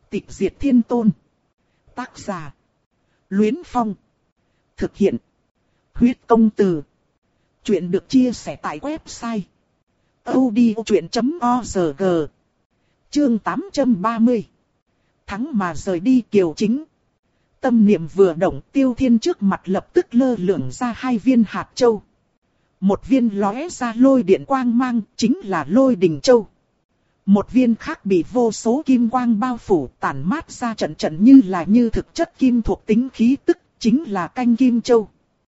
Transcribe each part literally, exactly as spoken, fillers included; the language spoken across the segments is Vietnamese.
Tịch diệt thiên tôn. Tác giả. Luyến Phong. Thực hiện. Huyết công từ. Chuyện được chia sẻ tại website audiochuyện chấm org. Chương tám trăm ba mươi. Thắng mà rời đi Kiều Chính. Tâm niệm vừa động, Tiêu Thiên trước mặt lập tức lơ lửng ra hai viên hạt châu. Một viên lóe ra lôi điện quang mang, chính là Lôi Đình Châu. Một viên khác bị vô số kim quang bao phủ, tản mát ra trận trận như là như thực chất kim thuộc tính khí tức, chính là Canh Kim Châu.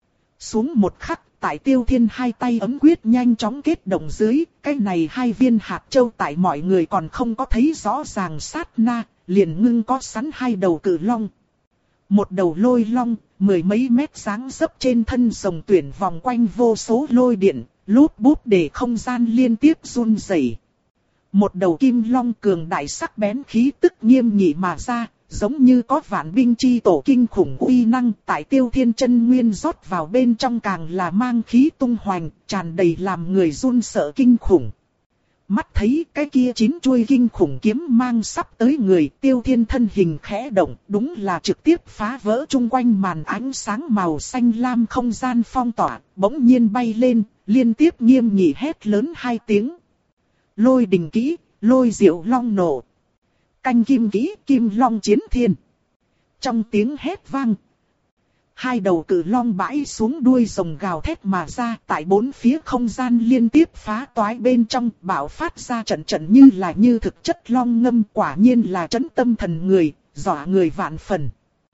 Xuống một khắc, tại Tiêu Thiên hai tay ấm quyết nhanh chóng kết động dưới, cái này hai viên hạt châu tại mọi người còn không có thấy rõ ràng sát na, liền ngưng có sẵn hai đầu cự long. Một đầu lôi long, mười mấy mét dáng dấp trên thân rồng tuyển vòng quanh vô số lôi điện, lút bút để không gian liên tiếp run rẩy. Một đầu kim long cường đại sắc bén khí tức nghiêm nghị mà ra, giống như có vạn binh chi tổ kinh khủng uy năng, tại Tiêu Thiên chân nguyên rót vào bên trong càng là mang khí tung hoành, tràn đầy làm người run sợ kinh khủng. Mắt thấy cái kia chín chuôi kinh khủng kiếm mang sắp tới người, Tiêu Thiên thân hình khẽ động, đúng là trực tiếp phá vỡ chung quanh màn ánh sáng màu xanh lam không gian phong tỏa, bỗng nhiên bay lên, liên tiếp nghiêm nghị hét lớn hai tiếng. Lôi đình kỹ, lôi diệu long nổ. Canh kim kỹ, kim long chiến thiên. Trong tiếng hét vang, hai đầu cự long bãi xuống đuôi rồng gào thét mà ra, tại bốn phía không gian liên tiếp phá toái bên trong, bạo phát ra trận trận như là như thực chất long ngâm, quả nhiên là trấn tâm thần người, dọa người vạn phần.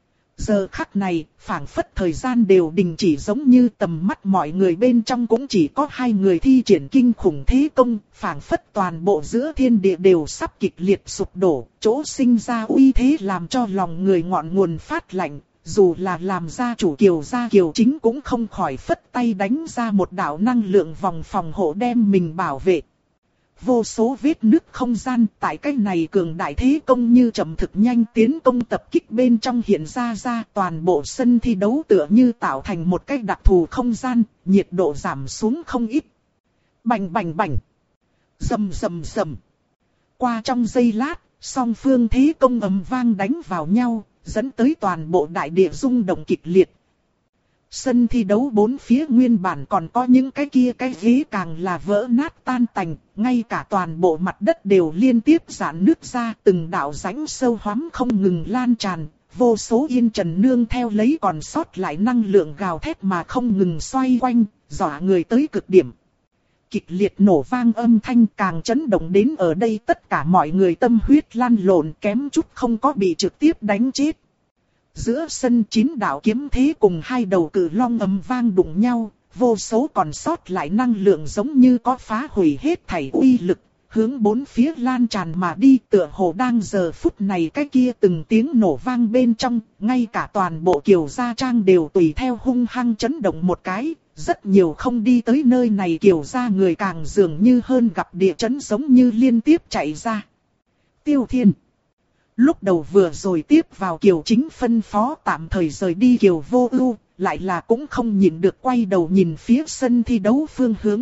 Giờ khắc này, phảng phất thời gian đều đình chỉ, giống như tầm mắt mọi người bên trong cũng chỉ có hai người thi triển kinh khủng thế công, phảng phất toàn bộ giữa thiên địa đều sắp kịch liệt sụp đổ, chỗ sinh ra uy thế làm cho lòng người ngọn nguồn phát lạnh, dù là làm gia chủ Kiều gia Kiều Chính cũng không khỏi phất tay đánh ra một đạo năng lượng vòng phòng hộ đem mình bảo vệ. Vô số vết nứt không gian tại cái này cường đại thế công như chậm thực nhanh tiến công tập kích bên trong hiện ra ra, toàn bộ sân thi đấu tựa như tạo thành một cái đặc thù không gian, nhiệt độ giảm xuống không ít. Bành bành bành, rầm rầm rầm. Qua trong giây lát, song phương thế công ầm vang đánh vào nhau, dẫn tới toàn bộ đại địa rung động kịch liệt. Sân thi đấu bốn phía nguyên bản còn có những cái kia cái ghế càng là vỡ nát tan tành, ngay cả toàn bộ mặt đất đều liên tiếp rạn nứt ra, từng đạo rãnh sâu hoắm không ngừng lan tràn, vô số yên trần nương theo lấy còn sót lại năng lượng gào thét mà không ngừng xoay quanh, dọa người tới cực điểm. Kịch liệt nổ vang âm thanh càng chấn động đến ở đây tất cả mọi người tâm huyết lăn lộn, kém chút không có bị trực tiếp đánh chết. Giữa sân chín đạo kiếm thế cùng hai đầu cự long ầm vang đụng nhau, vô số còn sót lại năng lượng giống như có phá hủy hết thảy uy lực, hướng bốn phía lan tràn mà đi, tựa hồ đang giờ phút này cái kia từng tiếng nổ vang bên trong, ngay cả toàn bộ Kiều gia trang đều tùy theo hung hăng chấn động một cái, rất nhiều không đi tới nơi này Kiều gia người càng dường như hơn gặp địa chấn giống như liên tiếp chạy ra. Tiêu Thiên lúc đầu vừa rồi tiếp vào Kiều Chính phân phó tạm thời rời đi Kiều Vô Ưu, lại là cũng không nhịn được quay đầu nhìn phía sân thi đấu phương hướng.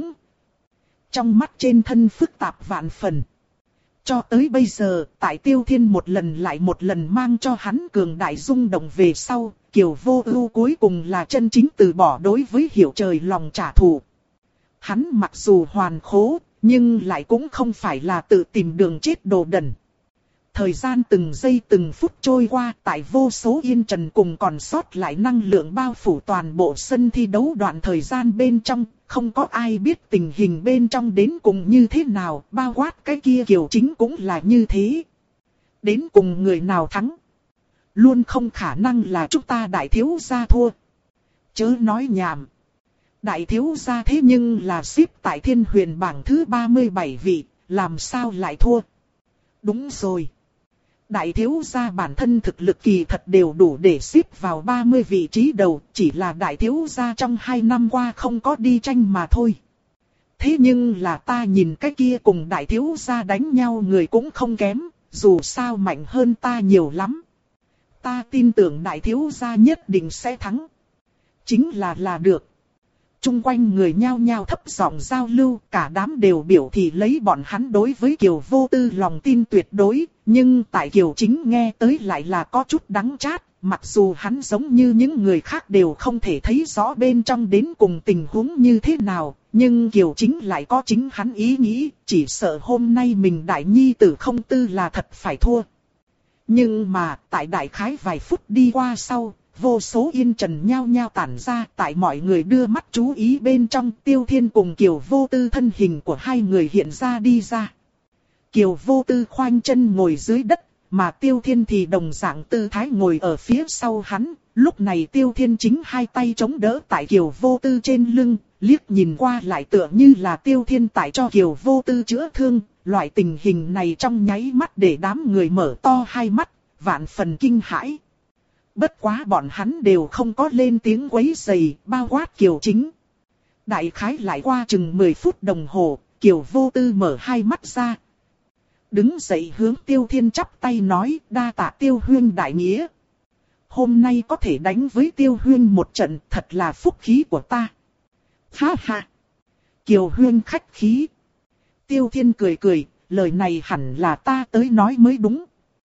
Trong mắt trên thân phức tạp vạn phần. Cho tới bây giờ, tại Tiêu Thiên một lần lại một lần mang cho hắn cường đại rung động về sau, Kiều Vô Ưu cuối cùng là chân chính từ bỏ đối với Hiểu Trời lòng trả thù. Hắn mặc dù hoàn khố, nhưng lại cũng không phải là tự tìm đường chết đồ đần. Thời gian từng giây từng phút trôi qua, tại vô số yên trần cùng còn sót lại năng lượng bao phủ toàn bộ sân thi đấu đoạn thời gian bên trong, không có ai biết tình hình bên trong đến cùng như thế nào, bao quát cái kia Kiều Chính cũng là như thế. Đến cùng người nào thắng? Luôn không khả năng là chúng ta đại thiếu gia thua. Chớ nói nhảm. Đại thiếu gia thế nhưng là xếp tại thiên huyền bảng thứ ba mươi bảy vị, làm sao lại thua? Đúng rồi. Đại thiếu gia bản thân thực lực kỳ thật đều đủ để xếp vào ba mươi vị trí đầu, chỉ là đại thiếu gia trong hai năm qua không có đi tranh mà thôi. Thế nhưng là ta nhìn cái kia cùng đại thiếu gia đánh nhau người cũng không kém, dù sao mạnh hơn ta nhiều lắm. Ta tin tưởng đại thiếu gia nhất định sẽ thắng. Chính là là được. Chung quanh người nhao nhao thấp giọng giao lưu, cả đám đều biểu thị lấy bọn hắn đối với Kiều Vô Tư lòng tin tuyệt đối, nhưng tại Kiều Chính nghe tới lại là có chút đắng chát, mặc dù hắn giống như những người khác đều không thể thấy rõ bên trong đến cùng tình huống như thế nào, nhưng Kiều Chính lại có chính hắn ý nghĩ, chỉ sợ hôm nay mình đại nhi tử không tư là thật phải thua. Nhưng mà, tại đại khái vài phút đi qua sau, vô số yên trần nhao nhao tản ra, tại mọi người đưa mắt chú ý bên trong, Tiêu Thiên cùng Kiều Vô Tư thân hình của hai người hiện ra đi ra. Kiều Vô Tư khoanh chân ngồi dưới đất, mà Tiêu Thiên thì đồng dạng tư thái ngồi ở phía sau hắn. Lúc này Tiêu Thiên chính hai tay chống đỡ tại Kiều Vô Tư trên lưng, liếc nhìn qua lại tựa như là Tiêu Thiên tại cho Kiều Vô Tư chữa thương. Loại tình hình này trong nháy mắt để đám người mở to hai mắt, vạn phần kinh hãi. Bất quá bọn hắn đều không có lên tiếng quấy rầy, bao quát Kiều Chính. Đại khái lại qua chừng mười phút đồng hồ, Kiều Vô Tư mở hai mắt ra. Đứng dậy hướng Tiêu Thiên chắp tay nói, đa tạ Tiêu Huyên đại nghĩa. Hôm nay có thể đánh với Tiêu Huyên một trận, thật là phúc khí của ta. Ha ha! Kiều Huyên khách khí. Tiêu Thiên cười cười, lời này hẳn là ta tới nói mới đúng.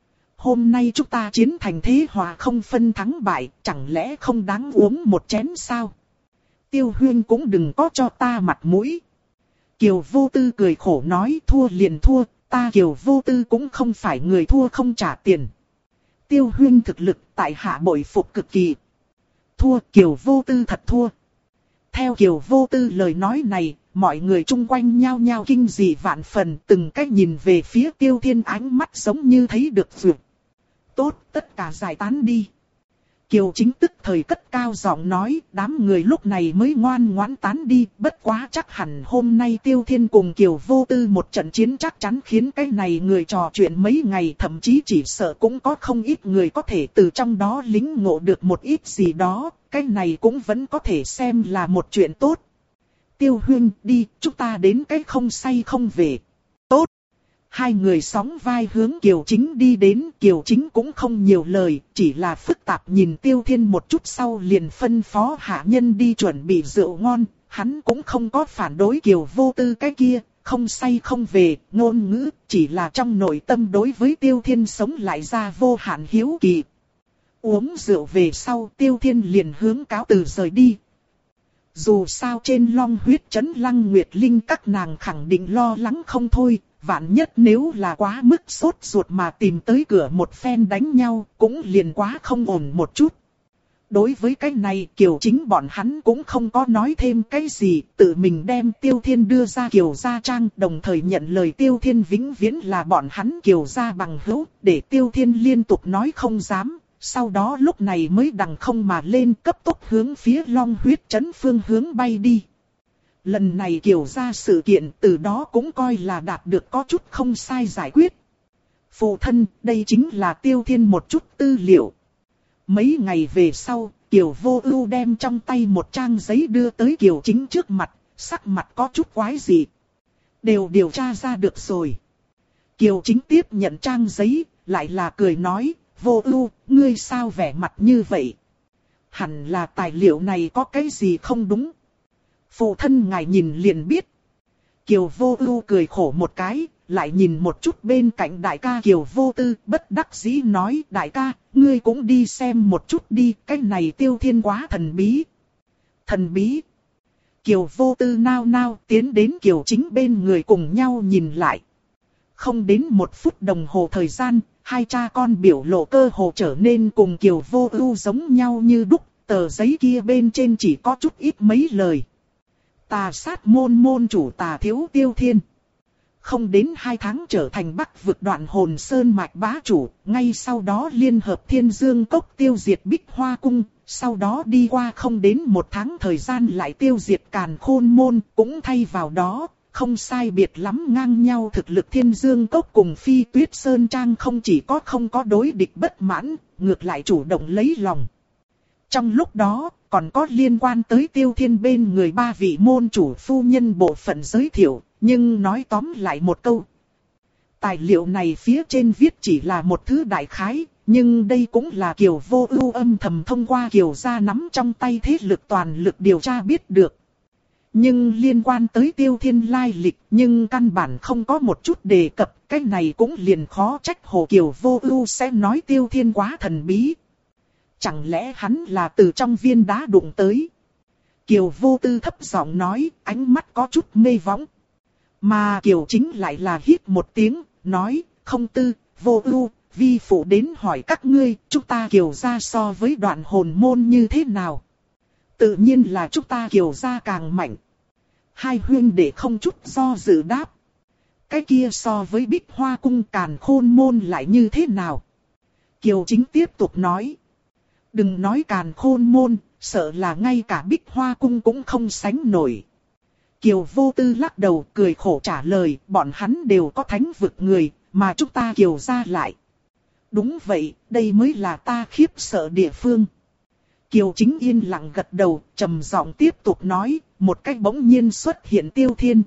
Hôm nay chúng ta chiến thành thế hòa không phân thắng bại, chẳng lẽ không đáng uống một chén sao? Tiêu Huyên cũng đừng có cho ta mặt mũi. Kiều Vô Tư cười khổ nói, thua liền thua, ta Kiều Vô Tư cũng không phải người thua không trả tiền. Tiêu Huyên thực lực tại hạ bội phục cực kỳ. Thua, Kiều Vô Tư thật thua. Theo Kiều Vô Tư lời nói này, mọi người chung quanh nhao nhao kinh dị vạn phần, từng cách nhìn về phía Tiêu Thiên, ánh mắt giống như thấy được vượt. Tốt, tất cả giải tán đi. Kiều Chính tức thời cất cao giọng nói, đám người lúc này mới ngoan ngoãn tán đi, bất quá chắc hẳn hôm nay Tiêu Thiên cùng Kiều Vô Tư một trận chiến chắc chắn khiến cái này người trò chuyện mấy ngày, thậm chí chỉ sợ cũng có không ít người có thể từ trong đó lĩnh ngộ được một ít gì đó, cái này cũng vẫn có thể xem là một chuyện tốt. Tiêu Huyên, đi, chúng ta đến cái không say không về. Tốt. Hai người sóng vai hướng Kiều Chính đi đến, Kiều Chính cũng không nhiều lời, chỉ là phức tạp nhìn Tiêu Thiên một chút sau liền phân phó hạ nhân đi chuẩn bị rượu ngon, hắn cũng không có phản đối Kiều Vô Tư cái kia, không say không về, ngôn ngữ, chỉ là trong nội tâm đối với Tiêu Thiên sống lại ra vô hạn hiếu kỳ. Uống rượu về sau, Tiêu Thiên liền hướng cáo từ rời đi. Dù sao trên Long Huyết Trấn Lăng Nguyệt Linh các nàng khẳng định lo lắng không thôi, vạn nhất nếu là quá mức sốt ruột mà tìm tới cửa một phen đánh nhau, cũng liền quá không ổn một chút. Đối với cái này Kiều Chính bọn hắn cũng không có nói thêm cái gì, tự mình đem Tiêu Thiên đưa ra Kiều Gia Trang, đồng thời nhận lời Tiêu Thiên vĩnh viễn là bọn hắn Kiều Gia bằng hữu, để Tiêu Thiên liên tục nói không dám. Sau đó lúc này mới đằng không mà lên, cấp tốc hướng phía Long Huyết Trấn phương hướng bay đi. Lần này Kiều Gia sự kiện từ đó cũng coi là đạt được có chút không sai giải quyết. Phụ thân, đây chính là Tiêu Thiên một chút tư liệu. Mấy ngày về sau, Kiều Vô Ưu đem trong tay một trang giấy đưa tới Kiều Chính trước mặt, sắc mặt có chút quái dị. Đều điều tra ra được rồi. Kiều Chính tiếp nhận trang giấy, lại là cười nói, Vô Ưu, ngươi sao vẻ mặt như vậy? Hẳn là tài liệu này có cái gì không đúng? Phụ thân ngài nhìn liền biết. Kiều Vô Ưu cười khổ một cái, lại nhìn một chút bên cạnh đại ca Kiều Vô Tư, bất đắc dĩ nói, đại ca, ngươi cũng đi xem một chút đi, cái này Tiêu Thiên quá thần bí. Thần bí? Kiều Vô Tư nao nao tiến đến Kiều Chính bên người cùng nhau nhìn lại. Không đến một phút đồng hồ thời gian, hai cha con biểu lộ cơ hồ trở nên cùng Kiều Vô Ưu giống nhau như đúc, tờ giấy kia bên trên chỉ có chút ít mấy lời. Tà sát môn môn chủ Tà Thiếu Tiêu Thiên. Không đến hai tháng trở thành Bắc vực Đoạn Hồn Sơn mạch bá chủ, ngay sau đó liên hợp Thiên Dương Cốc tiêu diệt Bích Hoa Cung, sau đó đi qua không đến một tháng thời gian lại tiêu diệt Càn Khôn Môn, cũng thay vào đó, không sai biệt lắm ngang nhau thực lực Thiên Dương Cốc cùng Phi Tuyết Sơn Trang không chỉ có không có đối địch bất mãn, ngược lại chủ động lấy lòng. Trong lúc đó, còn có liên quan tới Tiêu Thiên bên người ba vị môn chủ phu nhân bộ phận giới thiệu, nhưng nói tóm lại một câu. Tài liệu này phía trên viết chỉ là một thứ đại khái, nhưng đây cũng là Kiều Vô Ưu âm thầm thông qua Kiều gia nắm trong tay thế lực toàn lực điều tra biết được. Nhưng liên quan tới Tiêu Thiên lai lịch, nhưng căn bản không có một chút đề cập, cái này cũng liền khó trách Hồ Kiều Vô Ưu sẽ nói Tiêu Thiên quá thần bí. Chẳng lẽ hắn là từ trong viên đá đụng tới? Kiều Vô Tư thấp giọng nói, ánh mắt có chút mê võng. Mà Kiều Chính lại là hít một tiếng, nói, không Tư, Vô Ưu, vi phụ đến hỏi các ngươi, chúng ta Kiều gia so với Đoạn Hồn môn như thế nào? Tự nhiên là chúng ta Kiều gia càng mạnh. Hai huynh đệ không chút do dự đáp. Cái kia so với Bích Hoa cung Càn Khôn môn lại như thế nào? Kiều Chính tiếp tục nói. Đừng nói Càn Khôn môn, sợ là ngay cả Bích Hoa cung cũng không sánh nổi. Kiều Vô Tư lắc đầu cười khổ trả lời, bọn hắn đều có thánh vực người, mà chúng ta Kiều gia lại. Đúng vậy, đây mới là ta khiếp sợ địa phương. Kiều Chính yên lặng gật đầu, trầm giọng tiếp tục nói, một cách bỗng nhiên xuất hiện Tiêu Thiên.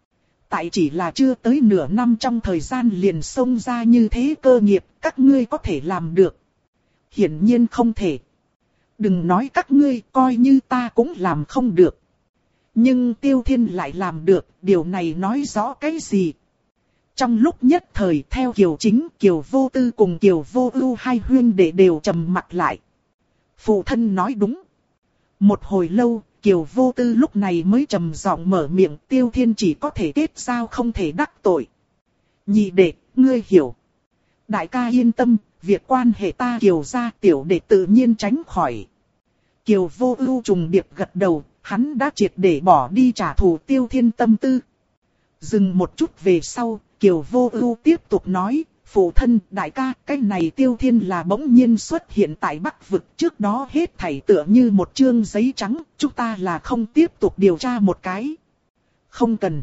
Tại chỉ là chưa tới nửa năm trong thời gian liền xông ra như thế cơ nghiệp, các ngươi có thể làm được. Hiển nhiên không thể. Đừng nói các ngươi, coi như ta cũng làm không được. Nhưng Tiêu Thiên lại làm được, điều này nói rõ cái gì? Trong lúc nhất thời theo Kiều Chính, Kiều Vô Tư cùng Kiều Vô Ưu hai huynh đệ đều trầm mặt lại. Phụ thân nói đúng. Một hồi lâu, Kiều Vô Tư lúc này mới trầm giọng mở miệng, Tiêu Thiên chỉ có thể kết giao không thể đắc tội. Nhị đệ, ngươi hiểu. Đại ca yên tâm, việc quan hệ ta Kiều gia tiểu đệ tự nhiên tránh khỏi. Kiều Vô Ưu trùng điệp gật đầu, hắn đã triệt để bỏ đi trả thù Tiêu Thiên tâm tư. Dừng một chút về sau, Kiều Vô Ưu tiếp tục nói, phụ thân, đại ca, cái này Tiêu Thiên là bỗng nhiên xuất hiện tại Bắc vực, trước đó hết thảy tựa như một chương giấy trắng, chúng ta là không tiếp tục điều tra một cái. Không cần.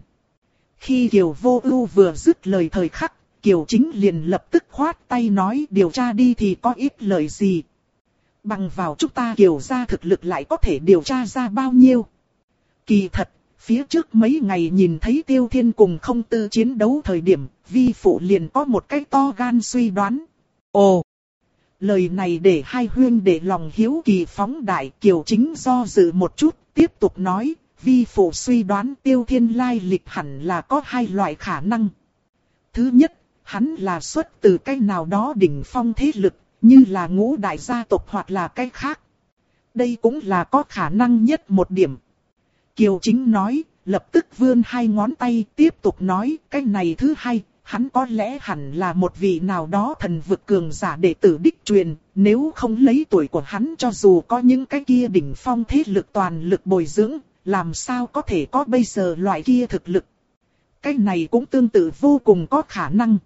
Khi Kiều Vô Ưu vừa dứt lời thời khắc, Kiều Chính liền lập tức khoát tay nói điều tra đi thì có ít lợi gì. Bằng vào chúng ta Kiều gia thực lực lại có thể điều tra ra bao nhiêu. Kỳ thật, phía trước mấy ngày nhìn thấy Tiêu Thiên cùng Không Tư chiến đấu thời điểm, vi phụ liền có một cái to gan suy đoán. Ồ! Lời này để hai huynh đệ lòng hiếu kỳ phóng đại. Kiều Chính do dự một chút, tiếp tục nói, vi phụ suy đoán Tiêu Thiên lai lịch hẳn là có hai loại khả năng. Thứ nhất, hắn là xuất từ cái nào đó đỉnh phong thế lực, như là Ngũ đại gia tộc hoặc là cái khác. Đây cũng là có khả năng nhất một điểm. Kiều Chính nói, lập tức vươn hai ngón tay tiếp tục nói, cái này thứ hai, hắn có lẽ hẳn là một vị nào đó thần vực cường giả đệ tử đích truyền, nếu không lấy tuổi của hắn cho dù có những cái kia đỉnh phong thế lực toàn lực bồi dưỡng, làm sao có thể có bây giờ loại kia thực lực. Cái này cũng tương tự vô cùng có khả năng.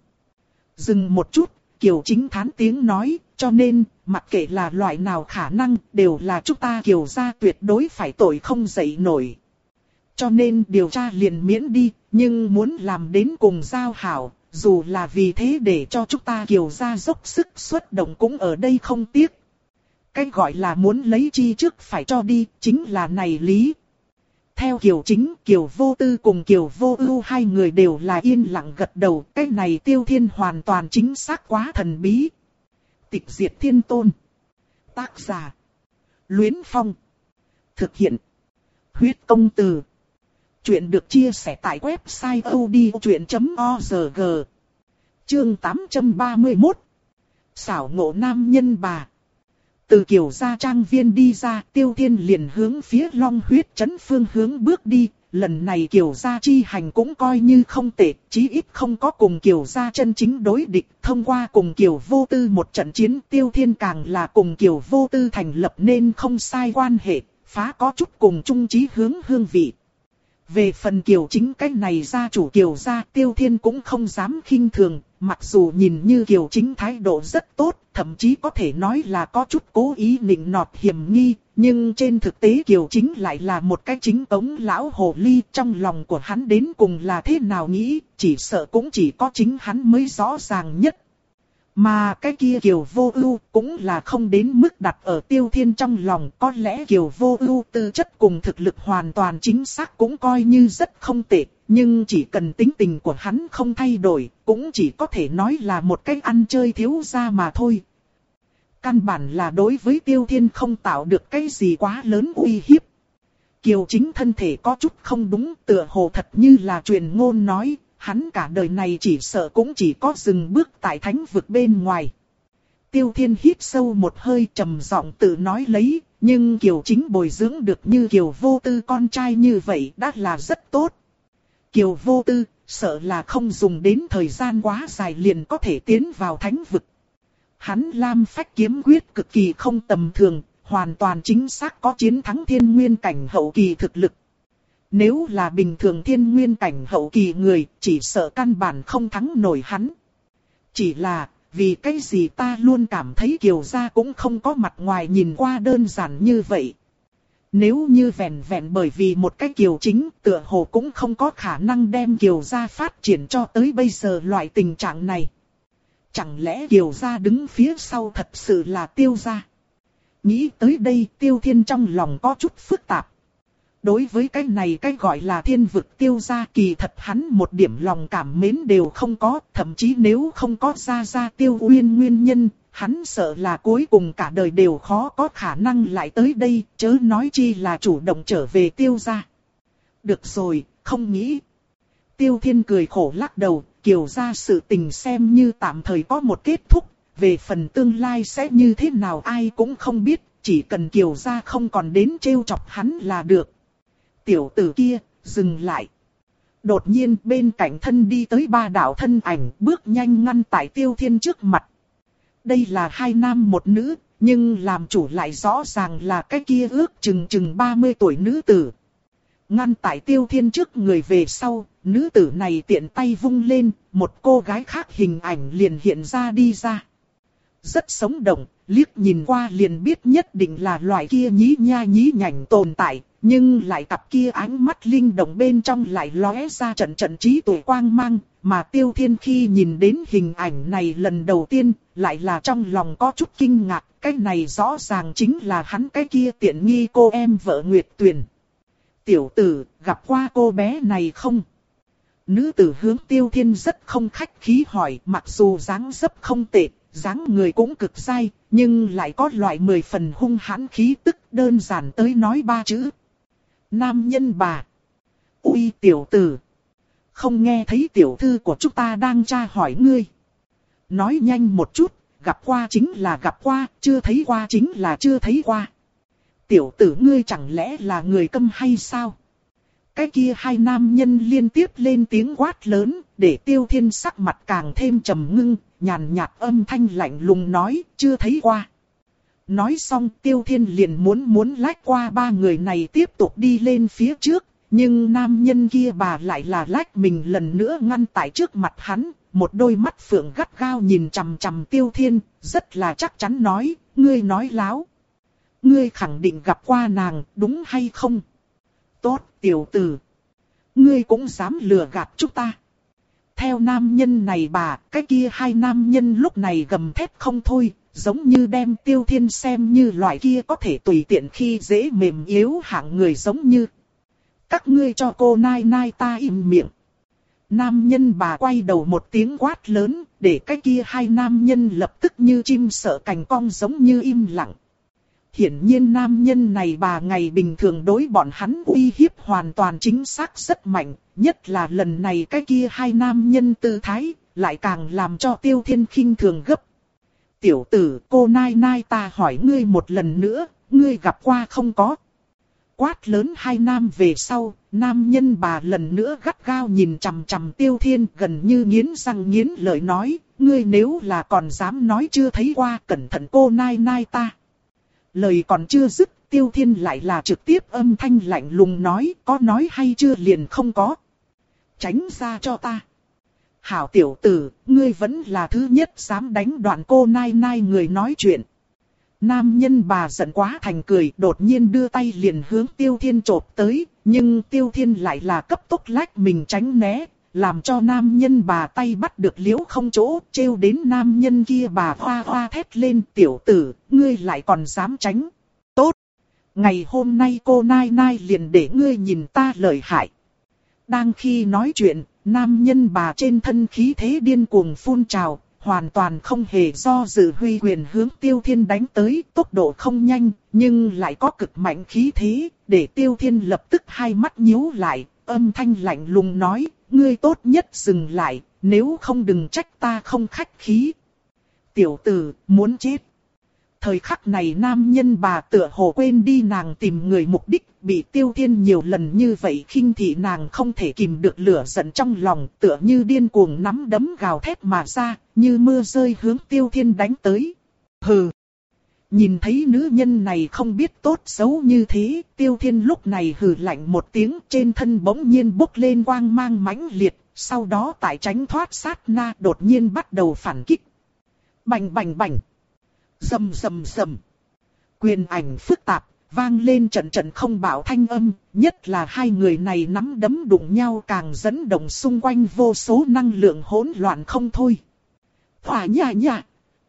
Dừng một chút, Kiều Chính thán tiếng nói, cho nên, mặc kệ là loại nào khả năng, đều là chúng ta Kiều gia tuyệt đối phải tội không dậy nổi. Cho nên điều tra liền miễn đi, nhưng muốn làm đến cùng giao hảo, dù là vì thế để cho chúng ta Kiều gia dốc sức xuất động cũng ở đây không tiếc. Cái gọi là muốn lấy chi trước phải cho đi, chính là này lý. Theo Kiều Chính, Kiều Vô Tư cùng Kiều Vô Ưu hai người đều là yên lặng gật đầu, cái này Tiêu Thiên hoàn toàn chính xác quá thần bí. Tịch Diệt Thiên Tôn. Tác giả: Luyến Phong. Thực hiện: Huyết Công Từ. Chuyện được chia sẻ tại website odchuyện chấm org. Chương tám trăm ba mươi mốt. Xảo ngộ nam nhân bà. Từ Kiều gia trang viên đi ra, Tiêu Thiên liền hướng phía Long Huyết trấn phương hướng bước đi. Lần này Kiều gia chi hành cũng coi như không tệ, chí ít không có cùng Kiều gia chân chính đối địch. Thông qua cùng Kiều Vô Tư một trận chiến, Tiêu Thiên càng là cùng Kiều Vô Tư thành lập nên không sai quan hệ, phá có chút cùng chung chí hướng hương vị. Về phần Kiều Chính cái này gia chủ Kiều gia, Tiêu Thiên cũng không dám khinh thường, mặc dù nhìn như Kiều Chính thái độ rất tốt, thậm chí có thể nói là có chút cố ý nịnh nọt hiểm nghi, nhưng trên thực tế Kiều Chính lại là một cái chính tống lão hồ ly, trong lòng của hắn đến cùng là thế nào nghĩ, chỉ sợ cũng chỉ có chính hắn mới rõ ràng nhất. Mà cái kia Kiều Vô Ưu cũng là không đến mức đặt ở Tiêu Thiên trong lòng, có lẽ Kiều Vô Ưu tư chất cùng thực lực hoàn toàn chính xác cũng coi như rất không tệ, nhưng chỉ cần tính tình của hắn không thay đổi, cũng chỉ có thể nói là một cái ăn chơi thiếu gia mà thôi. Căn bản là đối với Tiêu Thiên không tạo được cái gì quá lớn uy hiếp. Kiều Chính thân thể có chút không đúng, tựa hồ thật như là truyền ngôn nói, hắn cả đời này chỉ sợ cũng chỉ có dừng bước tại thánh vực bên ngoài. Tiêu Thiên hít sâu một hơi trầm giọng tự nói lấy, nhưng Kiều Chính bồi dưỡng được như Kiều Vô Tư con trai như vậy đã là rất tốt. Kiều Vô Tư, sợ là không dùng đến thời gian quá dài liền có thể tiến vào thánh vực. Hắn Lam Phách kiếm quyết cực kỳ không tầm thường, hoàn toàn chính xác có chiến thắng thiên nguyên cảnh hậu kỳ thực lực. Nếu là bình thường thiên nguyên cảnh hậu kỳ người, chỉ sợ căn bản không thắng nổi hắn. Chỉ là, vì cái gì ta luôn cảm thấy Kiều gia cũng không có mặt ngoài nhìn qua đơn giản như vậy. Nếu như vẹn vẹn bởi vì một cái Kiều Chính, tựa hồ cũng không có khả năng đem Kiều gia phát triển cho tới bây giờ loại tình trạng này. Chẳng lẽ Kiều gia đứng phía sau thật sự là Tiêu gia? Nghĩ tới đây, Tiêu Thiên trong lòng có chút phức tạp. Đối với cái này cái gọi là thiên vực Tiêu gia, kỳ thật hắn một điểm lòng cảm mến đều không có, thậm chí nếu không có gia gia Tiêu Uyên nguyên nhân, hắn sợ là cuối cùng cả đời đều khó có khả năng lại tới đây, chớ nói chi là chủ động trở về Tiêu gia. Được rồi, không nghĩ. Tiêu Thiên cười khổ lắc đầu, Kiều gia sự tình xem như tạm thời có một kết thúc, về phần tương lai sẽ như thế nào ai cũng không biết, chỉ cần Kiều gia không còn đến trêu chọc hắn là được. Tiểu tử kia, dừng lại. Đột nhiên bên cạnh thân đi tới ba đạo thân ảnh, bước nhanh ngăn tại Tiêu Thiên trước mặt. Đây là hai nam một nữ, nhưng làm chủ lại rõ ràng là cái kia ước chừng chừng ba mươi tuổi nữ tử. Ngăn tại Tiêu Thiên trước người về sau, nữ tử này tiện tay vung lên, một cô gái khác hình ảnh liền hiện ra đi ra. Rất sống động, liếc nhìn qua liền biết nhất định là loại kia nhí nha nhí nhảnh tồn tại, nhưng lại cặp kia ánh mắt linh động bên trong lại lóe ra trận trận trí tuệ quang mang, mà Tiêu Thiên khi nhìn đến hình ảnh này lần đầu tiên, lại là trong lòng có chút kinh ngạc, cái này rõ ràng chính là hắn cái kia tiện nghi cô em vợ Nguyệt Tuyền. Tiểu tử, gặp qua cô bé này không? Nữ tử hướng Tiêu Thiên rất không khách khí hỏi, mặc dù dáng dấp không tệ, dáng người cũng cực dai, nhưng lại có loại mười phần hung hãn khí tức, đơn giản tới nói ba chữ. Nam nhân bà. Ui tiểu tử. Không nghe thấy tiểu thư của chúng ta đang tra hỏi ngươi. Nói nhanh một chút, gặp qua chính là gặp qua, chưa thấy qua chính là chưa thấy qua. Tiểu tử ngươi chẳng lẽ là người câm hay sao? Cái kia hai nam nhân liên tiếp lên tiếng quát lớn, để Tiêu Thiên sắc mặt càng thêm trầm ngưng, nhàn nhạt âm thanh lạnh lùng nói, chưa thấy qua. Nói xong Tiêu Thiên liền muốn muốn lách qua ba người này tiếp tục đi lên phía trước, nhưng nam nhân kia bà lại là lách mình lần nữa ngăn tại trước mặt hắn, một đôi mắt phượng gắt gao nhìn chằm chằm Tiêu Thiên, rất là chắc chắn nói, ngươi nói láo. Ngươi khẳng định gặp qua nàng, đúng hay không? Tốt, tiểu tử. Ngươi cũng dám lừa gạt chúng ta. Theo nam nhân này bà, cái kia hai nam nhân lúc này gầm thét không thôi, giống như đem Tiêu Thiên xem như loại kia có thể tùy tiện khi dễ mềm yếu hạng người giống như. Các ngươi cho cô nai nai ta im miệng. Nam nhân bà quay đầu một tiếng quát lớn, để cái kia hai nam nhân lập tức như chim sợ cành cong giống như im lặng. Hiển nhiên nam nhân này bà ngày bình thường đối bọn hắn uy hiếp hoàn toàn chính xác rất mạnh, nhất là lần này cái kia hai nam nhân tư thái, lại càng làm cho Tiêu Thiên khinh thường gấp. Tiểu tử, cô nai nai ta hỏi ngươi một lần nữa, ngươi gặp qua không có? Quát lớn hai nam về sau, nam nhân bà lần nữa gắt gao nhìn chằm chằm Tiêu Thiên, gần như nghiến răng nghiến lợi nói, ngươi nếu là còn dám nói chưa thấy qua, cẩn thận cô nai nai ta. Lời còn chưa dứt, Tiêu Thiên lại là trực tiếp âm thanh lạnh lùng nói, có nói hay chưa liền không có. Tránh ra cho ta. Hảo tiểu tử, ngươi vẫn là thứ nhất dám đánh đoạn cô nai nai người nói chuyện. Nam nhân bà giận quá thành cười, đột nhiên đưa tay liền hướng Tiêu Thiên chộp tới, nhưng Tiêu Thiên lại là cấp tốc lách mình tránh né, làm cho nam nhân bà tay bắt được liễu không chỗ, trêu đến nam nhân kia bà hoa hoa thét lên, tiểu tử, ngươi lại còn dám tránh. Tốt! Ngày hôm nay cô nai nai liền để ngươi nhìn ta lợi hại. Đang khi nói chuyện, nam nhân bà trên thân khí thế điên cuồng phun trào, hoàn toàn không hề do dự huy quyền hướng Tiêu Thiên đánh tới, tốc độ không nhanh, nhưng lại có cực mạnh khí thế, để Tiêu Thiên lập tức hai mắt nhíu lại, âm thanh lạnh lùng nói, ngươi tốt nhất dừng lại, nếu không đừng trách ta không khách khí. Tiểu tử, muốn chết. Thời khắc này nam nhân bà tựa hồ quên đi nàng tìm người mục đích, bị Tiêu Thiên nhiều lần như vậy khinh thị nàng không thể kìm được lửa giận trong lòng, tựa như điên cuồng nắm đấm gào thét mà ra, như mưa rơi hướng Tiêu Thiên đánh tới. Hừ! Nhìn thấy nữ nhân này không biết tốt xấu như thế, Tiêu Thiên lúc này hừ lạnh một tiếng, trên thân bỗng nhiên bốc lên quang mang mãnh liệt, sau đó tại tránh thoát sát na đột nhiên bắt đầu phản kích. Bành bành bành! Rầm rầm rầm. Quyền ảnh phức tạp, vang lên trận trận không bảo thanh âm, nhất là hai người này nắm đấm đụng nhau càng dẫn động xung quanh vô số năng lượng hỗn loạn không thôi. Hỏa nha nha.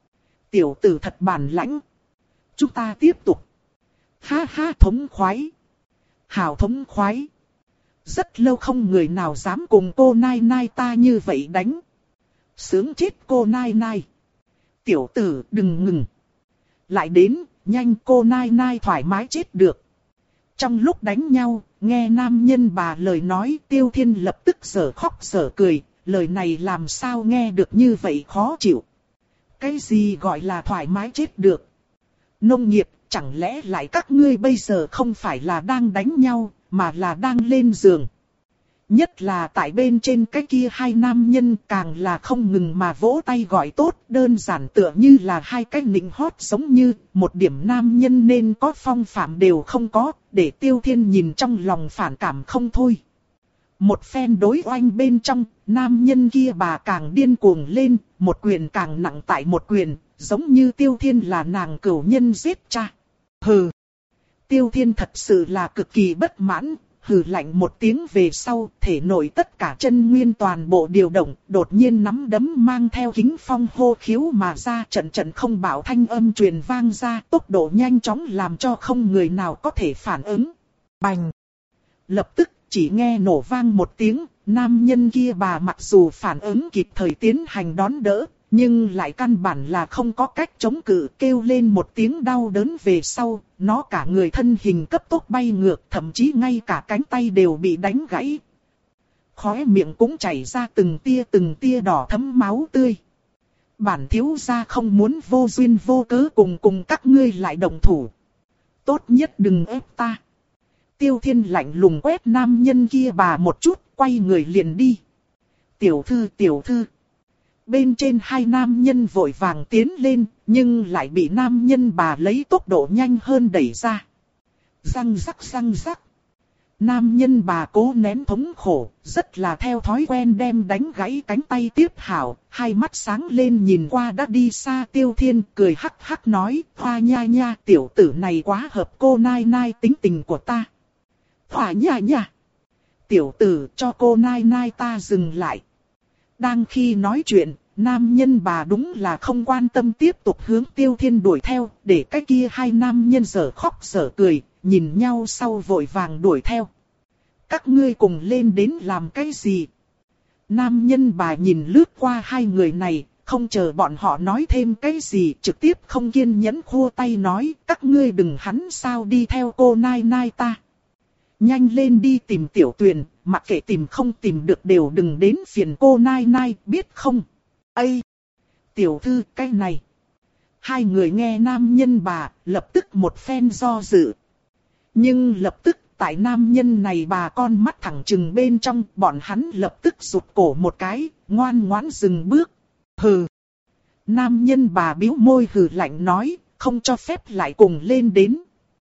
Tiểu tử thật bản lãnh. Chúng ta tiếp tục. Ha ha thống khoái. Hảo thống khoái. Rất lâu không người nào dám cùng cô Nai Nai ta như vậy đánh. Sướng chết cô Nai Nai. Tiểu tử đừng ngừng. Lại đến, nhanh cô Nai Nai thoải mái chết được. Trong lúc đánh nhau, nghe nam nhân bà lời nói Tiêu Thiên lập tức sở khóc sở cười, lời này làm sao nghe được như vậy khó chịu. Cái gì gọi là thoải mái chết được? Nông nghiệp, chẳng lẽ lại các ngươi bây giờ không phải là đang đánh nhau, mà là đang lên giường. Nhất là tại bên trên cái kia hai nam nhân càng là không ngừng mà vỗ tay gọi tốt, đơn giản tựa như là hai cái nịnh hót giống như một điểm nam nhân nên có phong phạm đều không có, để Tiêu Thiên nhìn trong lòng phản cảm không thôi. Một phen đối oanh bên trong, nam nhân kia bà càng điên cuồng lên, một quyền càng nặng tại một quyền, giống như Tiêu Thiên là nàng cửu nhân giết cha. Hừ! Tiêu Thiên thật sự là cực kỳ bất mãn. Hừ lạnh một tiếng về sau, thể nội tất cả chân nguyên toàn bộ điều động, đột nhiên nắm đấm mang theo kính phong hô khiếu mà ra, trận trận không bảo thanh âm truyền vang ra, tốc độ nhanh chóng làm cho không người nào có thể phản ứng. Bành! Lập tức chỉ nghe nổ vang một tiếng, nam nhân kia bà mặc dù phản ứng kịp thời tiến hành đón đỡ, nhưng lại căn bản là không có cách chống cự, kêu lên một tiếng đau đớn về sau, nó cả người thân hình cấp tốc bay ngược, thậm chí ngay cả cánh tay đều bị đánh gãy. Khóe miệng cũng chảy ra từng tia từng tia đỏ thấm máu tươi. Bản thiếu gia không muốn vô duyên vô cớ cùng cùng các ngươi lại đồng thủ. Tốt nhất đừng ép ta. Tiêu Thiên lạnh lùng quét nam nhân kia bà một chút, quay người liền đi. Tiểu thư tiểu thư. Bên trên hai nam nhân vội vàng tiến lên, nhưng lại bị nam nhân bà lấy tốc độ nhanh hơn đẩy ra. Răng rắc răng rắc. Nam nhân bà cố nén thống khổ, rất là theo thói quen đem đánh gãy cánh tay tiếp hảo, hai mắt sáng lên nhìn qua đã đi xa Tiêu Thiên, cười hắc hắc nói, hoa nha nha, tiểu tử này quá hợp cô Nai Nai tính tình của ta. Hoa nha nha. Tiểu tử cho cô Nai Nai ta dừng lại. Đang khi nói chuyện, nam nhân bà đúng là không quan tâm tiếp tục hướng Tiêu Thiên đuổi theo, để cái kia hai nam nhân dở khóc dở cười, nhìn nhau sau vội vàng đuổi theo. Các ngươi cùng lên đến làm cái gì? Nam nhân bà nhìn lướt qua hai người này, không chờ bọn họ nói thêm cái gì, trực tiếp không kiên nhẫn khua tay nói, các ngươi đừng hắn sao đi theo cô Nai Nai ta. Nhanh lên đi tìm Tiểu Tuyền, mặc kệ tìm không tìm được đều đừng đến phiền cô Nai Nai, biết không? Ây! Tiểu thư, cái này! Hai người nghe nam nhân bà, lập tức một phen do dự. Nhưng lập tức, tại nam nhân này bà con mắt thẳng trừng bên trong, bọn hắn lập tức rụt cổ một cái, ngoan ngoãn dừng bước. Hừ! Nam nhân bà bĩu môi hừ lạnh nói, không cho phép lại cùng lên đến.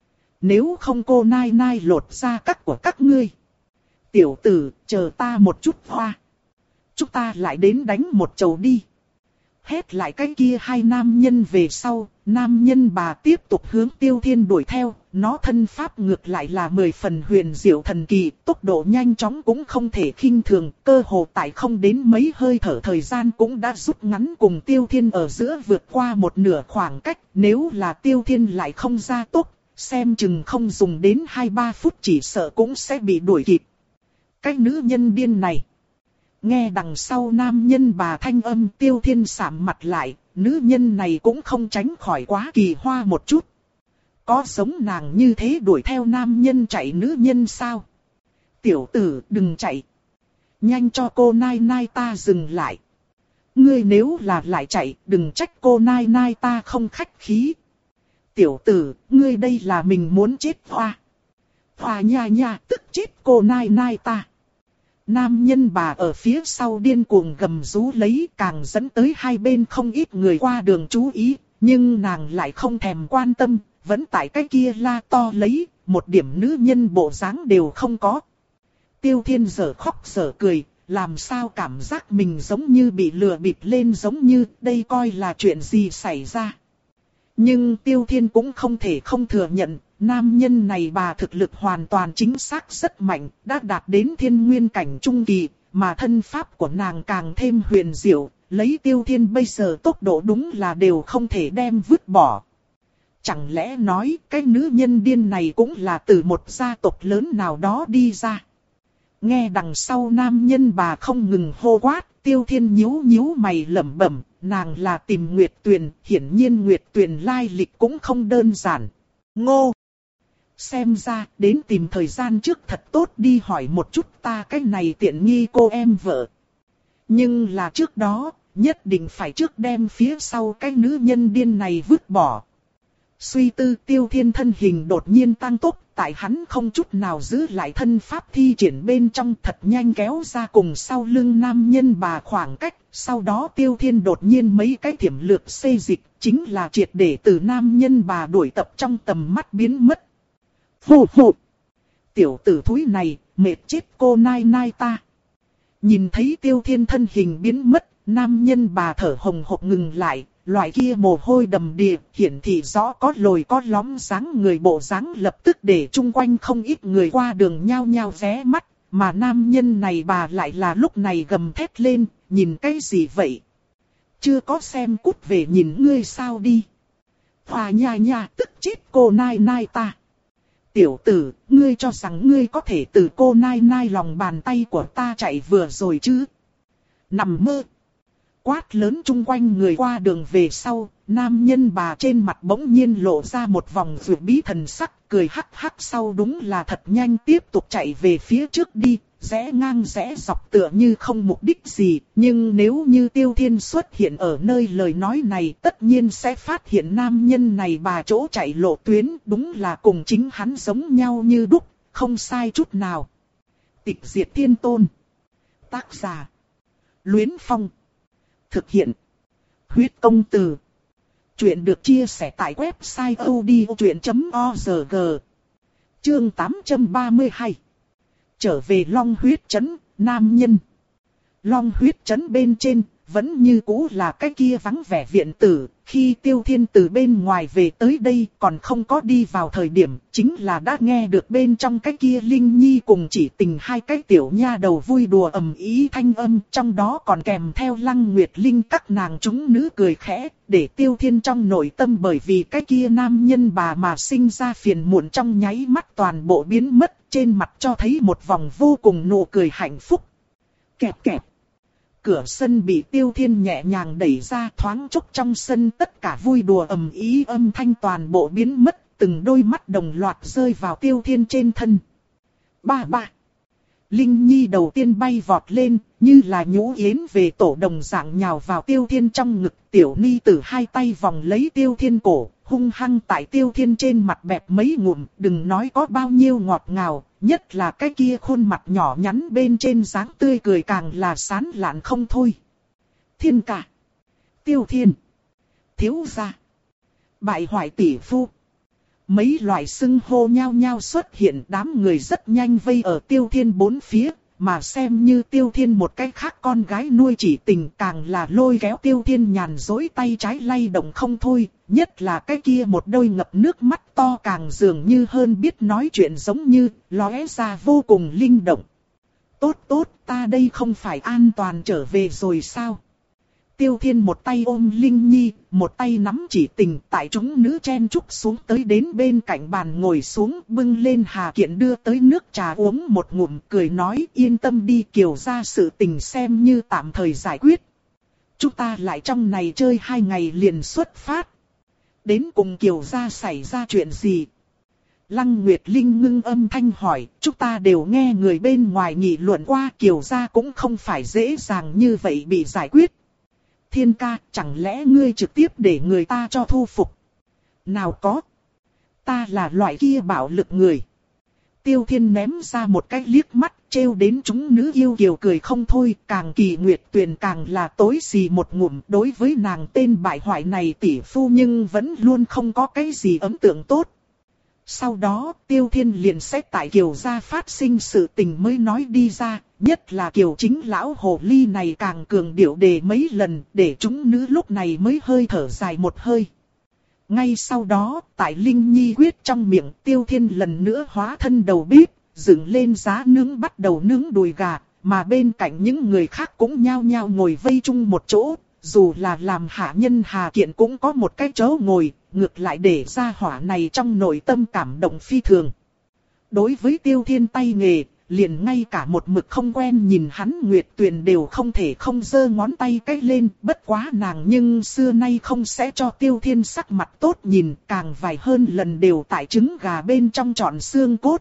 Nếu không cô Nai Nai lột ra các của các ngươi. Tiểu tử, chờ ta một chút hoa. Chúng ta lại đến đánh một chầu đi. Hét lại cái kia hai nam nhân về sau, nam nhân bà tiếp tục hướng Tiêu Thiên đuổi theo, nó thân pháp ngược lại là mười phần huyền diệu thần kỳ, tốc độ nhanh chóng cũng không thể khinh thường, cơ hồ tại không đến mấy hơi thở thời gian cũng đã rút ngắn cùng Tiêu Thiên ở giữa vượt qua một nửa khoảng cách, nếu là Tiêu Thiên lại không ra tốc, xem chừng không dùng đến hai ba phút chỉ sợ cũng sẽ bị đuổi kịp. Cái nữ nhân điên này. Nghe đằng sau nam nhân bà thanh âm, Tiêu Thiên sạm mặt lại, nữ nhân này cũng không tránh khỏi quá kỳ hoa một chút. Có giống nàng như thế đuổi theo nam nhân chạy nữ nhân sao? Tiểu tử đừng chạy. Nhanh cho cô nai nai ta dừng lại. Ngươi nếu là lại chạy, đừng trách cô nai nai ta không khách khí. Tiểu tử, ngươi đây là mình muốn chết hoa. Hoa nha nha, tức chết cô nai nai ta. Nam nhân bà ở phía sau điên cuồng gầm rú lấy, càng dẫn tới hai bên không ít người qua đường chú ý, nhưng nàng lại không thèm quan tâm, vẫn tại cái kia la to lấy, một điểm nữ nhân bộ dáng đều không có. Tiêu Thiên giờ khóc giờ cười, làm sao cảm giác mình giống như bị lừa bịp lên, giống như đây coi là chuyện gì xảy ra. Nhưng Tiêu Thiên cũng không thể không thừa nhận, nam nhân này bà thực lực hoàn toàn chính xác rất mạnh, đã đạt đến thiên nguyên cảnh trung kỳ, mà thân pháp của nàng càng thêm huyền diệu, lấy Tiêu Thiên bây giờ tốc độ đúng là đều không thể đem vứt bỏ. Chẳng lẽ nói cái nữ nhân điên này cũng là từ một gia tộc lớn nào đó đi ra? Nghe đằng sau nam nhân bà không ngừng hô quát, Tiêu Thiên nhíu nhíu mày lẩm bẩm, nàng là tìm Nguyệt Tuyền, hiển nhiên Nguyệt Tuyền lai lịch cũng không đơn giản. Ngô! Xem ra, đến tìm thời gian trước thật tốt đi hỏi một chút ta cái này tiện nghi cô em vợ. Nhưng là trước đó, nhất định phải trước đem phía sau cái nữ nhân điên này vứt bỏ. Suy tư Tiêu Thiên thân hình đột nhiên tăng tốc, tại hắn không chút nào giữ lại thân pháp thi triển bên trong thật nhanh kéo ra cùng sau lưng nam nhân bà khoảng cách. Sau đó Tiêu Thiên đột nhiên mấy cái thiểm lược xê dịch, chính là triệt để từ nam nhân bà đuổi tập trong tầm mắt biến mất. Hù hù! Tiểu tử thúi này, mệt chết cô nai nai ta. Nhìn thấy Tiêu Thiên thân hình biến mất, nam nhân bà thở hồng hộc ngừng lại. Loại kia mồ hôi đầm đìa, hiển thị rõ có lồi có lõm dáng người bộ dáng lập tức để chung quanh không ít người qua đường nhao nhao ghé mắt, mà nam nhân này bà lại là lúc này gầm thét lên, nhìn cái gì vậy? Chưa có xem cút về nhìn ngươi sao đi. Hoa nha nha tức chết cô nai nai ta. Tiểu tử, ngươi cho rằng ngươi có thể từ cô nai nai lòng bàn tay của ta chạy vừa rồi chứ? Nằm mơ. Quát lớn chung quanh người qua đường về sau, nam nhân bà trên mặt bỗng nhiên lộ ra một vòng rượu bí thần sắc, cười hắc hắc sau đúng là thật nhanh tiếp tục chạy về phía trước đi, rẽ ngang rẽ dọc tựa như không mục đích gì, nhưng nếu như Tiêu Thiên xuất hiện ở nơi lời nói này tất nhiên sẽ phát hiện nam nhân này bà chỗ chạy lộ tuyến đúng là cùng chính hắn giống nhau như đúc, không sai chút nào. Tịch diệt thiên tôn. Tác giả. Luyến Phong. Thực hiện. Huyết công từ. Chuyện được chia sẻ tại website odchuyện chấm org. Chương tám trăm ba mươi hai. Trở về Long Huyết Trấn, nam nhân. Long Huyết Trấn bên trên, vẫn như cũ là cái kia vắng vẻ viện tử. Khi Tiêu Thiên từ bên ngoài về tới đây còn không có đi vào thời điểm, chính là đã nghe được bên trong cái kia Linh Nhi cùng Chỉ Tình hai cái tiểu nha đầu vui đùa ầm ĩ thanh âm, trong đó còn kèm theo Lăng Nguyệt Linh các nàng chúng nữ cười khẽ, để Tiêu Thiên trong nội tâm bởi vì cái kia nam nhân bà mà sinh ra phiền muộn trong nháy mắt toàn bộ biến mất, trên mặt cho thấy một vòng vô cùng nụ cười hạnh phúc. Kẹp kẹp. Cửa sân bị Tiêu Thiên nhẹ nhàng đẩy ra, thoáng chốc trong sân tất cả vui đùa ầm ĩ âm thanh toàn bộ biến mất, từng đôi mắt đồng loạt rơi vào Tiêu Thiên trên thân. Ba ba. Linh Nhi đầu tiên bay vọt lên, như là nhũ yến về tổ đồng dạng nhào vào Tiêu Thiên trong ngực, tiểu ni tử hai tay vòng lấy Tiêu Thiên cổ, hung hăng tại Tiêu Thiên trên mặt bẹp mấy ngụm, đừng nói có bao nhiêu ngọt ngào. Nhất là cái kia khuôn mặt nhỏ nhắn bên trên dáng tươi cười càng là sán lạn không thôi. Thiên ca. Tiêu Thiên. Thiếu gia. Bại hoại tỷ phu. Mấy loại xưng hô nhao nhao xuất hiện, đám người rất nhanh vây ở Tiêu Thiên bốn phía. Mà xem như Tiêu Thiên một cái khác con gái nuôi Chỉ Tình càng là lôi kéo Tiêu Thiên nhàn dối tay trái lay động không thôi. Nhất là cái kia một đôi ngập nước mắt to càng dường như hơn biết nói chuyện giống như, lóe ra vô cùng linh động. Tốt tốt, ta đây không phải an toàn trở về rồi sao? Tiêu Thiên một tay ôm Linh Nhi, một tay nắm chỉ tình, tại chúng nữ chen chúc xuống tới đến bên cạnh bàn ngồi xuống, bưng lên hà kiện đưa tới nước trà uống một ngụm, cười nói yên tâm đi, Kiều gia sự tình xem như tạm thời giải quyết. Chúng ta lại trong này chơi hai ngày liền xuất phát. Đến cùng Kiều gia xảy ra chuyện gì? Lăng Nguyệt Linh ngưng âm thanh hỏi, chúng ta đều nghe người bên ngoài nghị luận qua, Kiều gia cũng không phải dễ dàng như vậy bị giải quyết. Thiên ca, chẳng lẽ ngươi trực tiếp để người ta cho thu phục? Nào có. Ta là loại kia bạo lực người. Tiêu Thiên ném ra một cái liếc mắt, trêu đến chúng nữ yêu kiều cười không thôi. Càng Kỳ Nguyệt Tuyền càng là tối xì một ngụm. Đối với nàng tên bại hoại này tỷ phu nhưng vẫn luôn không có cái gì ấn tượng tốt. Sau đó Tiêu Thiên liền xét tại Kiều gia phát sinh sự tình mới nói đi ra. Nhất là Kiều chính lão hồ ly này càng cường điệu đề mấy lần, để chúng nữ lúc này mới hơi thở dài một hơi. Ngay sau đó, tại Linh Nhi quyết trong miệng, Tiêu Thiên lần nữa hóa thân đầu bếp, dựng lên giá nướng bắt đầu nướng đùi gà, mà bên cạnh những người khác cũng nhao nhao ngồi vây chung một chỗ, dù là làm hạ nhân hà kiện cũng có một cái chỗ ngồi, ngược lại để ra hỏa này trong nội tâm cảm động phi thường. Đối với Tiêu Thiên tay nghề, liền ngay cả một mực không quen nhìn hắn Nguyệt Tuyền đều không thể không giơ ngón tay cái lên, bất quá nàng nhưng xưa nay không sẽ cho Tiêu Thiên sắc mặt tốt nhìn, càng vài hơn lần đều tại trứng gà bên trong trọn xương cốt.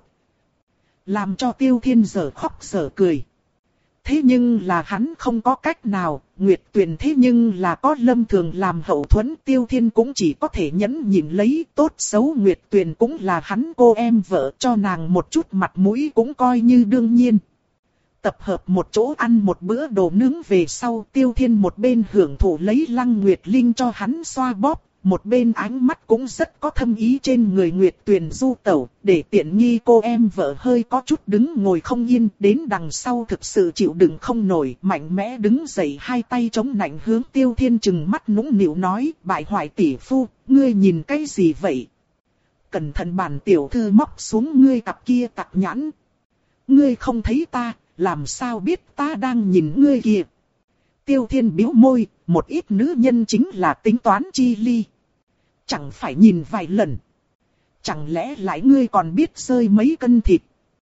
Làm cho Tiêu Thiên dở khóc dở cười. Thế nhưng là hắn không có cách nào, Nguyệt Tuyền thế nhưng là có Lâm Thường làm hậu thuẫn, Tiêu Thiên cũng chỉ có thể nhẫn nhịn lấy, tốt xấu Nguyệt Tuyền cũng là hắn cô em vợ, cho nàng một chút mặt mũi cũng coi như đương nhiên. Tập hợp một chỗ ăn một bữa đồ nướng về sau, Tiêu Thiên một bên hưởng thụ lấy Lăng Nguyệt Linh cho hắn xoa bóp, một bên ánh mắt cũng rất có thâm ý trên người Nguyệt Tuyền du tẩu, để tiện nghi cô em vợ hơi có chút đứng ngồi không yên, đến đằng sau thực sự chịu đựng không nổi, mạnh mẽ đứng dậy hai tay chống nạnh hướng Tiêu Thiên chừng mắt nũng nịu nói, bại hoại tỷ phu, ngươi nhìn cái gì vậy? Cẩn thận bản tiểu thư móc xuống ngươi cặp kia tặc nhãn. Ngươi không thấy ta, làm sao biết ta đang nhìn ngươi kìa? Tiêu Thiên bĩu môi, một ít nữ nhân chính là tính toán chi ly. Chẳng phải nhìn vài lần. Chẳng lẽ lại ngươi còn biết rơi mấy cân thịt?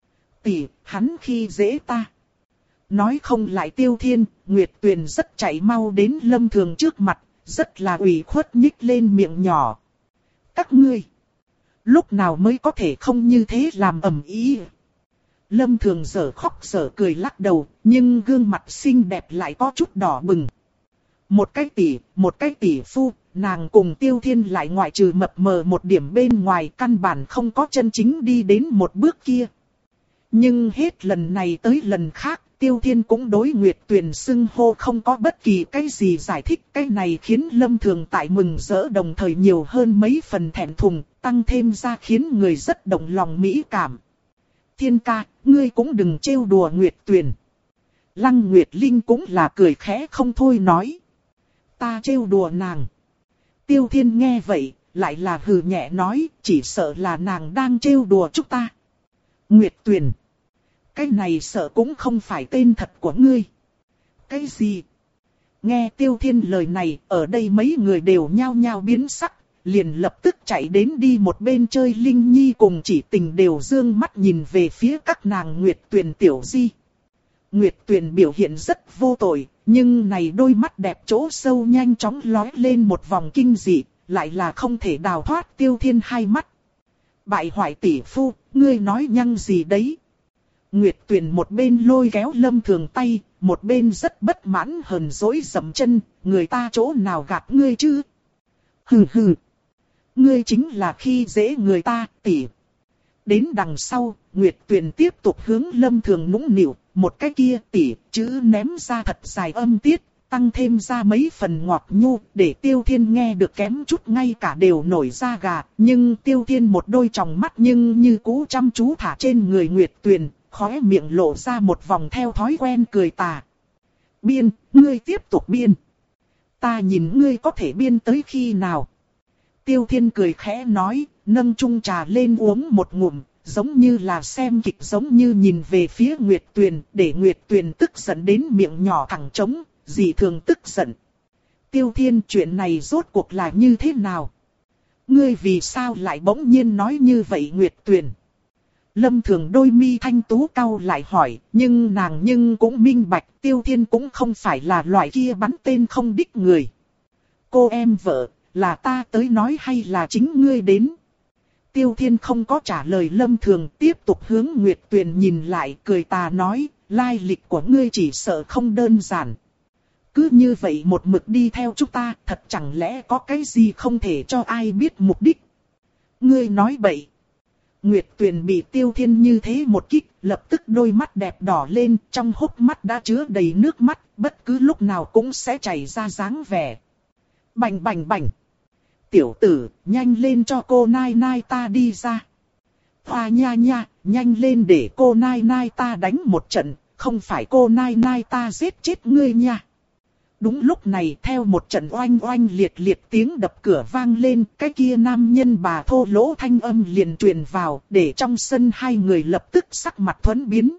Tỷ, hắn khi dễ ta. Nói không lại Tiêu Thiên, Nguyệt Tuyền rất chạy mau đến Lâm Thường trước mặt, rất là ủy khuất nhích lên miệng nhỏ. Các ngươi, lúc nào mới có thể không như thế làm ầm ĩ? Lâm Thường dở khóc dở cười lắc đầu, nhưng gương mặt xinh đẹp lại có chút đỏ bừng. Một cái tỷ, một cái tỷ phu, nàng cùng Tiêu Thiên lại ngoại trừ mập mờ một điểm bên ngoài, căn bản không có chân chính đi đến một bước kia. Nhưng hết lần này tới lần khác, Tiêu Thiên cũng đối Nguyệt Tuyền xưng hô không có bất kỳ cái gì giải thích. Cái này khiến Lâm Thường tại mừng rỡ đồng thời nhiều hơn mấy phần thẹn thùng, tăng thêm ra khiến người rất động lòng mỹ cảm. Thiên ca, ngươi cũng đừng trêu đùa Nguyệt Tuyền. Lăng Nguyệt Linh cũng là cười khẽ không thôi nói. Ta trêu đùa nàng. Tiêu Thiên nghe vậy, lại là hừ nhẹ nói, chỉ sợ là nàng đang trêu đùa chúng ta. Nguyệt Tuyền, cái này sợ cũng không phải tên thật của ngươi. Cái gì? Nghe Tiêu Thiên lời này, ở đây mấy người đều nhao nhao biến sắc, liền lập tức chạy đến đi một bên chơi Linh Nhi cùng Chỉ Tình đều dương mắt nhìn về phía các nàng Nguyệt Tuyền tiểu di. Nguyệt Tuyền biểu hiện rất vô tội, nhưng này đôi mắt đẹp chỗ sâu nhanh chóng lóe lên một vòng kinh dị, lại là không thể đào thoát Tiêu Thiên hai mắt. Bại hoại tỷ phu, ngươi nói nhăng gì đấy? Nguyệt Tuyền một bên lôi kéo Lâm Thường tay, một bên rất bất mãn hờn dỗi dậm chân, người ta chỗ nào gạt ngươi chứ? Hừ hừ, ngươi chính là khi dễ người ta, tỷ. Đến đằng sau, Nguyệt Tuyền tiếp tục hướng Lâm Thường nũng nịu, một cái kia tỷ chữ ném ra thật dài âm tiết, tăng thêm ra mấy phần ngọt nhu, để Tiêu Thiên nghe được kém chút ngay cả đều nổi da gà, nhưng Tiêu Thiên một đôi tròng mắt nhưng như cũ chăm chú thả trên người Nguyệt Tuyền, khóe miệng lộ ra một vòng theo thói quen cười tà. Biên, ngươi tiếp tục biên. Ta nhìn ngươi có thể biên tới khi nào? Tiêu Thiên cười khẽ nói, nâng chung trà lên uống một ngụm, giống như là xem kịch, giống như nhìn về phía Nguyệt Tuyền, để Nguyệt Tuyền tức giận đến miệng nhỏ thẳng trống, dị thường tức giận. Tiêu Thiên, chuyện này rốt cuộc là như thế nào? Ngươi vì sao lại bỗng nhiên nói như vậy Nguyệt Tuyền? Lâm Thường đôi mi thanh tú cau lại hỏi, nhưng nàng nhưng cũng minh bạch Tiêu Thiên cũng không phải là loại kia bắn tên không đích người. Cô em vợ, là ta tới nói hay là chính ngươi đến? Tiêu Thiên không có trả lời Lâm Thường, tiếp tục hướng Nguyệt Tuyền nhìn lại, cười tà nói, lai lịch của ngươi chỉ sợ không đơn giản. Cứ như vậy một mực đi theo chúng ta, thật chẳng lẽ có cái gì không thể cho ai biết mục đích? Ngươi nói bậy. Nguyệt Tuyền bị Tiêu Thiên như thế một kích, lập tức đôi mắt đẹp đỏ lên, trong hốc mắt đã chứa đầy nước mắt, bất cứ lúc nào cũng sẽ chảy ra dáng vẻ. Bành bành bành. Tiểu tử, nhanh lên cho cô nai nai ta đi ra. Hoa nha nha, nhanh lên để cô nai nai ta đánh một trận, không phải cô nai nai ta giết chết ngươi nha. Đúng lúc này theo một trận oanh oanh liệt liệt tiếng đập cửa vang lên, cái kia nam nhân bà thô lỗ thanh âm liền truyền vào, để trong sân hai người lập tức sắc mặt thuẫn biến.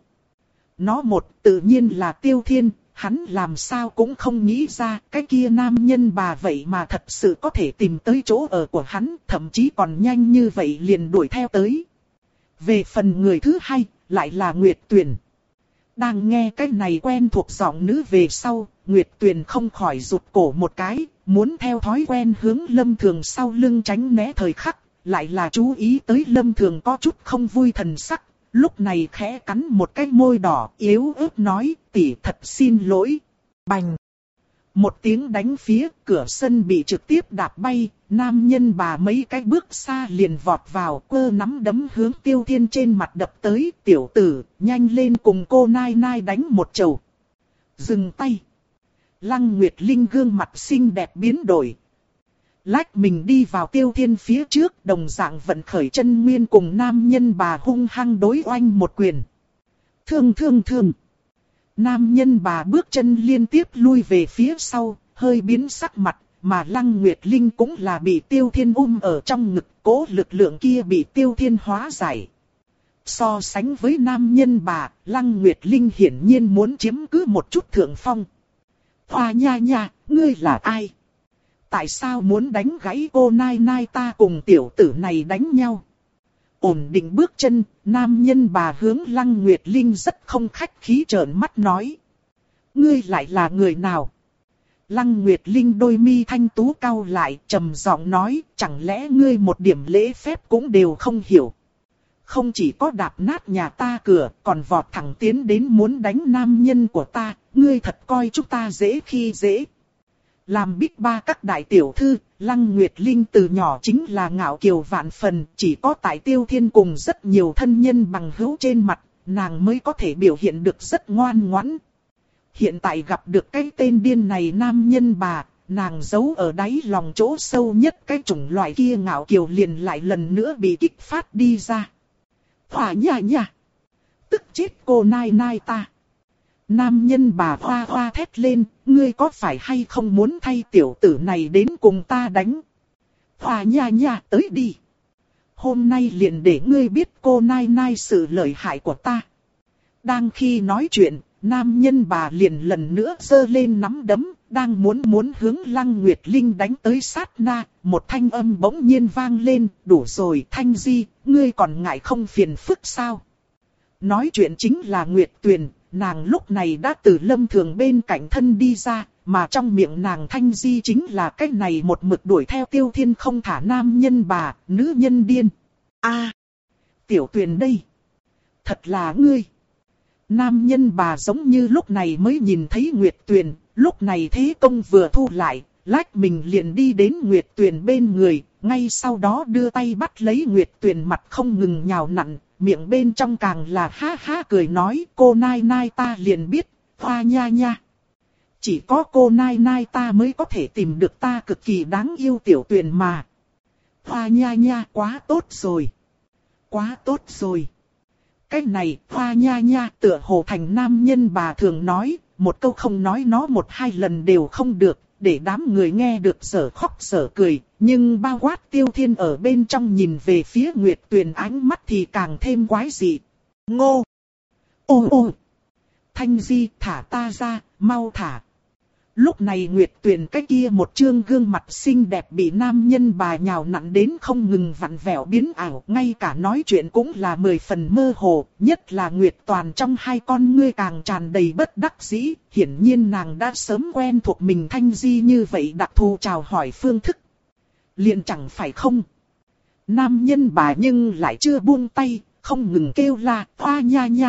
Nó một tự nhiên là Tiêu Thiên, hắn làm sao cũng không nghĩ ra cái kia nam nhân bà vậy mà thật sự có thể tìm tới chỗ ở của hắn, thậm chí còn nhanh như vậy liền đuổi theo tới. Về phần người thứ hai, lại là Nguyệt Tuyền. Đang nghe cái này quen thuộc giọng nữ về sau, Nguyệt Tuyền không khỏi rụt cổ một cái, muốn theo thói quen hướng Lâm Thường sau lưng tránh né thời khắc, lại là chú ý tới Lâm Thường có chút không vui thần sắc, lúc này khẽ cắn một cái môi đỏ, yếu ớt nói, tỷ thật xin lỗi. Bành! Một tiếng đánh phía, cửa sân bị trực tiếp đạp bay, nam nhân bà mấy cái bước xa liền vọt vào, quơ nắm đấm hướng Tiêu Thiên trên mặt đập tới, tiểu tử, nhanh lên cùng cô nai nai đánh một chầu. Dừng tay! Lăng Nguyệt Linh gương mặt xinh đẹp biến đổi. Lách mình đi vào Tiêu Thiên phía trước, đồng dạng vận khởi chân nguyên cùng nam nhân bà hung hăng đối oanh một quyền. Thương thương thương! Nam nhân bà bước chân liên tiếp lui về phía sau, hơi biến sắc mặt, mà Lăng Nguyệt Linh cũng là bị Tiêu Thiên ôm ở trong ngực, cố lực lượng kia bị Tiêu Thiên hóa giải. So sánh với nam nhân bà, Lăng Nguyệt Linh hiển nhiên muốn chiếm cứ một chút thượng phong. Hoa nha nha, ngươi là ai? Tại sao muốn đánh gãy cô nai nai ta cùng tiểu tử này đánh nhau? Ổn định bước chân, nam nhân bà hướng Lăng Nguyệt Linh rất không khách khí trợn mắt nói. Ngươi lại là người nào? Lăng Nguyệt Linh đôi mi thanh tú cau lại, trầm giọng nói, chẳng lẽ ngươi một điểm lễ phép cũng đều không hiểu? Không chỉ có đạp nát nhà ta cửa, còn vọt thẳng tiến đến muốn đánh nam nhân của ta, ngươi thật coi chúng ta dễ khi dễ. Làm Bích Ba các đại tiểu thư, Lăng Nguyệt Linh từ nhỏ chính là ngạo kiều vạn phần, chỉ có tại Tiêu Thiên cùng rất nhiều thân nhân bằng hữu trên mặt, nàng mới có thể biểu hiện được rất ngoan ngoãn. Hiện tại gặp được cái tên điên này nam nhân bà, nàng giấu ở đáy lòng chỗ sâu nhất cái chủng loại kia ngạo kiều liền lại lần nữa bị kích phát đi ra. Hoa nha nha! Tức chết cô nai nai ta! Nam nhân bà hoa hoa thét lên, ngươi có phải hay không muốn thay tiểu tử này đến cùng ta đánh? Hoa nha nha tới đi! Hôm nay liền để ngươi biết cô nai nai sự lợi hại của ta. Đang khi nói chuyện, nam nhân bà liền lần nữa giơ lên nắm đấm, đang muốn muốn hướng Lăng Nguyệt Linh đánh tới sát na, một thanh âm bỗng nhiên vang lên, đủ rồi Thanh Di, ngươi còn ngại không phiền phức sao? Nói chuyện chính là Nguyệt Tuyền, nàng lúc này đã từ Lâm Thường bên cạnh thân đi ra, mà trong miệng nàng Thanh Di chính là cái này một mực đuổi theo Tiêu Thiên không thả nam nhân bà, nữ nhân điên. A, tiểu Tuyền đây, thật là ngươi. Nam nhân bà giống như lúc này mới nhìn thấy Nguyệt Tuyền, lúc này thế công vừa thu lại, lách mình liền đi đến Nguyệt Tuyền bên người, ngay sau đó đưa tay bắt lấy Nguyệt Tuyền mặt không ngừng nhào nặn, miệng bên trong càng là ha ha cười nói, cô nai nai ta liền biết, hoa nha nha. Chỉ có cô nai nai ta mới có thể tìm được ta cực kỳ đáng yêu tiểu Tuyền mà. Hoa nha nha quá tốt rồi. Quá tốt rồi. Cái này, hoa nha nha, tựa hồ thành nam nhân bà thường nói, một câu không nói nó một hai lần đều không được, để đám người nghe được sở khóc sở cười, nhưng bao quát Tiêu Thiên ở bên trong nhìn về phía Nguyệt Tuyền ánh mắt thì càng thêm quái dị. Ngô! Ô ô! Thanh Di thả ta ra, mau thả! Lúc này Nguyệt Tuyền cái kia một trương gương mặt xinh đẹp bị nam nhân bà nhào nặn đến không ngừng vặn vẹo biến ảo, ngay cả nói chuyện cũng là mười phần mơ hồ, nhất là Nguyệt Toàn trong hai con ngươi càng tràn đầy bất đắc dĩ, hiển nhiên nàng đã sớm quen thuộc mình Thanh Di như vậy đặc thù chào hỏi phương thức. Liền chẳng phải không? Nam nhân bà nhưng lại chưa buông tay, không ngừng kêu la, hoa nha nha.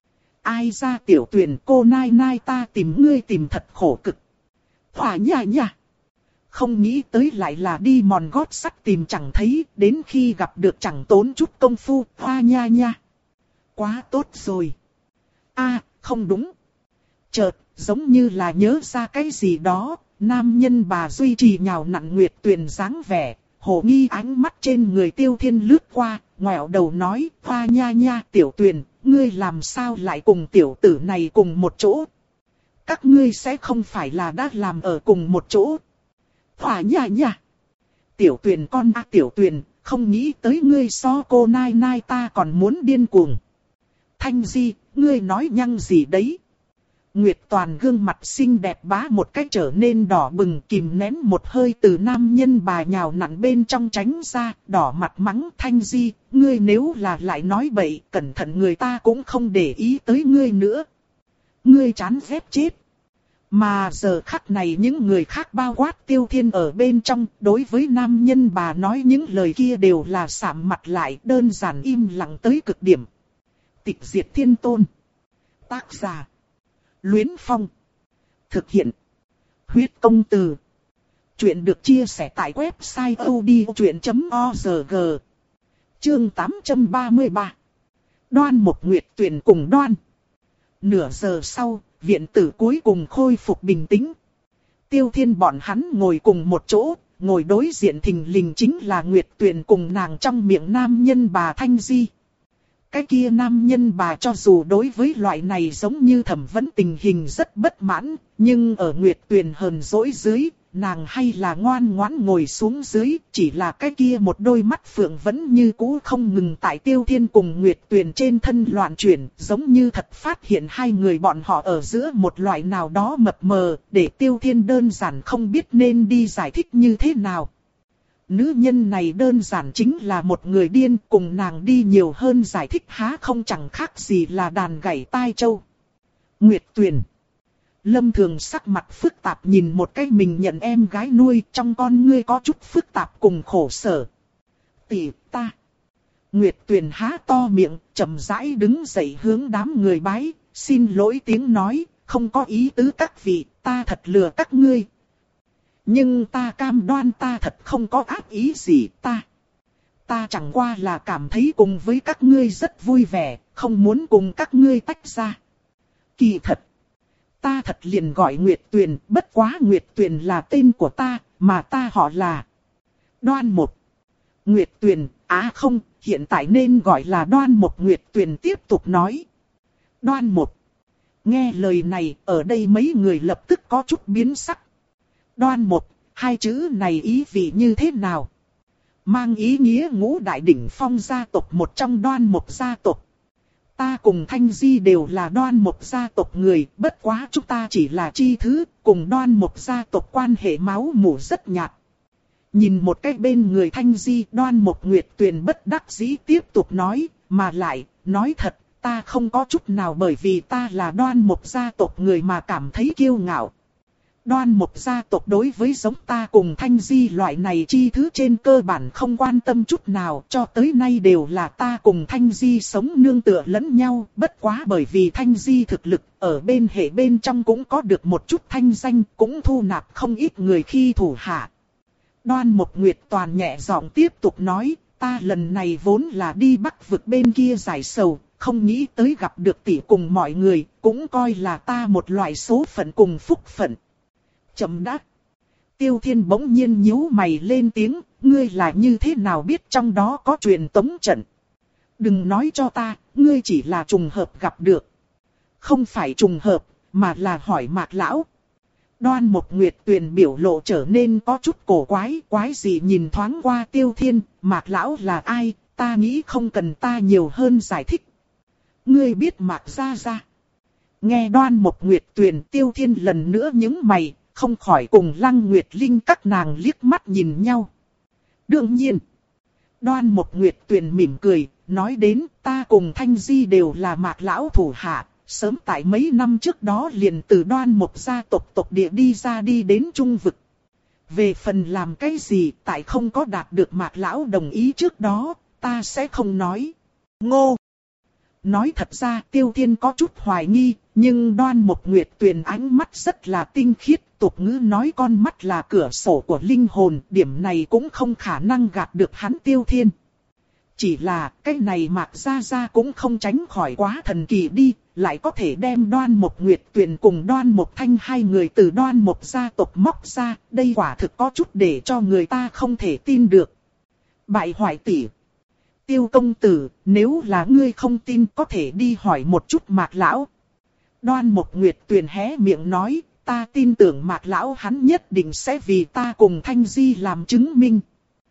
Ai ra Tiểu Tuyền, cô nai nai ta tìm ngươi tìm thật khổ cực. Hoa nha nha. Không nghĩ tới lại là đi mòn gót sắt tìm chẳng thấy, đến khi gặp được chẳng tốn chút công phu, hoa nha nha. Quá tốt rồi. A, à, không đúng. Chợt, giống như là nhớ ra cái gì đó, nam nhân bà duy trì nhào nặn Nguyệt Tuyền dáng vẻ, hồ nghi ánh mắt trên người Tiêu Thiên lướt qua, ngoẹo đầu nói, hoa nha nha Tiểu Tuyền, ngươi làm sao lại cùng tiểu tử này cùng một chỗ? Các ngươi sẽ không phải là đã làm ở cùng một chỗ? Hoa nha nha. Tiểu Tuyền con à Tiểu Tuyền, không nghĩ tới ngươi so cô nai nai ta còn muốn điên cuồng. Thanh Di, ngươi nói nhăng gì đấy? Nguyệt Toàn gương mặt xinh đẹp bá một cách trở nên đỏ bừng, kìm nén một hơi từ nam nhân bà nhào nặn bên trong tránh ra, đỏ mặt mắng Thanh Di, ngươi nếu là lại nói bậy, cẩn thận người ta cũng không để ý tới ngươi nữa. Ngươi chán ghét chết. Mà giờ khắc này những người khác bao quát Tiêu Thiên ở bên trong, đối với nam nhân bà nói những lời kia đều là sạm mặt lại, đơn giản im lặng tới cực điểm. Tịch Diệt Thiên Tôn. Tác giả Luyến Phong. Thực hiện Huyết Công Từ. Chuyện được chia sẻ tại website odchuyện chấm org. Chương tám trăm ba mươi ba. Đoan Mộc Nguyệt Tuyền cùng Đoan. Nửa giờ sau, viện tử cuối cùng khôi phục bình tĩnh. Tiêu Thiên bọn hắn ngồi cùng một chỗ, ngồi đối diện thình lình chính là Nguyệt Tuyền cùng nàng trong miệng nam nhân bà Thanh Di. Cái kia nam nhân bà cho dù đối với loại này giống như thẩm vấn tình hình rất bất mãn, nhưng ở Nguyệt Tuyền hờn dỗi dưới, nàng hay là ngoan ngoãn ngồi xuống dưới, chỉ là cái kia một đôi mắt phượng vẫn như cũ không ngừng tại Tiêu Thiên cùng Nguyệt Tuyền trên thân loạn chuyển, giống như thật phát hiện hai người bọn họ ở giữa một loại nào đó mập mờ, để Tiêu Thiên đơn giản không biết nên đi giải thích như thế nào. Nữ nhân này đơn giản chính là một người điên, cùng nàng đi nhiều hơn giải thích há không chẳng khác gì là đàn gảy tai châu. Nguyệt Tuyền. Lâm Thường sắc mặt phức tạp nhìn một cái mình nhận em gái nuôi, trong con ngươi có chút phức tạp cùng khổ sở. Tỷ ta. Nguyệt Tuyền há to miệng, chậm rãi đứng dậy hướng đám người bái, xin lỗi tiếng nói, không có ý tứ các vị, ta thật lừa các ngươi. Nhưng ta cam đoan ta thật không có ác ý gì, ta. Ta chẳng qua là cảm thấy cùng với các ngươi rất vui vẻ, không muốn cùng các ngươi tách ra. Kỳ thật. Ta thật liền gọi Nguyệt Tuyền, bất quá Nguyệt Tuyền là tên của ta, mà ta họ là Đoan Mộc. Nguyệt Tuyền, á không, hiện tại nên gọi là Đoan Mộc. Nguyệt Tuyền tiếp tục nói. Đoan Mộc. Nghe lời này, ở đây mấy người lập tức có chút biến sắc. Đoan Mộc, hai chữ này ý vị như thế nào? Mang ý nghĩa ngũ đại đỉnh phong gia tộc một trong Đoan Mộc gia tộc. Ta cùng Thanh Di đều là Đoan Mộc gia tộc người, bất quá chúng ta chỉ là chi thứ, cùng Đoan Mộc gia tộc quan hệ máu mủ rất nhạt. Nhìn một cái bên người Thanh Di, Đoan Mộc Nguyệt Tuyền bất đắc dĩ tiếp tục nói, mà lại, nói thật, ta không có chút nào bởi vì ta là Đoan Mộc gia tộc người mà cảm thấy kiêu ngạo. Đoan Mộc gia tộc đối với giống ta cùng Thanh Di loại này chi thứ trên cơ bản không quan tâm chút nào, cho tới nay đều là ta cùng Thanh Di sống nương tựa lẫn nhau, bất quá bởi vì Thanh Di thực lực, ở bên hệ bên trong cũng có được một chút thanh danh, cũng thu nạp không ít người khi thủ hạ. Đoan Mộc Nguyệt Toàn nhẹ giọng tiếp tục nói, ta lần này vốn là đi Bắc vực bên kia giải sầu, không nghĩ tới gặp được tỷ cùng mọi người, cũng coi là ta một loại số phận cùng phúc phận. Chậm đã. Tiêu Thiên bỗng nhiên nhíu mày lên tiếng, ngươi là như thế nào biết trong đó có truyền tống trận? Đừng nói cho ta, ngươi chỉ là trùng hợp gặp được. Không phải trùng hợp, mà là hỏi Mạc Lão. Đoan Mộc Nguyệt Tuyền biểu lộ trở nên có chút cổ quái, quái gì nhìn thoáng qua Tiêu Thiên, Mạc Lão là ai, ta nghĩ không cần ta nhiều hơn giải thích. Ngươi biết Mạc Gia Gia. Nghe Đoan Mộc Nguyệt Tuyền, Tiêu Thiên lần nữa nhướng mày, không khỏi cùng Lăng Nguyệt Linh các nàng liếc mắt nhìn nhau. Đương nhiên, Đoan Mộc Nguyệt Tuyền mỉm cười, nói đến ta cùng Thanh Di đều là Mạc lão thủ hạ, sớm tại mấy năm trước đó liền từ Đoan Mộc gia tộc tộc địa đi ra đi đến Trung Vực. Về phần làm cái gì tại không có đạt được Mạc lão đồng ý trước đó, ta sẽ không nói. Ngô! Nói thật ra Tiêu Thiên có chút hoài nghi, nhưng Đoan Mộc Nguyệt Tuyền ánh mắt rất là tinh khiết, tục ngữ nói con mắt là cửa sổ của linh hồn, điểm này cũng không khả năng gạt được hắn Tiêu Thiên. Chỉ là cái này Mạc Gia Gia cũng không tránh khỏi quá thần kỳ đi, lại có thể đem Đoan Mộc Nguyệt Tuyền cùng Đoan Mộc Thanh hai người từ Đoan Mộc gia tộc móc ra, đây quả thực có chút để cho người ta không thể tin được. Bại hoại tỷ! Tiêu công tử, nếu là ngươi không tin có thể đi hỏi một chút Mạc lão. Đoan Mộc Nguyệt Tuyền hé miệng nói, ta tin tưởng Mạc lão hắn nhất định sẽ vì ta cùng Thanh Di làm chứng minh.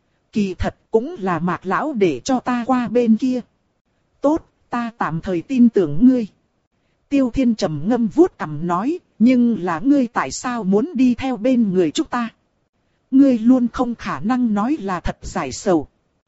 Kỳ thật cũng là Mạc lão để cho ta qua bên kia. Tốt, ta tạm thời tin tưởng ngươi. Tiêu Thiên trầm ngâm vuốt cằm nói, nhưng là ngươi tại sao muốn đi theo bên người chúng ta? Ngươi luôn không khả năng nói là thật giải sầu.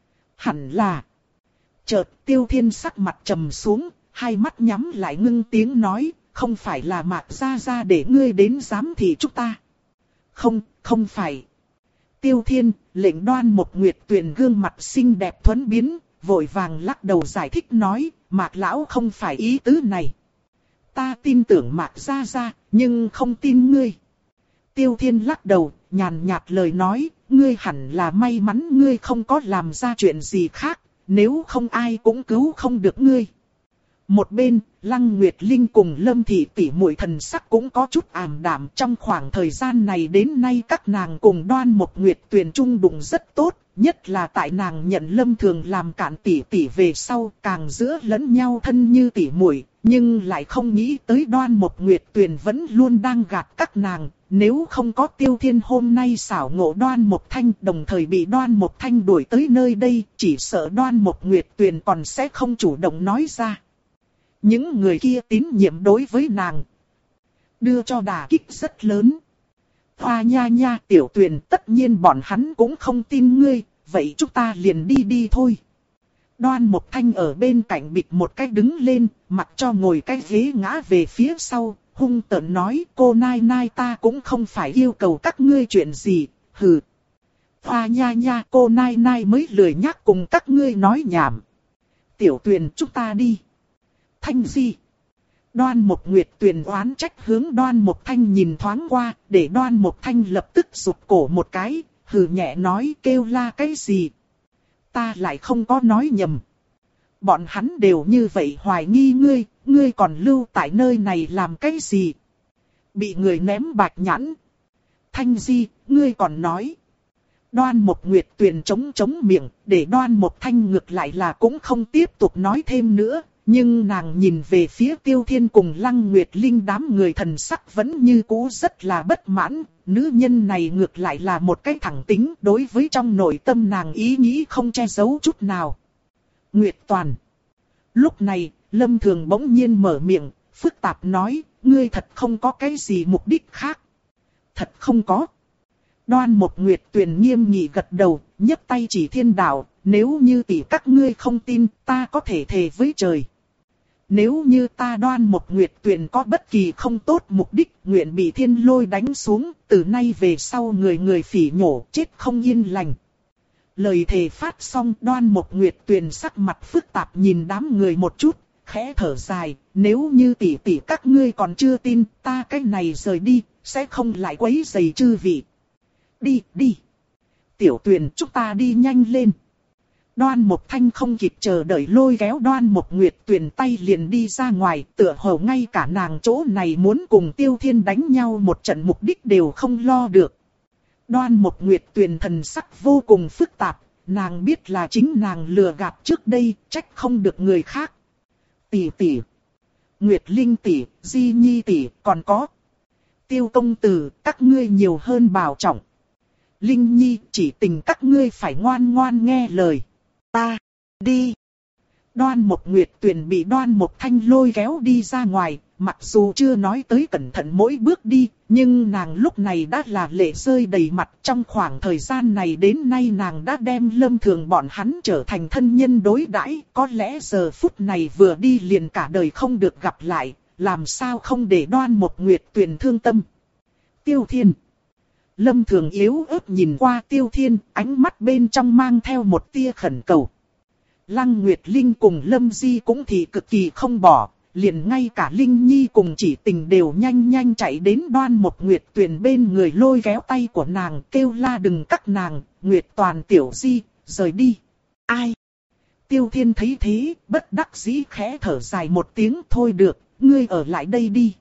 Hẳn là. Chợt Tiêu Thiên sắc mặt trầm xuống, hai mắt nhắm lại ngưng tiếng nói, không phải là Mạc Gia Gia để ngươi đến giám thị chúng ta. Không, không phải. Tiêu Thiên, lệnh Đoan Mộc Nguyệt Tuyền gương mặt xinh đẹp thuấn biến, vội vàng lắc đầu giải thích nói, Mạc lão không phải ý tứ này. Ta tin tưởng Mạc Gia Gia, nhưng không tin ngươi. Tiêu Thiên lắc đầu, nhàn nhạt lời nói, ngươi hẳn là may mắn ngươi không có làm ra chuyện gì khác, nếu không ai cũng cứu không được ngươi. Một bên, Lăng Nguyệt Linh cùng Lâm Thị tỷ muội thần sắc cũng có chút ảm đạm, trong khoảng thời gian này đến nay các nàng cùng Đoan Mộc Nguyệt Tuyền chung đụng rất tốt, nhất là tại nàng nhận Lâm Thường làm cạn tỷ tỷ về sau, càng giữa lẫn nhau thân như tỷ muội, nhưng lại không nghĩ tới Đoan Mộc Nguyệt Tuyền vẫn luôn đang gạt các nàng. Nếu không có Tiêu Thiên hôm nay xảo ngộ Đoan Mộc Thanh, đồng thời bị Đoan Mộc Thanh đuổi tới nơi đây, chỉ sợ Đoan Mộc Nguyệt Tuyền còn sẽ không chủ động nói ra. Những người kia tín nhiệm đối với nàng, đưa cho đả kích rất lớn. Hoa nha nha Tiểu Tuyền, tất nhiên bọn hắn cũng không tin ngươi, vậy chúng ta liền đi đi thôi. Đoan Mộc Thanh ở bên cạnh bịch một cái đứng lên, mặc cho ngồi cái ghế ngã về phía sau, hung tợn nói, cô nai nai ta cũng không phải yêu cầu các ngươi chuyện gì, hừ. Hoa nha nha cô nai nai mới lười nhắc cùng các ngươi nói nhảm. Tiểu Tuyền, chúng ta đi. Thanh Di. Đoan Mộc Nguyệt Tuyền oán trách hướng Đoan Mộc Thanh nhìn thoáng qua, để Đoan Mộc Thanh lập tức rụt cổ một cái, hừ nhẹ nói, kêu la cái gì. Ta lại không có nói nhầm. Bọn hắn đều như vậy hoài nghi ngươi, ngươi còn lưu tại nơi này làm cái gì? Bị người ném bạch nhãn. Thanh Di, ngươi còn nói. Đoan Mộc Nguyệt Tuyền chống chống miệng, để Đoan Mộc Thanh ngược lại là cũng không tiếp tục nói thêm nữa. Nhưng nàng nhìn về phía Tiêu Thiên cùng Lăng Nguyệt Linh đám người thần sắc vẫn như cũ rất là bất mãn. Nữ nhân này ngược lại là một cái thẳng tính, đối với trong nội tâm nàng ý nghĩ không che giấu chút nào. Nguyệt Toàn. Lúc này, Lâm Thường bỗng nhiên mở miệng, phức tạp nói, ngươi thật không có cái gì mục đích khác. Thật không có. Đoan Mộc Nguyệt Tuyền nghiêm nghị gật đầu, nhấc tay chỉ thiên đạo, nếu như tỷ các ngươi không tin, ta có thể thề với trời. Nếu như ta Đoan Mộc Nguyệt Tuyền có bất kỳ không tốt mục đích, nguyện bị thiên lôi đánh xuống, từ nay về sau người người phỉ nhổ, chết không yên lành. Lời thề phát xong, Đoan Mộc Nguyệt Tuyền sắc mặt phức tạp nhìn đám người một chút, khẽ thở dài, nếu như tỷ tỷ các ngươi còn chưa tin, ta cái này rời đi, sẽ không lại quấy rầy chư vị. Đi, đi. Tiểu Tuyền, chúng ta đi nhanh lên. Đoan Mộc Thanh không kịp chờ đợi lôi kéo Đoan Mộc Nguyệt Tuyền tay liền đi ra ngoài, tựa hồ ngay cả nàng chỗ này muốn cùng Tiêu Thiên đánh nhau một trận mục đích đều không lo được. Đoan Mộc Nguyệt Tuyền thần sắc vô cùng phức tạp, nàng biết là chính nàng lừa gạt trước đây, trách không được người khác. Tỷ tỷ, Nguyệt Linh tỷ, Di Nhi tỷ, còn có Tiêu công tử, các ngươi nhiều hơn bảo trọng. Linh Nhi, chỉ tình các ngươi phải ngoan ngoan nghe lời. Ta, đi. Đoan Mộc Nguyệt Tuyền bị Đoan Mộc Thanh lôi kéo đi ra ngoài, mặc dù chưa nói tới cẩn thận mỗi bước đi, nhưng nàng lúc này đã là lệ rơi đầy mặt. Trong khoảng thời gian này đến nay nàng đã đem Lâm Thường bọn hắn trở thành thân nhân đối đãi, có lẽ giờ phút này vừa đi liền cả đời không được gặp lại, làm sao không để Đoan Mộc Nguyệt Tuyền thương tâm. Tiêu Thiên. Lâm Thường yếu ớt nhìn qua Tiêu Thiên, ánh mắt bên trong mang theo một tia khẩn cầu. Lăng Nguyệt Linh cùng Lâm Di cũng thì cực kỳ không bỏ, liền ngay cả Linh Nhi cùng Chỉ Tình đều nhanh nhanh chạy đến Đoan Mộc Nguyệt Tuyền bên người lôi kéo tay của nàng, kêu la đừng cắt nàng, Nguyệt Toàn tiểu Di, rời đi. Ai? Tiêu Thiên thấy thế, bất đắc dĩ khẽ thở dài một tiếng, thôi được, ngươi ở lại đây đi.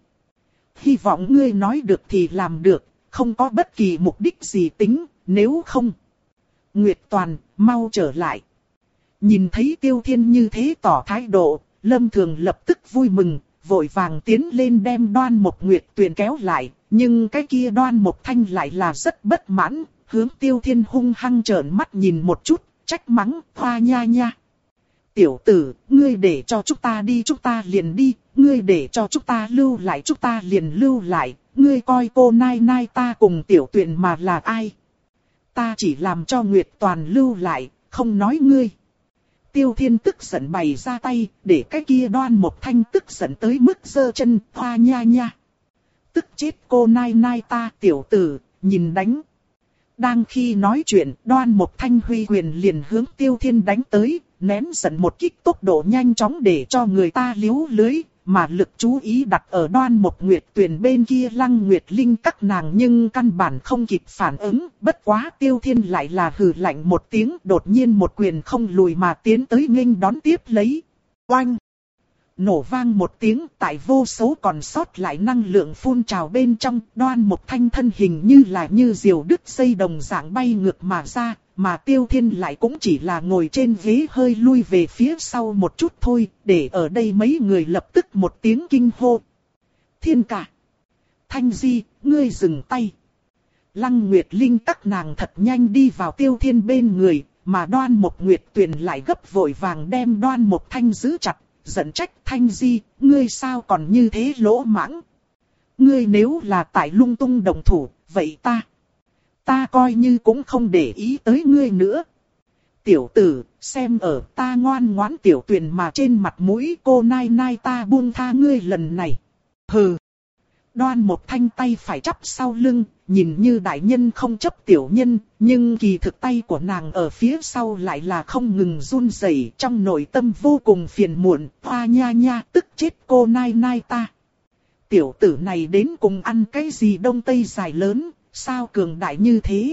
Hy vọng ngươi nói được thì làm được, không có bất kỳ mục đích gì tính, nếu không. Nguyệt Toàn, mau trở lại. Nhìn thấy Tiêu Thiên như thế tỏ thái độ, Lâm Thường lập tức vui mừng, vội vàng tiến lên đem Đoan Mộc Nguyệt Tuyền kéo lại, nhưng cái kia Đoan Mộc Thanh lại là rất bất mãn, hướng Tiêu Thiên hung hăng trợn mắt nhìn một chút, trách mắng, hoa nha nha. Tiểu tử, ngươi để cho chúng ta đi chúng ta liền đi, ngươi để cho chúng ta lưu lại chúng ta liền lưu lại, ngươi coi cô Nai Nai ta cùng Tiểu Tuyền mà là ai? Ta chỉ làm cho Nguyệt Toàn lưu lại, không nói ngươi. Tiêu Thiên tức giận bày ra tay, để cái kia Đoan Mộc Thanh tức giận tới mức giơ chân, hoa nha nha. Tức chết cô Nai Nai ta tiểu tử, nhìn đánh. Đang khi nói chuyện, Đoan Mộc Thanh huy quyền liền hướng Tiêu Thiên đánh tới, ném giận một kích tốc độ nhanh chóng để cho người ta liếu lưới, mà lực chú ý đặt ở Đoan Mộc Nguyệt Tuyền bên kia Lăng Nguyệt Linh các nàng nhưng căn bản không kịp phản ứng, bất quá Tiêu Thiên lại là hừ lạnh một tiếng, đột nhiên một quyền không lùi mà tiến tới nghênh đón tiếp lấy. Oanh! Nổ vang một tiếng, tại vô số còn sót lại năng lượng phun trào bên trong, Đoan Mộc Thanh thân hình như là như diều đứt dây đồng dạng bay ngược mà ra, mà Tiêu Thiên lại cũng chỉ là ngồi trên ghế hơi lui về phía sau một chút thôi, để ở đây mấy người lập tức một tiếng kinh hô. Thiên Cả! Thanh Di, ngươi dừng tay! Lăng Nguyệt Linh các nàng thật nhanh đi vào Tiêu Thiên bên người, mà Đoan Mộc Nguyệt Tuyền lại gấp vội vàng đem Đoan Mộc Thanh giữ chặt, giận trách Thanh Di, ngươi sao còn như thế lỗ mãng? Ngươi nếu là tại lung tung đồng thủ, vậy ta... Ta coi như cũng không để ý tới ngươi nữa. Tiểu tử, xem ở ta ngoan ngoãn Tiểu Tuyền mà trên mặt mũi cô Nai Nai ta buông tha ngươi lần này. Hừ. Đoan Mộc Thanh tay phải chắp sau lưng, nhìn như đại nhân không chấp tiểu nhân, nhưng kỳ thực tay của nàng ở phía sau lại là không ngừng run rẩy, trong nội tâm vô cùng phiền muộn, hoa nha nha tức chết cô Nai Nai ta. Tiểu tử này đến cùng ăn cái gì đông tây dài lớn, sao cường đại như thế?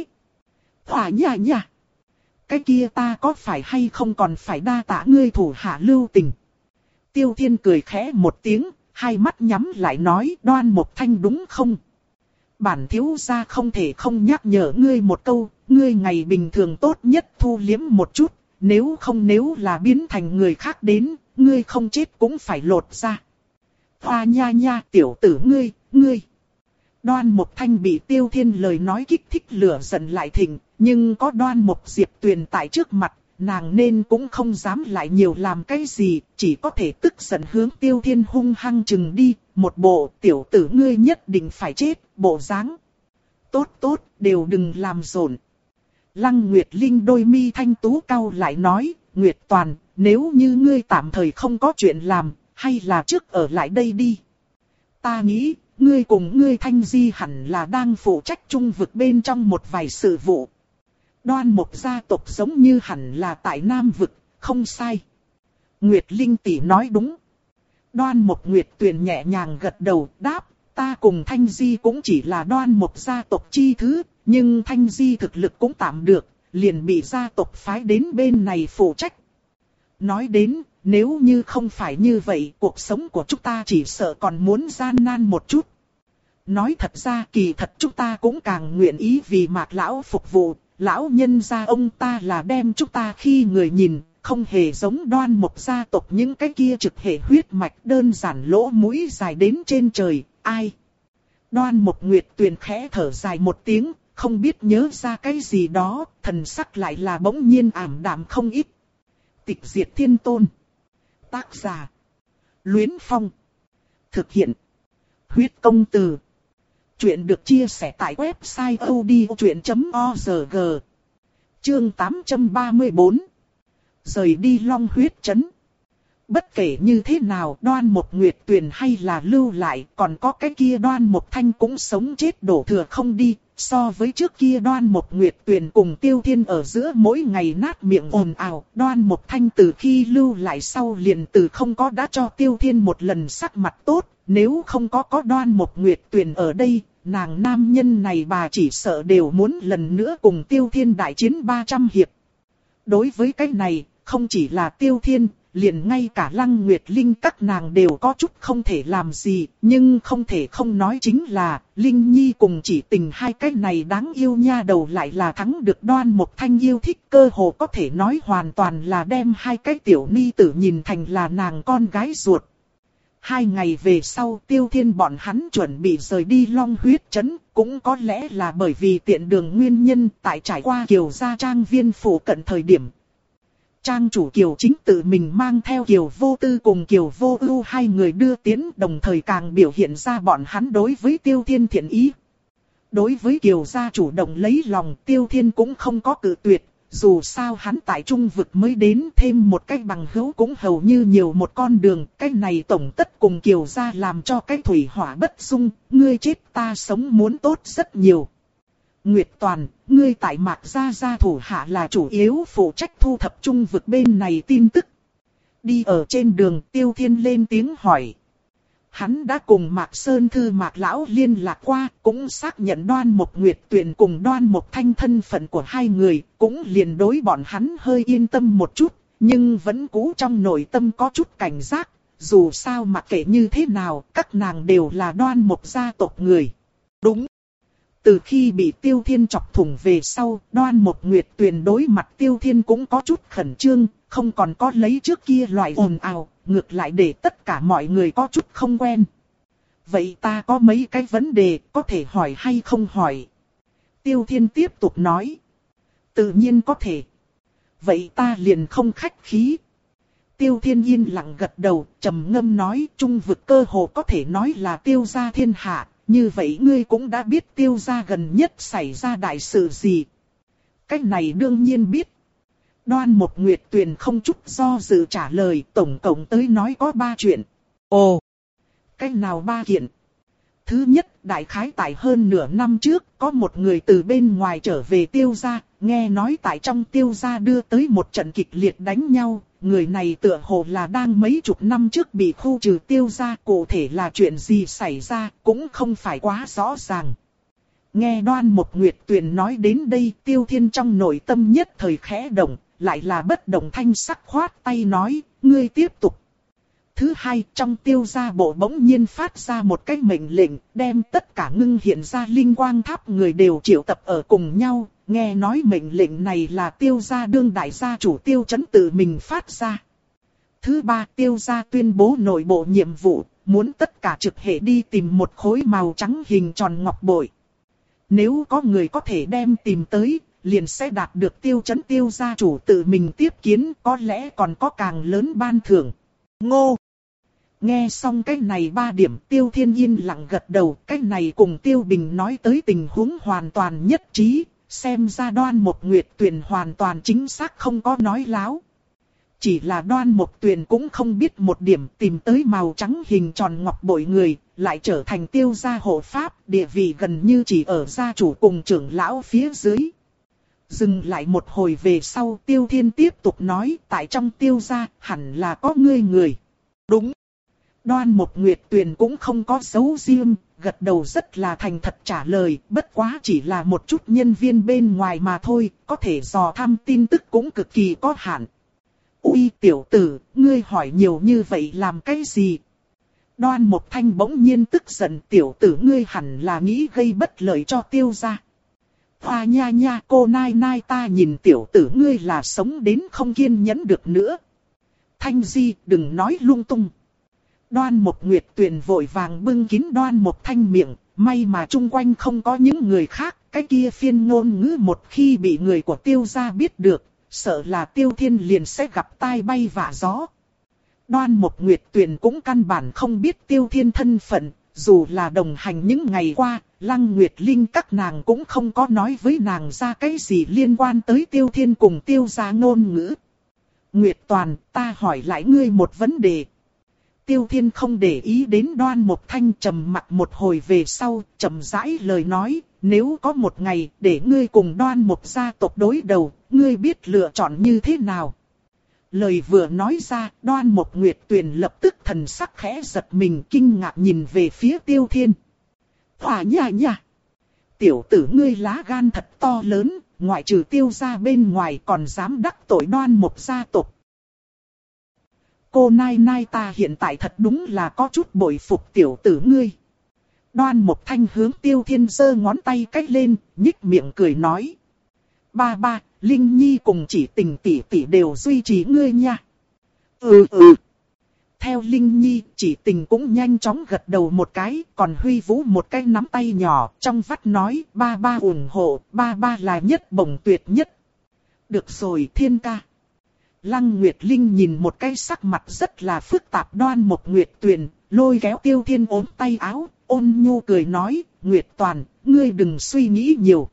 Hoa nha nha. Cái kia ta có phải hay không còn phải đa tạ ngươi thủ hạ lưu tình. Tiêu Thiên cười khẽ một tiếng, hai mắt nhắm lại nói Đoan Mộc Thanh đúng không? Bản thiếu gia không thể không nhắc nhở ngươi một câu, ngươi ngày bình thường tốt nhất thu liếm một chút, nếu không nếu là biến thành người khác đến, ngươi không chết cũng phải lột ra. Hoa nha nha tiểu tử ngươi, ngươi. Đoan Mộc Thanh bị Tiêu Thiên lời nói kích thích lửa giận lại thịnh, nhưng có Đoan Mộc Diệp Tuyền tại trước mặt, nàng nên cũng không dám lại nhiều làm cái gì, chỉ có thể tức giận hướng Tiêu Thiên hung hăng chừng đi, một bộ tiểu tử ngươi nhất định phải chết, bộ dáng. Tốt tốt, đều đừng làm rộn. Lăng Nguyệt Linh đôi mi thanh tú cau lại nói, Nguyệt Toàn, nếu như ngươi tạm thời không có chuyện làm, hay là trước ở lại đây đi. Ta nghĩ, ngươi cùng ngươi Thanh Di hẳn là đang phụ trách trung vực bên trong một vài sự vụ. Đoan Mộc gia tộc giống như hẳn là tại Nam vực, không sai. Nguyệt Linh tỷ nói đúng. Đoan Mộc Nguyệt Tuyền nhẹ nhàng gật đầu đáp, ta cùng Thanh Di cũng chỉ là Đoan Mộc gia tộc chi thứ, nhưng Thanh Di thực lực cũng tạm được, liền bị gia tộc phái đến bên này phụ trách. Nói đến, nếu như không phải như vậy, cuộc sống của chúng ta chỉ sợ còn muốn gian nan một chút. Nói thật ra kỳ thật chúng ta cũng càng nguyện ý vì Mạc lão phục vụ, lão nhân gia ông ta là đem chúng ta khi người nhìn, không hề giống Đoan Mộc gia tộc những cái kia trực hệ huyết mạch đơn giản lỗ mũi dài đến trên trời, ai. Đoan Mộc Nguyệt Tuyền khẽ thở dài một tiếng, không biết nhớ ra cái gì đó, thần sắc lại là bỗng nhiên ảm đạm không ít. Tịch diệt thiên tôn. Tác giả. Luyến Phong. Thực hiện. Huyết công từ. Chuyện được chia sẻ tại website odchuyện chấm org. Chương tám trăm ba mươi tư. Rời đi Long Huyết Trấn. Bất kể như thế nào, Đoan Mộc Nguyệt Tuyền hay là lưu lại, còn có cái kia Đoan Mộc Thanh cũng sống chết đổ thừa không đi. So với trước kia Đoan Mộc Nguyệt Tuyền cùng Tiêu Thiên ở giữa mỗi ngày nát miệng ồn ào, Đoan Mộc Thanh từ khi lưu lại sau liền từ không có đã cho Tiêu Thiên một lần sắc mặt tốt. Nếu không có có Đoan Mộc Nguyệt Tuyền ở đây, nàng nam nhân này bà chỉ sợ đều muốn lần nữa cùng Tiêu Thiên đại chiến ba trăm hiệp. Đối với cái này, không chỉ là Tiêu Thiên, liền ngay cả Lăng Nguyệt Linh các nàng đều có chút không thể làm gì, nhưng không thể không nói chính là, Linh Nhi cùng Chỉ Tình hai cái này đáng yêu nha đầu lại là thắng được Đoan Mộc Thanh yêu thích, cơ hồ có thể nói hoàn toàn là đem hai cái tiểu ni tử nhìn thành là nàng con gái ruột. Hai ngày về sau, Tiêu Thiên bọn hắn chuẩn bị rời đi Long Huyết Trấn, cũng có lẽ là bởi vì tiện đường nguyên nhân, tại trải qua Kiều gia trang viên phủ cận thời điểm. Trang chủ Kiều chính tự mình mang theo Kiều Vô Tư cùng Kiều Vô Ưu hai người đưa tiến, đồng thời càng biểu hiện ra bọn hắn đối với Tiêu Thiên thiện ý. Đối với Kiều gia chủ động lấy lòng, Tiêu Thiên cũng không có cự tuyệt. Dù sao hắn tại trung vực mới đến, thêm một cách bằng hữu cũng hầu như nhiều một con đường. Cái này tổng tất cùng Kiều gia làm cho cái thủy hỏa bất dung, ngươi chết ta sống muốn tốt rất nhiều. Nguyệt Toàn, ngươi tại Mạc gia gia thủ hạ là chủ yếu phụ trách thu thập trung vực bên này tin tức. Đi ở trên đường, Tiêu Thiên lên tiếng hỏi. Hắn đã cùng Mạc Sơn Thư Mạc Lão liên lạc qua, cũng xác nhận Đoan Mộc Nguyệt Tuyền cùng Đoan Mộc Thanh thân phận của hai người, cũng liền đối bọn hắn hơi yên tâm một chút, nhưng vẫn cũ trong nội tâm có chút cảnh giác, dù sao mặc kệ như thế nào, các nàng đều là Đoan Mộc gia tộc người. Đúng. Từ khi bị Tiêu Thiên chọc thủng về sau, Đoan Mộc Nguyệt Tuyền đối mặt Tiêu Thiên cũng có chút khẩn trương, không còn có lấy trước kia loại ồn ào, ngược lại để tất cả mọi người có chút không quen. Vậy ta có mấy cái vấn đề, có thể hỏi hay không hỏi? Tiêu Thiên tiếp tục nói. Tự nhiên có thể. Vậy ta liền không khách khí. Tiêu Thiên yên lặng gật đầu, trầm ngâm nói, trung vực cơ hồ có thể nói là Tiêu gia thiên hạ. Như vậy ngươi cũng đã biết Tiêu gia gần nhất xảy ra đại sự gì. Cách này đương nhiên biết. Đoan Mộc Nguyệt Tuyền không chút do dự trả lời, tổng cộng tới nói có ba chuyện. Ồ, cách nào ba kiện? Thứ nhất, đại khái tại hơn nửa năm trước, có một người từ bên ngoài trở về Tiêu gia, nghe nói tại trong Tiêu gia đưa tới một trận kịch liệt đánh nhau. Người này tựa hồ là đang mấy chục năm trước bị khu trừ Tiêu gia, cụ thể là chuyện gì xảy ra cũng không phải quá rõ ràng. Nghe Đoan Mộc Nguyệt Tuyền nói đến đây, Tiêu Thiên trong nội tâm nhất thời khẽ động, lại là bất động thanh sắc khoát tay nói, ngươi tiếp tục. Thứ hai, trong Tiêu gia bộ bỗng nhiên phát ra một cái mệnh lệnh, đem tất cả ngưng hiện ra linh quang tháp người đều triệu tập ở cùng nhau. Nghe nói mệnh lệnh này là Tiêu gia đương đại gia chủ Tiêu Chấn tự mình phát ra. Thứ ba, Tiêu gia tuyên bố nội bộ nhiệm vụ, muốn tất cả trực hệ đi tìm một khối màu trắng hình tròn ngọc bội. Nếu có người có thể đem tìm tới, liền sẽ đạt được Tiêu Chấn Tiêu gia chủ tự mình tiếp kiến, có lẽ còn có càng lớn ban thưởng. Ngô! Nghe xong cái này ba điểm, Tiêu Thiên yên lặng gật đầu, cái này cùng Tiêu Bình nói tới tình huống hoàn toàn nhất trí. Xem ra Đoan Mộc Nguyệt Tuyền hoàn toàn chính xác không có nói láo. Chỉ là Đoan Mộc Tuyền cũng không biết một điểm, tìm tới màu trắng hình tròn ngọc bội người, lại trở thành Tiêu gia hộ pháp, địa vị gần như chỉ ở gia chủ cùng trưởng lão phía dưới. Dừng lại một hồi về sau, Tiêu Thiên tiếp tục nói, tại trong Tiêu gia hẳn là có ngươi người. Đúng. Đoan Mộc Nguyệt Tuyền cũng không có giấu riêng, gật đầu rất là thành thật trả lời, bất quá chỉ là một chút nhân viên bên ngoài mà thôi, có thể dò thăm tin tức cũng cực kỳ có hạn. Ui tiểu tử, ngươi hỏi nhiều như vậy làm cái gì? Đoan Mộc Thanh bỗng nhiên tức giận, tiểu tử ngươi hẳn là nghĩ gây bất lợi cho Tiêu gia. Hoa nha nha, cô nai nai, ta nhìn tiểu tử ngươi là sống đến không kiên nhẫn được nữa. Thanh Di, đừng nói lung tung. Đoan Mộc Nguyệt Tuyền vội vàng bưng kín Đoan Mộc Thanh miệng, may mà chung quanh không có những người khác, cái kia phiên ngôn ngữ một khi bị người của Tiêu gia biết được, sợ là Tiêu Thiên liền sẽ gặp tai bay vạ gió. Đoan Mộc Nguyệt Tuyền cũng căn bản không biết Tiêu Thiên thân phận, dù là đồng hành những ngày qua, Lăng Nguyệt Linh các nàng cũng không có nói với nàng ra cái gì liên quan tới Tiêu Thiên cùng Tiêu gia ngôn ngữ. Nguyệt Toàn, ta hỏi lại ngươi một vấn đề. Tiêu Thiên không để ý đến Đoan Mộc Thanh, trầm mặc một hồi về sau, chậm rãi lời nói, nếu có một ngày để ngươi cùng Đoan Mộc gia tộc đối đầu, ngươi biết lựa chọn như thế nào? Lời vừa nói ra, Đoan Mộc Nguyệt Tuyền lập tức thần sắc khẽ giật mình, kinh ngạc nhìn về phía Tiêu Thiên. Hòa nha nha! Tiểu tử ngươi lá gan thật to lớn, ngoại trừ Tiêu gia bên ngoài còn dám đắc tội Đoan Mộc gia tộc. Cô Nai Nai ta hiện tại thật đúng là có chút bội phục tiểu tử ngươi. Đoan Mộc Thanh hướng Tiêu Thiên giơ ngón tay cách lên, nhích miệng cười nói. Ba ba, Linh Nhi cùng Chỉ Tình tỷ tỷ đều duy trì ngươi nha. Ừ ừ. Theo Linh Nhi, Chỉ Tình cũng nhanh chóng gật đầu một cái, còn Huy Vũ một cái nắm tay nhỏ, trong vắt nói, ba ba ủng hộ, ba ba là nhất bổng tuyệt nhất. Được rồi Thiên ca. Lăng Nguyệt Linh nhìn một cái sắc mặt rất là phức tạp Đoan Mộc Nguyệt Tuyền, lôi kéo Tiêu Thiên ốm tay áo, ôn nhu cười nói, Nguyệt Toàn, ngươi đừng suy nghĩ nhiều.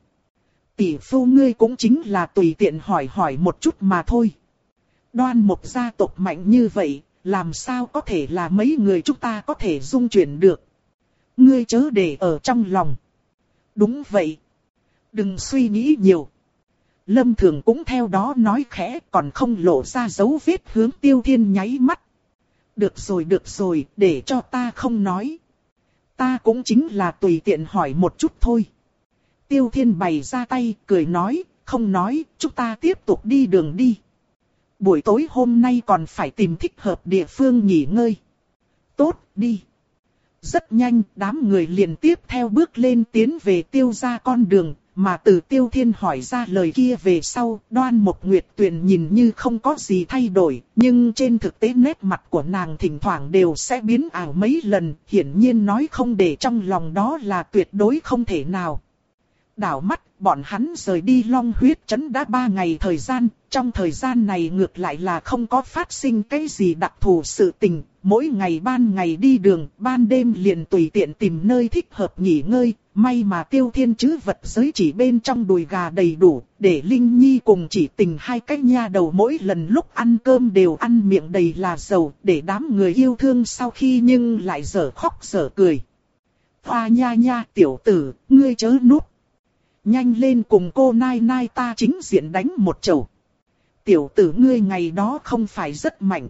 Tỷ phu ngươi cũng chính là tùy tiện hỏi hỏi một chút mà thôi. Đoan Mộc gia tộc mạnh như vậy, làm sao có thể là mấy người chúng ta có thể dung chuyển được. Ngươi chớ để ở trong lòng. Đúng vậy. Đừng suy nghĩ nhiều. Lâm Thường cũng theo đó nói khẽ, còn không lộ ra dấu vết hướng Tiêu Thiên nháy mắt. Được rồi được rồi, để cho ta không nói. Ta cũng chính là tùy tiện hỏi một chút thôi. Tiêu Thiên bày ra tay, cười nói, không nói, chúng ta tiếp tục đi đường đi. Buổi tối hôm nay còn phải tìm thích hợp địa phương nghỉ ngơi. Tốt, đi. Rất nhanh, đám người liền tiếp theo bước lên tiến về Tiêu gia con đường, mà từ Tiêu Thiên hỏi ra lời kia về sau, Đoan Mộc Nguyệt Tuyền nhìn như không có gì thay đổi, nhưng trên thực tế nét mặt của nàng thỉnh thoảng đều sẽ biến ảo mấy lần, hiển nhiên nói không để trong lòng đó là tuyệt đối không thể nào. Đảo mắt, bọn hắn rời đi Long Huyết Trấn đã ba ngày thời gian, trong thời gian này ngược lại là không có phát sinh cái gì đặc thù sự tình, mỗi ngày ban ngày đi đường, ban đêm liền tùy tiện tìm nơi thích hợp nghỉ ngơi, may mà Tiêu Thiên trữ vật giới chỉ bên trong đùi gà đầy đủ, để Linh Nhi cùng Chỉ Tình hai cái nha đầu mỗi lần lúc ăn cơm đều ăn miệng đầy là dầu, để đám người yêu thương sau khi nhưng lại dở khóc dở cười. Hoa nha nha tiểu tử, ngươi chớ núp. Nhanh lên cùng cô Nai Nai ta chính diện đánh một chầu. Tiểu tử ngươi ngày đó không phải rất mạnh.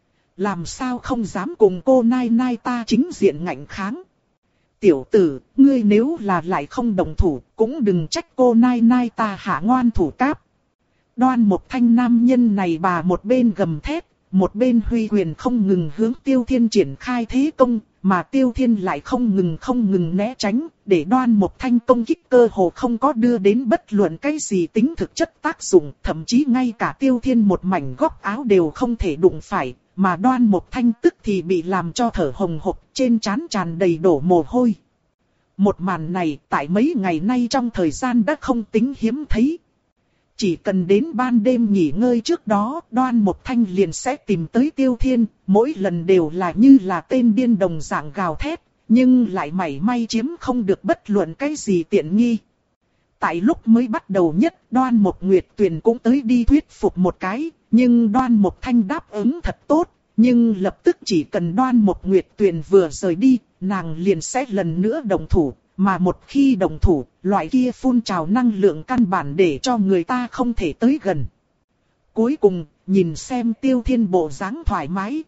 Làm sao không dám cùng cô Nai Nai ta chính diện ngạnh kháng. Tiểu tử, ngươi nếu là lại không đồng thủ, cũng đừng trách cô Nai Nai ta hạ ngoan thủ cáp. Đoan Mộc Thanh nam nhân này bà một bên gầm thét, một bên huy quyền không ngừng hướng Tiêu Thiên triển khai thế công, mà Tiêu Thiên lại không ngừng không ngừng né tránh, để Đoan Mộc Thanh công kích cơ hồ không có đưa đến bất luận cái gì tính thực chất tác dụng, thậm chí ngay cả Tiêu Thiên một mảnh góc áo đều không thể đụng phải, mà Đoan Mộc Thanh tức thì bị làm cho thở hồng hộc, trên trán tràn đầy đổ mồ hôi. Một màn này tại mấy ngày nay trong thời gian đã không tính hiếm thấy. Chỉ cần đến ban đêm nghỉ ngơi trước đó, Đoan Mộc Thanh liền sẽ tìm tới Tiêu Thiên, mỗi lần đều là như là tên điên đồng dạng gào thét, nhưng lại mảy may chiếm không được bất luận cái gì tiện nghi. Tại lúc mới bắt đầu nhất, Đoan Mộc Nguyệt Tuyền cũng tới đi thuyết phục một cái, nhưng Đoan Mộc Thanh đáp ứng thật tốt, nhưng lập tức chỉ cần Đoan Mộc Nguyệt Tuyền vừa rời đi, nàng liền sẽ lần nữa đồng thủ. Mà một khi đồng thủ, loại kia phun trào năng lượng căn bản để cho người ta không thể tới gần. Cuối cùng, nhìn xem Tiêu Thiên bộ dáng thoải mái.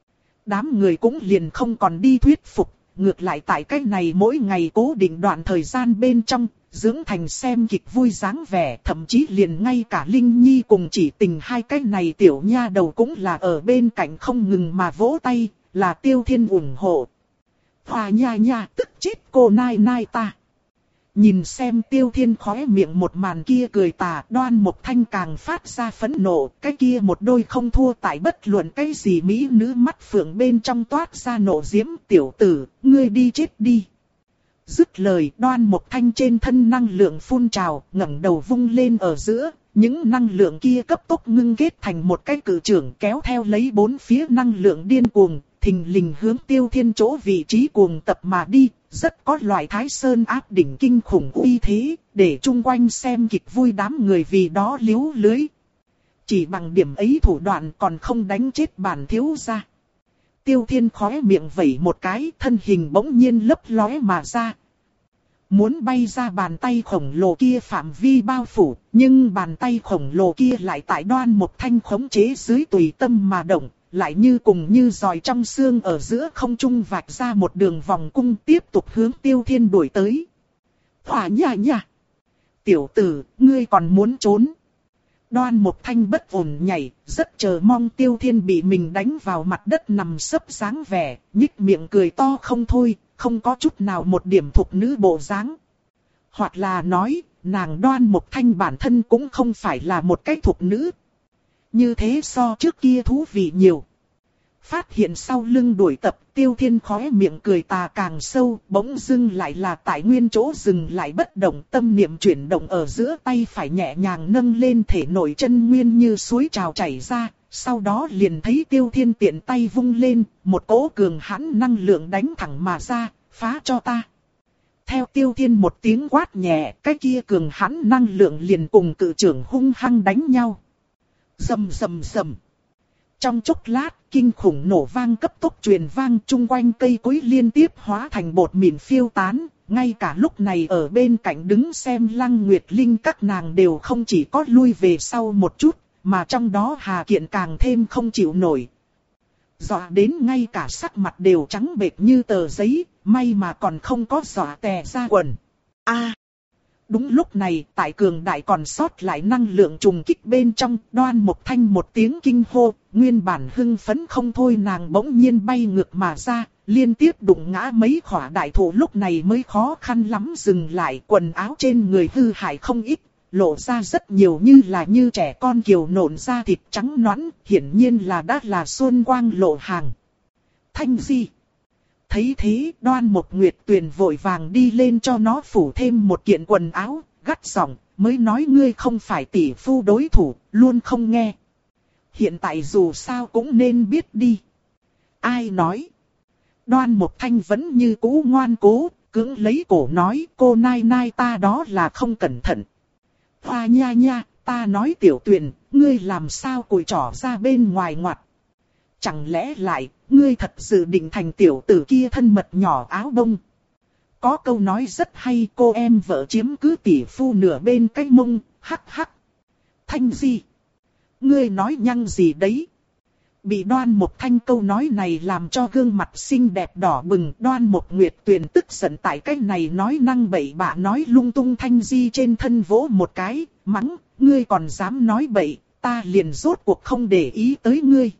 Đám người cũng liền không còn đi thuyết phục, ngược lại tại cách này mỗi ngày cố định đoạn thời gian bên trong, dưỡng thành xem kịch vui dáng vẻ. Thậm chí liền ngay cả Linh Nhi cùng Chỉ Tình hai cái này tiểu nha đầu cũng là ở bên cạnh không ngừng mà vỗ tay, là Tiêu Thiên ủng hộ. Hoa nha nha tức chết cô Nai Nai ta. Nhìn xem Tiêu Thiên khóe miệng một màn kia cười tà, Đoan Mộc Thanh càng phát ra phẫn nộ, cái kia một đôi không thua tại bất luận cái gì mỹ nữ mắt phượng bên trong toát ra nộ diễm. Tiểu tử, ngươi đi chết đi. Dứt lời, Đoan Mộc Thanh trên thân năng lượng phun trào, ngẩng đầu vung lên ở giữa, những năng lượng kia cấp tốc ngưng kết thành một cái cự trưởng kéo theo lấy bốn phía năng lượng điên cuồng, thình lình hướng Tiêu Thiên chỗ vị trí cuồng tập mà đi, rất có loại Thái Sơn áp đỉnh kinh khủng uy thế, để chung quanh xem kịch vui đám người vì đó liếu lưới. Chỉ bằng điểm ấy thủ đoạn còn không đánh chết bản thiếu gia. Tiêu Thiên khóe miệng vẩy một cái, thân hình bỗng nhiên lấp lóe mà ra. Muốn bay ra bàn tay khổng lồ kia phạm vi bao phủ, nhưng bàn tay khổng lồ kia lại tại Đoan Mục Thanh khống chế dưới tùy tâm mà động, lại như cùng như giòi trong xương ở giữa không trung vạch ra một đường vòng cung tiếp tục hướng Tiêu Thiên đuổi tới. Hỏa nha nha! Tiểu tử, ngươi còn muốn trốn? Đoan Mục Thanh bất ổn nhảy, rất chờ mong Tiêu Thiên bị mình đánh vào mặt đất nằm sấp dáng vẻ, nhích miệng cười to không thôi, không có chút nào một điểm thục nữ bộ dáng. Hoặc là nói, nàng Đoan Mục Thanh bản thân cũng không phải là một cái thục nữ. Như thế so trước kia thú vị nhiều. Phát hiện sau lưng đuổi tập, Tiêu Thiên khóe miệng cười tà càng sâu, bỗng dưng lại là tại nguyên chỗ dừng lại bất động, tâm niệm chuyển động ở giữa tay phải nhẹ nhàng nâng lên, thể nội chân nguyên như suối trào chảy ra, sau đó liền thấy Tiêu Thiên tiện tay vung lên, một cỗ cường hãn năng lượng đánh thẳng mà ra, phá cho ta. Theo Tiêu Thiên một tiếng quát nhẹ, cái kia cường hãn năng lượng liền cùng cự trưởng hung hăng đánh nhau. Rầm rầm rầm. Trong chốc lát, kinh khủng nổ vang cấp tốc truyền vang, chung quanh cây cối liên tiếp hóa thành bột mịn phiêu tán. Ngay cả lúc này ở bên cạnh đứng xem Lăng Nguyệt Linh các nàng đều không chỉ có lui về sau một chút, mà trong đó Hà Kiện càng thêm không chịu nổi. Dọa đến ngay cả sắc mặt đều trắng bệch như tờ giấy, may mà còn không có dọa tè ra quần. A! Đúng lúc này, tại cường đại còn sót lại năng lượng trùng kích bên trong, Đoan Mục Thanh một tiếng kinh hô, nguyên bản hưng phấn không thôi nàng bỗng nhiên bay ngược mà ra, liên tiếp đụng ngã mấy khỏa đại thụ, lúc này mới khó khăn lắm dừng lại, quần áo trên người hư hại không ít, lộ ra rất nhiều như là như trẻ con kiều nộn ra thịt trắng nõn, hiển nhiên là đã là xuân quang lộ hàng. Thanh Di! Thấy thế, Đoan Mục Nguyệt Tuyền vội vàng đi lên cho nó phủ thêm một kiện quần áo, gắt giọng, mới nói ngươi không phải tỷ phu đối thủ, luôn không nghe. Hiện tại dù sao cũng nên biết đi. Ai nói? Đoan Mục Thanh vẫn như cũ ngoan cố, cưỡng lấy cổ nói, cô nai nai ta đó là không cẩn thận. Hoa nha nha, ta nói Tiểu Tuyền, ngươi làm sao cùi trỏ ra bên ngoài ngoặt. Chẳng lẽ lại, ngươi thật sự định thành tiểu tử kia thân mật nhỏ áo bông. Có câu nói rất hay, cô em vợ chiếm cứ tỷ phu nửa bên cái mông, hắc hắc. Thanh Di! Ngươi nói nhăng gì đấy? Bị Đoan Mục Thanh câu nói này làm cho gương mặt xinh đẹp đỏ bừng, Đoan Mục Nguyệt Tuyền tức giận tại cái này nói năng bậy bạ nói lung tung. Thanh Di trên thân vỗ một cái, mắng, ngươi còn dám nói bậy, ta liền rốt cuộc không để ý tới ngươi.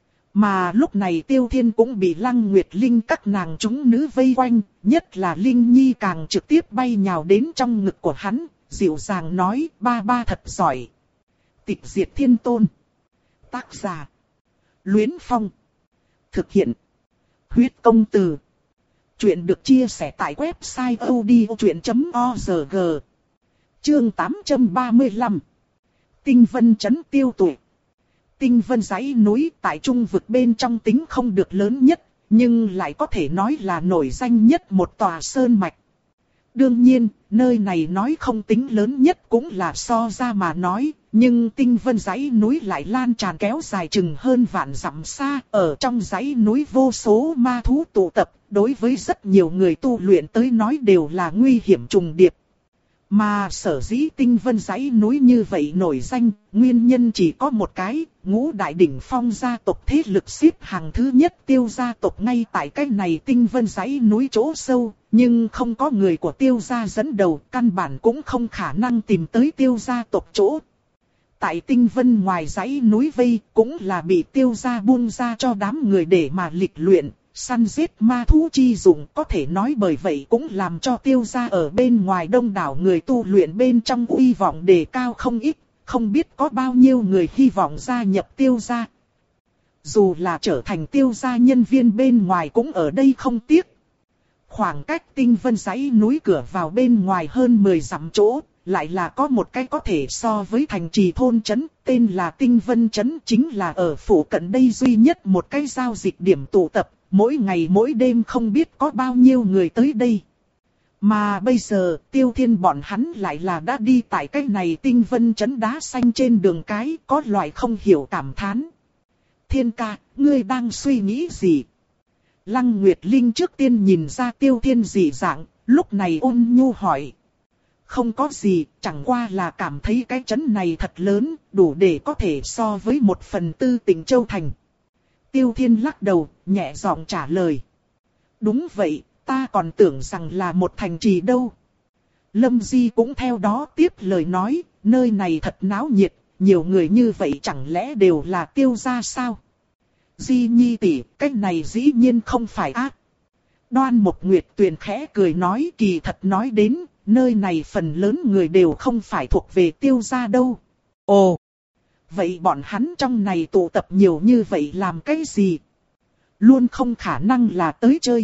Mà lúc này Tiêu Thiên cũng bị Lăng Nguyệt Linh các nàng chúng nữ vây quanh, nhất là Linh Nhi càng trực tiếp bay nhào đến trong ngực của hắn, dịu dàng nói, ba ba thật giỏi. Tịch Diệt Thiên Tôn. Tác giả: Luyến Phong. Thực hiện: Huyết Công Từ. Chuyện được chia sẻ tại website odchuyện chấm org. Chương tám trăm ba mươi lăm. Tinh Vân Trấn Tiêu Tụy. Tinh Vân dãy núi tại trung vực bên trong tính không được lớn nhất, nhưng lại có thể nói là nổi danh nhất một tòa sơn mạch. Đương nhiên, nơi này nói không tính lớn nhất cũng là so ra mà nói, nhưng Tinh Vân dãy núi lại lan tràn kéo dài chừng hơn vạn dặm xa, ở trong dãy núi vô số ma thú tụ tập, đối với rất nhiều người tu luyện tới nói đều là nguy hiểm trùng điệp. Mà sở dĩ Tinh Vân dãy núi như vậy nổi danh, nguyên nhân chỉ có một cái, ngũ đại đỉnh phong gia tộc thế lực xếp hàng thứ nhất Tiêu gia tộc ngay tại cái này Tinh Vân dãy núi chỗ sâu, nhưng không có người của Tiêu gia dẫn đầu, căn bản cũng không khả năng tìm tới Tiêu gia tộc chỗ. Tại Tinh Vân ngoài dãy núi vây, cũng là bị Tiêu gia buông ra cho đám người để mà lịch luyện, săn giết ma thú chi dụng, có thể nói bởi vậy cũng làm cho Tiêu gia ở bên ngoài đông đảo người tu luyện bên trong uy vọng đề cao không ít, không biết có bao nhiêu người hy vọng gia nhập Tiêu gia. Dù là trở thành Tiêu gia nhân viên bên ngoài cũng ở đây không tiếc. Khoảng cách Tinh Vân dãy núi cửa vào bên ngoài hơn mười dặm chỗ, lại là có một cái có thể so với thành trì thôn trấn, tên là Tinh Vân Trấn, chính là ở phủ cận đây duy nhất một cái giao dịch điểm tụ tập, mỗi ngày mỗi đêm không biết có bao nhiêu người tới đây. Mà bây giờ, Tiêu Thiên bọn hắn lại là đã đi tại cái này Tinh Vân Trấn đá xanh trên đường cái, có loại không hiểu cảm thán. Thiên ca, ngươi đang suy nghĩ gì? Lăng Nguyệt Linh trước tiên nhìn ra Tiêu Thiên dị dạng, lúc này ôn nhu hỏi. Không có gì, chẳng qua là cảm thấy cái trấn này thật lớn, đủ để có thể so với một phần tư tỉnh Châu Thành. Tiêu Thiên lắc đầu, nhẹ giọng trả lời. Đúng vậy, ta còn tưởng rằng là một thành trì đâu. Lâm Di cũng theo đó tiếp lời nói, nơi này thật náo nhiệt, nhiều người như vậy chẳng lẽ đều là Tiêu gia sao? Di Nhi tỷ, cái này dĩ nhiên không phải ác. Đoan Mộc Nguyệt Tuyền khẽ cười nói, kỳ thật nói đến, nơi này phần lớn người đều không phải thuộc về Tiêu gia đâu. Ồ, vậy bọn hắn trong này tụ tập nhiều như vậy làm cái gì? Luôn không khả năng là tới chơi.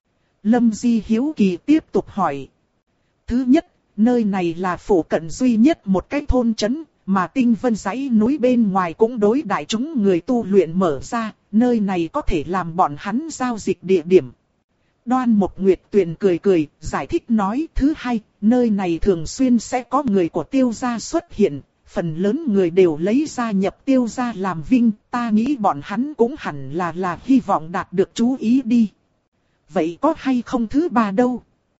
Lâm Di hiếu kỳ tiếp tục hỏi. Thứ nhất, nơi này là phủ cận duy nhất một cái thôn trấn, mà Tinh Vân dãy núi bên ngoài cũng đối đại chúng người tu luyện mở ra, nơi này có thể làm bọn hắn giao dịch địa điểm. Đoan Mộc Nguyệt Tuyền cười cười, giải thích nói, thứ hai, nơi này thường xuyên sẽ có người của Tiêu gia xuất hiện, phần lớn người đều lấy gia nhập Tiêu gia làm vinh, ta nghĩ bọn hắn cũng hẳn là là hy vọng đạt được chú ý đi. Vậy có hay không thứ ba đâu?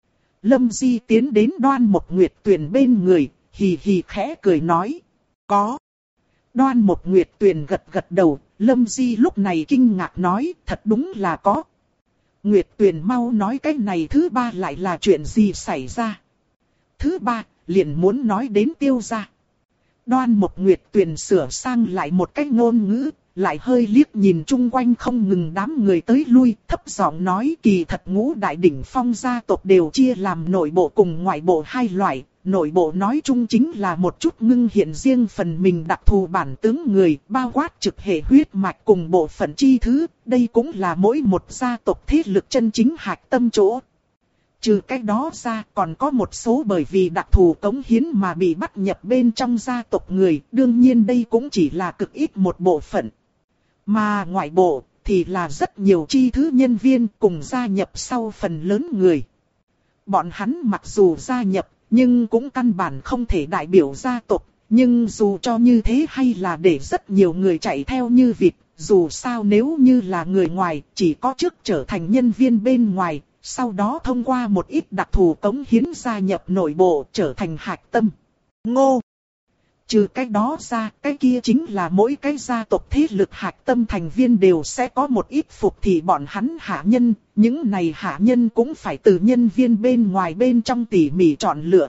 Lâm Di tiến đến Đoan Mộc Nguyệt Tuyền bên người, hì hì khẽ cười nói. Có. Đoan Mộc Nguyệt Tuyền gật gật đầu, Lâm Di lúc này kinh ngạc nói, thật đúng là có. Nguyệt Tuyền mau nói cái này thứ ba lại là chuyện gì xảy ra. Thứ ba, liền muốn nói đến Tiêu gia. Đoan Mộc Nguyệt Tuyền sửa sang lại một cách ngôn ngữ, lại hơi liếc nhìn chung quanh không ngừng đám người tới lui, thấp giọng nói, kỳ thật ngũ đại đỉnh phong gia tộc đều chia làm nội bộ cùng ngoại bộ hai loại. Nội bộ nói chung chính là một chút ngưng hiện riêng phần mình đặc thù bản tướng người, bao quát trực hệ huyết mạch cùng bộ phận chi thứ, đây cũng là mỗi một gia tộc thế lực chân chính hạch tâm chỗ. Trừ cái đó ra, còn có một số bởi vì đặc thù cống hiến mà bị bắt nhập bên trong gia tộc người, đương nhiên đây cũng chỉ là cực ít một bộ phận. Mà ngoại bộ, thì là rất nhiều chi thứ nhân viên cùng gia nhập sau phần lớn người. Bọn hắn mặc dù gia nhập, nhưng cũng căn bản không thể đại biểu gia tộc, nhưng dù cho như thế hay là để rất nhiều người chạy theo như vịt, dù sao nếu như là người ngoài, chỉ có trước trở thành nhân viên bên ngoài, sau đó thông qua một ít đặc thù cống hiến gia nhập nội bộ trở thành hạch tâm. Ngô! Trừ cái đó ra, cái kia chính là mỗi cái gia tộc thế lực hạch tâm thành viên đều sẽ có một ít phục thì bọn hắn hạ nhân, những này hạ nhân cũng phải từ nhân viên bên ngoài bên trong tỉ mỉ chọn lựa.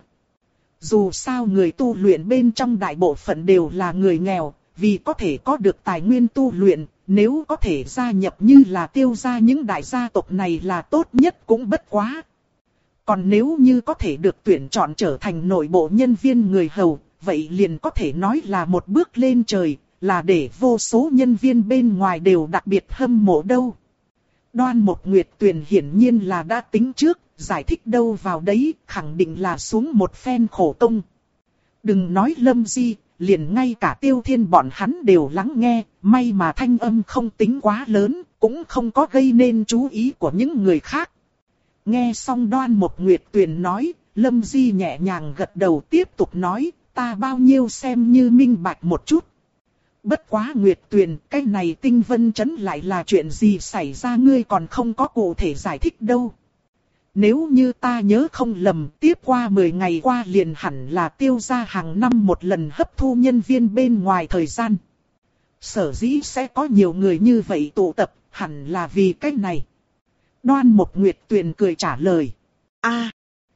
Dù sao người tu luyện bên trong đại bộ phận đều là người nghèo, vì có thể có được tài nguyên tu luyện, nếu có thể gia nhập như là Tiêu gia những đại gia tộc này là tốt nhất cũng bất quá. Còn nếu như có thể được tuyển chọn trở thành nội bộ nhân viên người hầu, vậy liền có thể nói là một bước lên trời, là để vô số nhân viên bên ngoài đều đặc biệt hâm mộ đâu. Đoan Mộc Nguyệt Tuyền hiển nhiên là đã tính trước, giải thích đâu vào đấy, khẳng định là xuống một phen khổ công. Đừng nói Lâm Di, liền ngay cả Tiêu Thiên bọn hắn đều lắng nghe, may mà thanh âm không tính quá lớn, cũng không có gây nên chú ý của những người khác. Nghe xong Đoan Mộc Nguyệt Tuyền nói, Lâm Di nhẹ nhàng gật đầu tiếp tục nói, ta bao nhiêu xem như minh bạch một chút. Bất quá Nguyệt Tuyền, cái này Tinh Vân Trấn lại là chuyện gì xảy ra ngươi còn không có cụ thể giải thích đâu. Nếu như ta nhớ không lầm, tiếp qua mười ngày qua liền hẳn là Tiêu gia hàng năm một lần hấp thu nhân viên bên ngoài thời gian. Sở dĩ sẽ có nhiều người như vậy tụ tập, hẳn là vì cái này. Đoan Mộc Nguyệt Tuyền cười trả lời. A.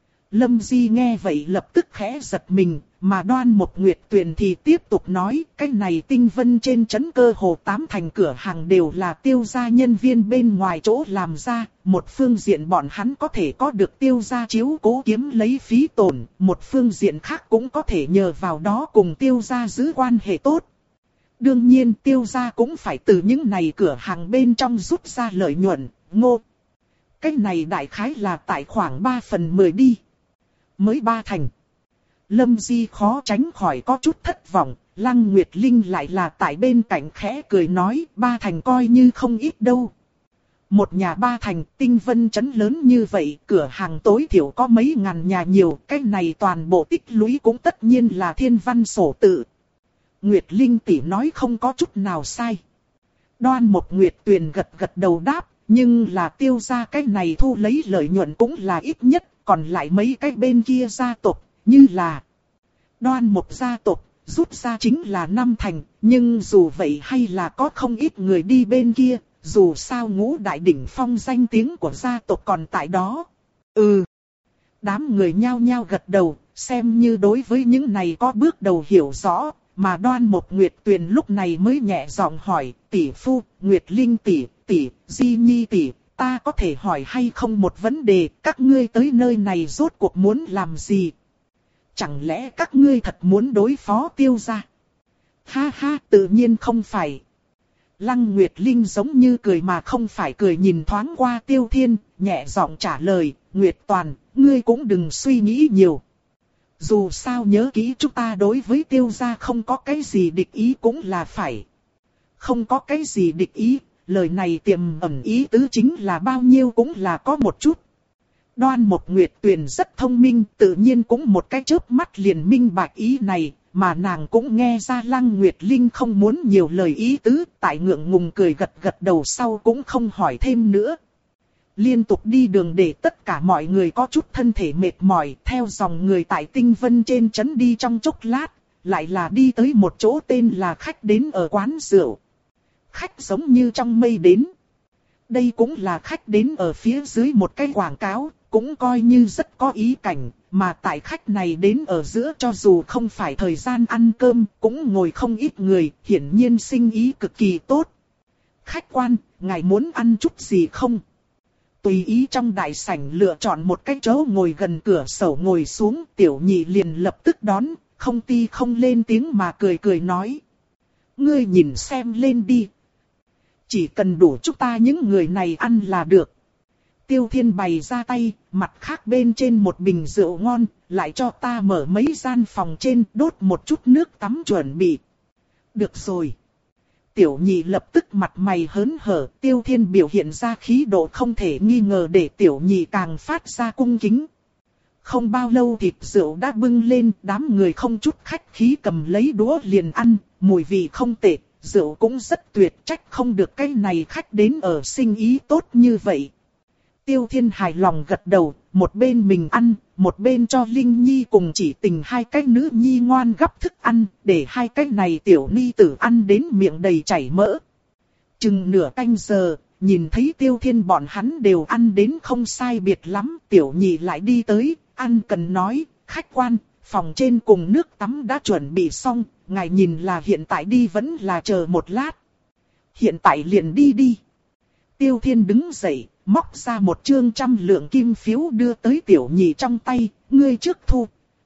Lâm Di nghe vậy lập tức khẽ giật mình, mà Đoan Mộc Nguyệt Tuyền thì tiếp tục nói, cái này Tinh Vân trên trấn cơ hồ tám thành cửa hàng đều là Tiêu gia nhân viên bên ngoài chỗ làm ra, một phương diện bọn hắn có thể có được Tiêu gia chiếu cố kiếm lấy phí tổn, một phương diện khác cũng có thể nhờ vào đó cùng Tiêu gia giữ quan hệ tốt. Đương nhiên Tiêu gia cũng phải từ những này cửa hàng bên trong rút ra lợi nhuận, ngô. Cái này đại khái là tại khoảng ba phần mười đi. Mới ba thành. Lâm Di khó tránh khỏi có chút thất vọng, Lăng Nguyệt Linh lại là tại bên cạnh khẽ cười nói, ba thành coi như không ít đâu. Một nhà ba thành, Tinh Vân trấn lớn như vậy, cửa hàng tối thiểu có mấy ngàn nhà nhiều, cái này toàn bộ tích lũy cũng tất nhiên là thiên văn sổ tự. Nguyệt Linh tỷ nói không có chút nào sai. Đoan Mộc Nguyệt Tuyền gật gật đầu đáp, nhưng là Tiêu gia cái này thu lấy lợi nhuận cũng là ít nhất, còn lại mấy cái bên kia gia tộc, như là Đoan Mộc gia tộc, rút ra chính là năm thành, nhưng dù vậy hay là có không ít người đi bên kia, dù sao Ngũ đại đỉnh phong danh tiếng của gia tộc còn tại đó. Ừ. Đám người nhao nhao gật đầu, xem như đối với những này có bước đầu hiểu rõ, mà Đoan Mộc Nguyệt Tuyền lúc này mới nhẹ giọng hỏi, tỷ phu, Nguyệt Linh tỷ, tỷ, Di Nhi tỷ, ta có thể hỏi hay không một vấn đề, các ngươi tới nơi này rốt cuộc muốn làm gì? Chẳng lẽ các ngươi thật muốn đối phó Tiêu gia? Ha ha, tự nhiên không phải. Lăng Nguyệt Linh giống như cười mà không phải cười, nhìn thoáng qua Tiêu Thiên, nhẹ giọng trả lời, Nguyệt Toàn, ngươi cũng đừng suy nghĩ nhiều. Dù sao nhớ kỹ chúng ta đối với Tiêu gia không có cái gì địch ý cũng là phải. Không có cái gì địch ý, lời này tiềm ẩn ý tứ chính là bao nhiêu cũng là có một chút. Đoan Mộc Nguyệt Tuyền rất thông minh, tự nhiên cũng một cái chớp mắt liền minh bạch ý này, mà nàng cũng nghe ra Lăng Nguyệt Linh không muốn nhiều lời ý tứ, tại ngượng ngùng cười gật gật đầu sau cũng không hỏi thêm nữa. Liên tục đi đường để tất cả mọi người có chút thân thể mệt mỏi, theo dòng người tại Tinh Vân trên trấn đi trong chốc lát, lại là đi tới một chỗ tên là Khách Đến ở quán rượu. Khách giống như trong mây đến. Đây cũng là Khách Đến ở phía dưới một cái quảng cáo, cũng coi như rất có ý cảnh, mà tại Khách này đến ở giữa cho dù không phải thời gian ăn cơm, cũng ngồi không ít người, hiển nhiên sinh ý cực kỳ tốt. Khách quan, ngài muốn ăn chút gì không? Tùy ý trong đại sảnh lựa chọn một cái chỗ ngồi gần cửa sổ ngồi xuống, Tiểu Nhị liền lập tức đón, không ti không lên tiếng mà cười cười nói. Ngươi nhìn xem lên đi. Chỉ cần đủ chúng ta những người này ăn là được. Tiêu Thiên bày ra tay, mặt khác bên trên một bình rượu ngon, lại cho ta mở mấy gian phòng trên, đốt một chút nước tắm chuẩn bị. Được rồi. Tiểu Nhị lập tức mặt mày hớn hở, Tiêu Thiên biểu hiện ra khí độ không thể nghi ngờ để Tiểu Nhị càng phát ra cung kính. Không bao lâu thịt rượu đã bưng lên, đám người không chút khách khí cầm lấy đũa liền ăn, mùi vị không tệ, rượu cũng rất tuyệt, trách không được cái này Khách Đến ở sinh ý tốt như vậy. Tiêu Thiên hài lòng gật đầu, một bên mình ăn, một bên cho Linh Nhi cùng Chỉ Tình hai cái nữ nhi ngoan gắp thức ăn, để hai cái này tiểu ni tử ăn đến miệng đầy chảy mỡ. Chừng nửa canh giờ, nhìn thấy Tiêu Thiên bọn hắn đều ăn đến không sai biệt lắm, Tiểu Nhị lại đi tới, ăn cần nói, khách quan, phòng trên cùng nước tắm đã chuẩn bị xong, ngài nhìn là hiện tại đi vẫn là chờ một lát. Hiện tại liền đi đi. Tiêu Thiên đứng dậy, móc ra một chương trăm lượng kim phiếu đưa tới Tiểu Nhị trong tay, ngươi trước thu.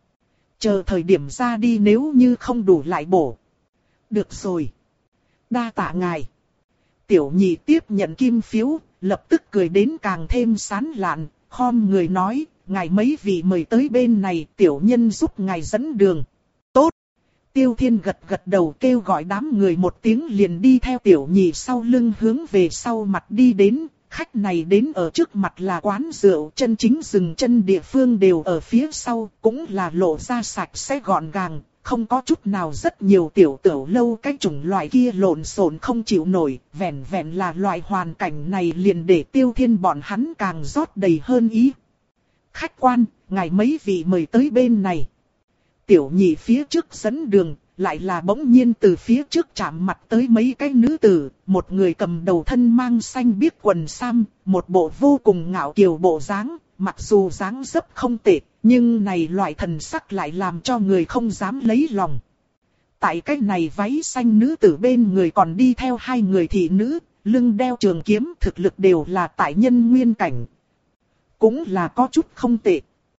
Chờ thời điểm ra đi nếu như không đủ lại bổ. Được rồi. Đa tạ ngài. Tiểu Nhị tiếp nhận kim phiếu, lập tức cười đến càng thêm sán lạn, khom người nói, ngài mấy vị mời tới bên này, tiểu nhân giúp ngài dẫn đường. Tốt. Tiêu Thiên gật gật đầu kêu gọi đám người một tiếng liền đi theo Tiểu Nhị sau lưng hướng về sau mặt đi đến. Khách này đến ở trước mặt là quán rượu, chân chính dừng chân địa phương đều ở phía sau, cũng là lộ ra sạch sẽ gọn gàng, không có chút nào rất nhiều tiểu tiểu lâu cái chủng loại kia lộn xộn không chịu nổi, vẹn vẹn là loại hoàn cảnh này liền để Tiêu Thiên bọn hắn càng rót đầy hơn ý. Khách quan, ngài mấy vị mời tới bên này. Tiểu Nhị phía trước dẫn đường, lại là bỗng nhiên từ phía trước chạm mặt tới mấy cái nữ tử, một người cầm đầu thân mang xanh biếc quần sam, một bộ vô cùng ngạo kiều bộ dáng, mặc dù dáng dấp không tệ, nhưng này loại thần sắc lại làm cho người không dám lấy lòng. Tại cái này váy xanh nữ tử bên người còn đi theo hai người thị nữ, lưng đeo trường kiếm, thực lực đều là tại nhân nguyên cảnh. Cũng là có chút không tệ.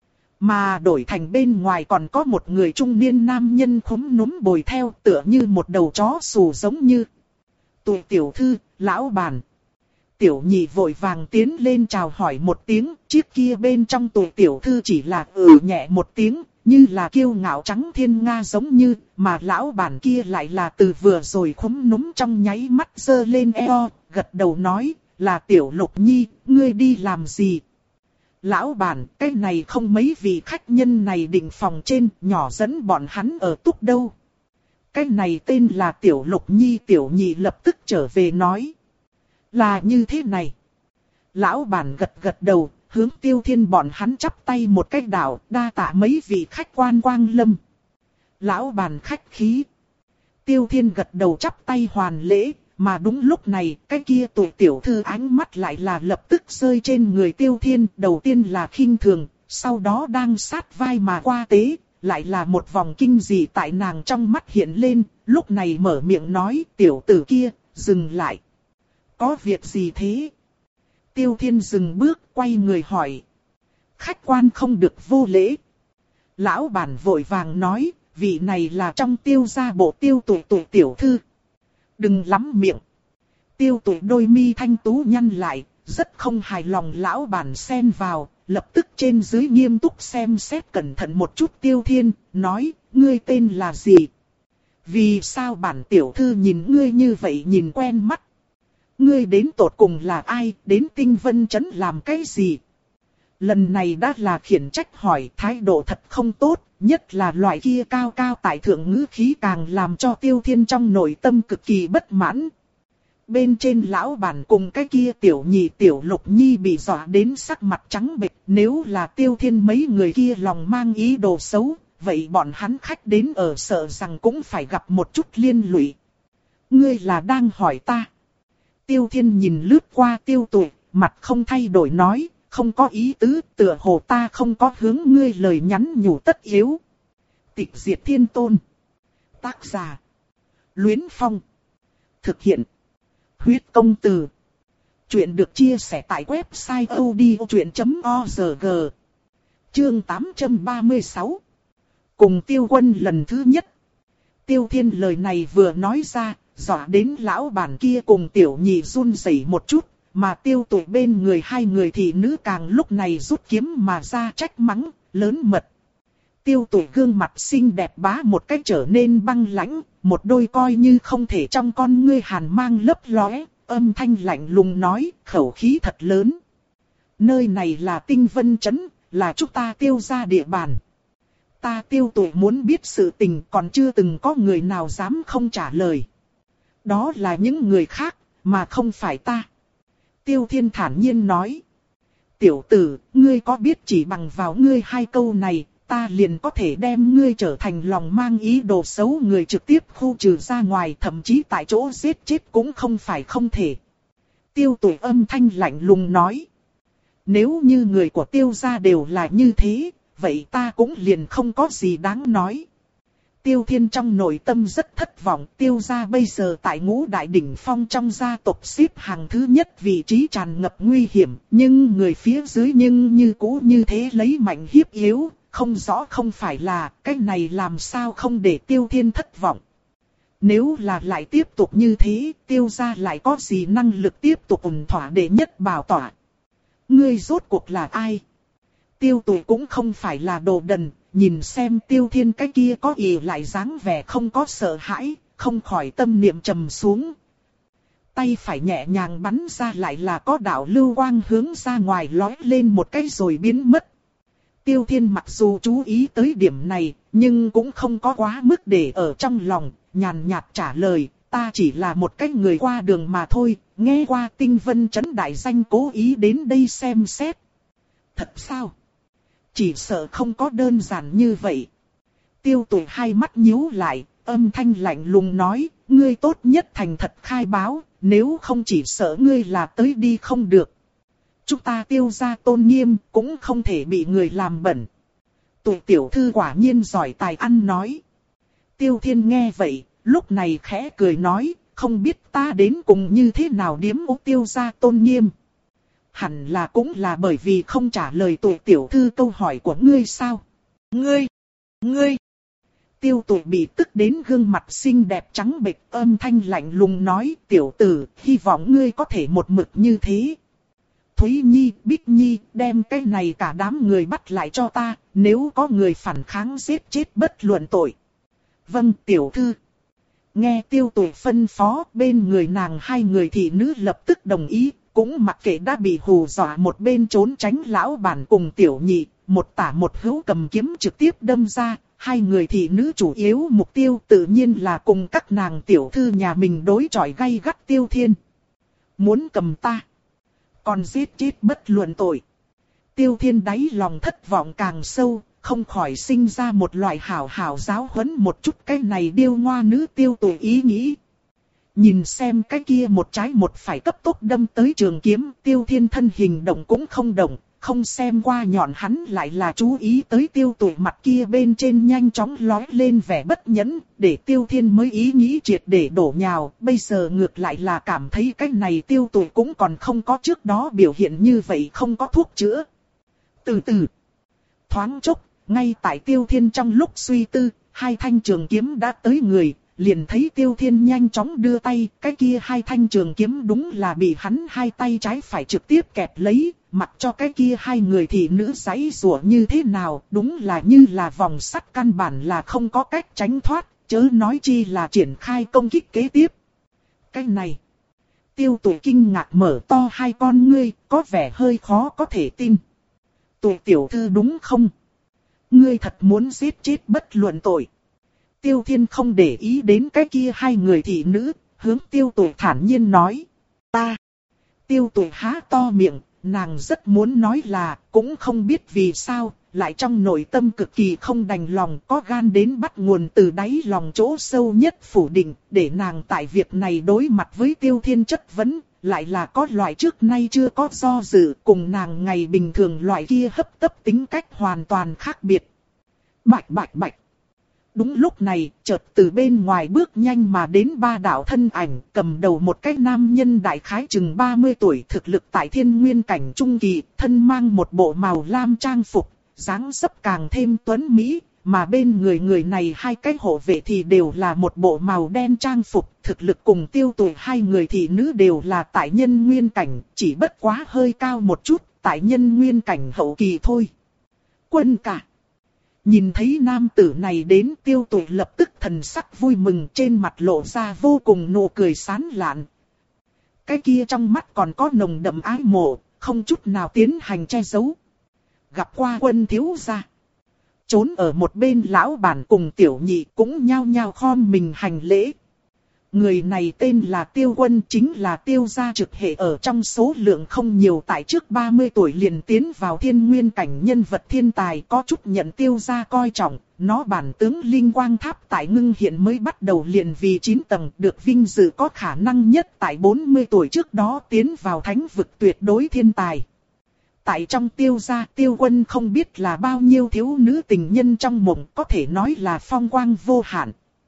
Mà đổi thành bên ngoài còn có một người trung niên nam nhân khúm núm bồi theo tựa như một đầu chó xù giống như. Tụi tiểu thư, lão bản. Tiểu Nhị vội vàng tiến lên chào hỏi một tiếng, chiếc kia bên trong tụi tiểu thư chỉ là ừ nhẹ một tiếng, như là kiêu ngạo trắng thiên nga giống như, mà lão bản kia lại là từ vừa rồi khúm núm trong nháy mắt giơ lên eo, gật đầu nói, là Tiểu Lục Nhi, ngươi đi làm gì? Lão bản, cái này không mấy vị khách nhân này định phòng trên, nhỏ dẫn bọn hắn ở túc đâu. Cái này tên là Tiểu Lục Nhi. Tiểu Nhị lập tức trở về nói. Là như thế này. Lão bản gật gật đầu, hướng Tiêu Thiên bọn hắn chắp tay một cách đạo, đa tạ mấy vị khách quan quang lâm. Lão bản khách khí. Tiêu Thiên gật đầu chắp tay hoàn lễ, mà đúng lúc này, cái kia tuổi tiểu thư ánh mắt lại là lập tức rơi trên người Tiêu Thiên, đầu tiên là khinh thường, sau đó đang sát vai mà qua tế, lại là một vòng kinh dị tại nàng trong mắt hiện lên, lúc này mở miệng nói, tiểu tử kia, dừng lại. Có việc gì thế? Tiêu Thiên dừng bước, quay người hỏi. Khách quan không được vô lễ. Lão bản vội vàng nói, vị này là trong Tiêu gia bộ Tiêu tuổi tuổi tiểu thư. Đừng lắm miệng. Tiêu tuổi đôi mi thanh tú nhăn lại, rất không hài lòng lão bản xen vào, lập tức trên dưới nghiêm túc xem xét cẩn thận một chút Tiêu Thiên, nói, ngươi tên là gì? Vì sao bản tiểu thư nhìn ngươi như vậy nhìn quen mắt? Ngươi đến tột cùng là ai, đến Tinh Vân Trấn làm cái gì? Lần này đã là khiển trách hỏi, thái độ thật không tốt, nhất là loại kia cao cao tại thượng ngữ khí càng làm cho Tiêu Thiên trong nội tâm cực kỳ bất mãn. Bên trên lão bản cùng cái kia tiểu nhị Tiểu Lục Nhi bị dọa đến sắc mặt trắng bệch, nếu là Tiêu Thiên mấy người kia lòng mang ý đồ xấu, vậy bọn hắn khách đến ở sợ rằng cũng phải gặp một chút liên lụy. Ngươi là đang hỏi ta? Tiêu Thiên nhìn lướt qua Tiêu Tuổi, mặt không thay đổi nói, không có ý tứ, tựa hồ ta không có hướng ngươi lời nhắn nhủ tất yếu. Tịch Diệt Thiên Tôn. Tác giả. Luyến Phong. Thực hiện. Huyết Công Từ. Chuyện được chia sẻ tại website odchuyện chấm org. Chương tám trăm ba mươi sáu. Cùng Tiêu Quân lần thứ nhất. Tiêu Thiên lời này vừa nói ra, dọa đến lão bản kia cùng tiểu nhị run rẩy một chút, mà Tiêu Tuổi bên người hai người thị nữ càng lúc này rút kiếm mà ra trách mắng, lớn mật. Tiêu Tuổi gương mặt xinh đẹp bá một cách trở nên băng lãnh, một đôi coi như không thể trong con ngươi hàn mang lấp lóe, âm thanh lạnh lùng nói, khẩu khí thật lớn. Nơi này là Tinh Vân Trấn, là chúng ta Tiêu gia địa bàn. Ta Tiêu Tuổi muốn biết sự tình, còn chưa từng có người nào dám không trả lời. Đó là những người khác, mà không phải ta. Tiêu Thiên thản nhiên nói. Tiểu tử, ngươi có biết chỉ bằng vào ngươi hai câu này, ta liền có thể đem ngươi trở thành lòng mang ý đồ xấu người trực tiếp khu trừ ra ngoài, thậm chí tại chỗ giết chết cũng không phải không thể. Tiêu Tuổi âm thanh lạnh lùng nói. Nếu như người của Tiêu gia đều là như thế, vậy ta cũng liền không có gì đáng nói. Tiêu Thiên trong nội tâm rất thất vọng, Tiêu gia bây giờ tại ngũ đại đỉnh phong trong gia tộc xếp hàng thứ nhất, vị trí tràn ngập nguy hiểm, nhưng người phía dưới nhưng như cũ như thế lấy mạnh hiếp yếu, không rõ không phải là, cái này làm sao không để Tiêu Thiên thất vọng. Nếu là lại tiếp tục như thế, Tiêu gia lại có gì năng lực tiếp tục ổn thỏa để nhất bảo tỏa. Ngươi rốt cuộc là ai? Tiêu Tuổi cũng không phải là đồ đần. Nhìn xem Tiêu Thiên cái kia có ỷ lại dáng vẻ không có sợ hãi, không khỏi tâm niệm trầm xuống. Tay phải nhẹ nhàng bắn ra lại là có đạo lưu quang hướng ra ngoài lói lên một cái rồi biến mất. Tiêu Thiên mặc dù chú ý tới điểm này, nhưng cũng không có quá mức để ở trong lòng, nhàn nhạt trả lời, ta chỉ là một cái người qua đường mà thôi, nghe qua Tinh Vân Trấn đại danh cố ý đến đây xem xét. Thật sao? Chỉ sợ không có đơn giản như vậy. Tiêu Tuổi hai mắt nhíu lại, âm thanh lạnh lùng nói, ngươi tốt nhất thành thật khai báo, nếu không chỉ sợ ngươi là tới đi không được. Chúng ta Tiêu gia tôn nghiêm, cũng không thể bị người làm bẩn. Tuổi tiểu thư quả nhiên giỏi tài ăn nói. Tiêu Thiên nghe vậy, lúc này khẽ cười nói, không biết ta đến cùng như thế nào điếm ô Tiêu gia tôn nghiêm. Hẳn là cũng là bởi vì không trả lời tuổi tiểu thư câu hỏi của ngươi sao? Ngươi! Ngươi! Tiêu Tuổi bị tức đến gương mặt xinh đẹp trắng bệch, âm thanh lạnh lùng nói, tiểu tử, hy vọng ngươi có thể một mực như thế. Thúy Nhi, Bích Nhi, đem cái này cả đám người bắt lại cho ta, nếu có người phản kháng giết chết bất luận tội. Vâng, tiểu thư. Nghe Tiêu Tuệ phân phó, bên người nàng hai người thị nữ lập tức đồng ý, cũng mặc kệ đã bị hù dọa một bên trốn tránh lão bản cùng tiểu nhị, một tả một hữu cầm kiếm trực tiếp đâm ra. Hai người thị nữ chủ yếu mục tiêu tự nhiên là cùng các nàng tiểu thư nhà mình đối chọi gay gắt Tiêu Thiên. Muốn cầm ta, còn giết chết bất luận tội. Tiêu Thiên đáy lòng thất vọng càng sâu, không khỏi sinh ra một loại hảo hảo giáo huấn một chút cái này điêu ngoa nữ Tiêu Tuệ ý nghĩ. Nhìn xem cái kia một trái một phải cấp tốc đâm tới trường kiếm, Tiêu Thiên thân hình động cũng không động, không xem qua nhọn hắn lại là chú ý tới Tiêu Tuệ mặt kia bên trên nhanh chóng lói lên vẻ bất nhẫn, để Tiêu Thiên mới ý nghĩ triệt để đổ nhào, bây giờ ngược lại là cảm thấy cái này Tiêu Tuệ cũng còn không có trước đó biểu hiện như vậy, không có thuốc chữa. Từ từ, thoáng chốc, ngay tại Tiêu Thiên trong lúc suy tư, hai thanh trường kiếm đã tới người. Liền thấy Tiêu Thiên nhanh chóng đưa tay, cái kia hai thanh trường kiếm đúng là bị hắn hai tay trái phải trực tiếp kẹp lấy, mặc cho cái kia hai người thị nữ giãy giụa như thế nào, đúng là như là vòng sắt căn bản là không có cách tránh thoát, chớ nói chi là triển khai công kích kế tiếp. Cái này, Tiêu Tuệ kinh ngạc mở to hai con ngươi, có vẻ hơi khó có thể tin. Tuệ tiểu thư đúng không? Ngươi thật muốn giết chết bất luận tội. Tiêu Thiên không để ý đến cái kia hai người thị nữ, hướng Tiêu Tuệ thản nhiên nói. Ta. Tiêu Tuệ há to miệng, nàng rất muốn nói là, cũng không biết vì sao, lại trong nội tâm cực kỳ không đành lòng, có gan đến bắt nguồn từ đáy lòng chỗ sâu nhất phủ định, để nàng tại việc này đối mặt với Tiêu Thiên chất vấn, lại là có loại trước nay chưa có do dự, cùng nàng ngày bình thường loại kia hấp tấp tính cách hoàn toàn khác biệt. Bạch bạch bạch. Đúng lúc này, chợt từ bên ngoài bước nhanh mà đến ba đạo thân ảnh, cầm đầu một cái nam nhân đại khái chừng ba mươi tuổi, thực lực tại thiên nguyên cảnh trung kỳ, thân mang một bộ màu lam trang phục, dáng dấp càng thêm tuấn mỹ, mà bên người người này hai cái hộ vệ thì đều là một bộ màu đen trang phục, thực lực cùng Tiêu Tuệ hai người thị nữ đều là tại nhân nguyên cảnh, chỉ bất quá hơi cao một chút, tại nhân nguyên cảnh hậu kỳ thôi. Quân cả. Nhìn thấy nam tử này đến, Tiêu Tuệ lập tức thần sắc vui mừng, trên mặt lộ ra vô cùng nụ cười sán lạn. Cái kia trong mắt còn có nồng đậm ái mộ, không chút nào tiến hành che giấu. Gặp qua Quân thiếu gia. Trốn ở một bên lão bản cùng tiểu nhị cũng nhao nhao khom mình hành lễ. Người này tên là Tiêu Quân, chính là Tiêu gia trực hệ ở trong số lượng không nhiều, tại trước ba mươi tuổi liền tiến vào thiên nguyên cảnh nhân vật thiên tài, có chút nhận Tiêu gia coi trọng. Nó bản tướng linh quang tháp tại ngưng hiện mới bắt đầu liền vì chín tầng, được vinh dự có khả năng nhất tại bốn mươi tuổi trước đó tiến vào thánh vực tuyệt đối thiên tài. Tại trong Tiêu gia, Tiêu Quân không biết là bao nhiêu thiếu nữ tình nhân trong mộng, có thể nói là phong quang vô hạn.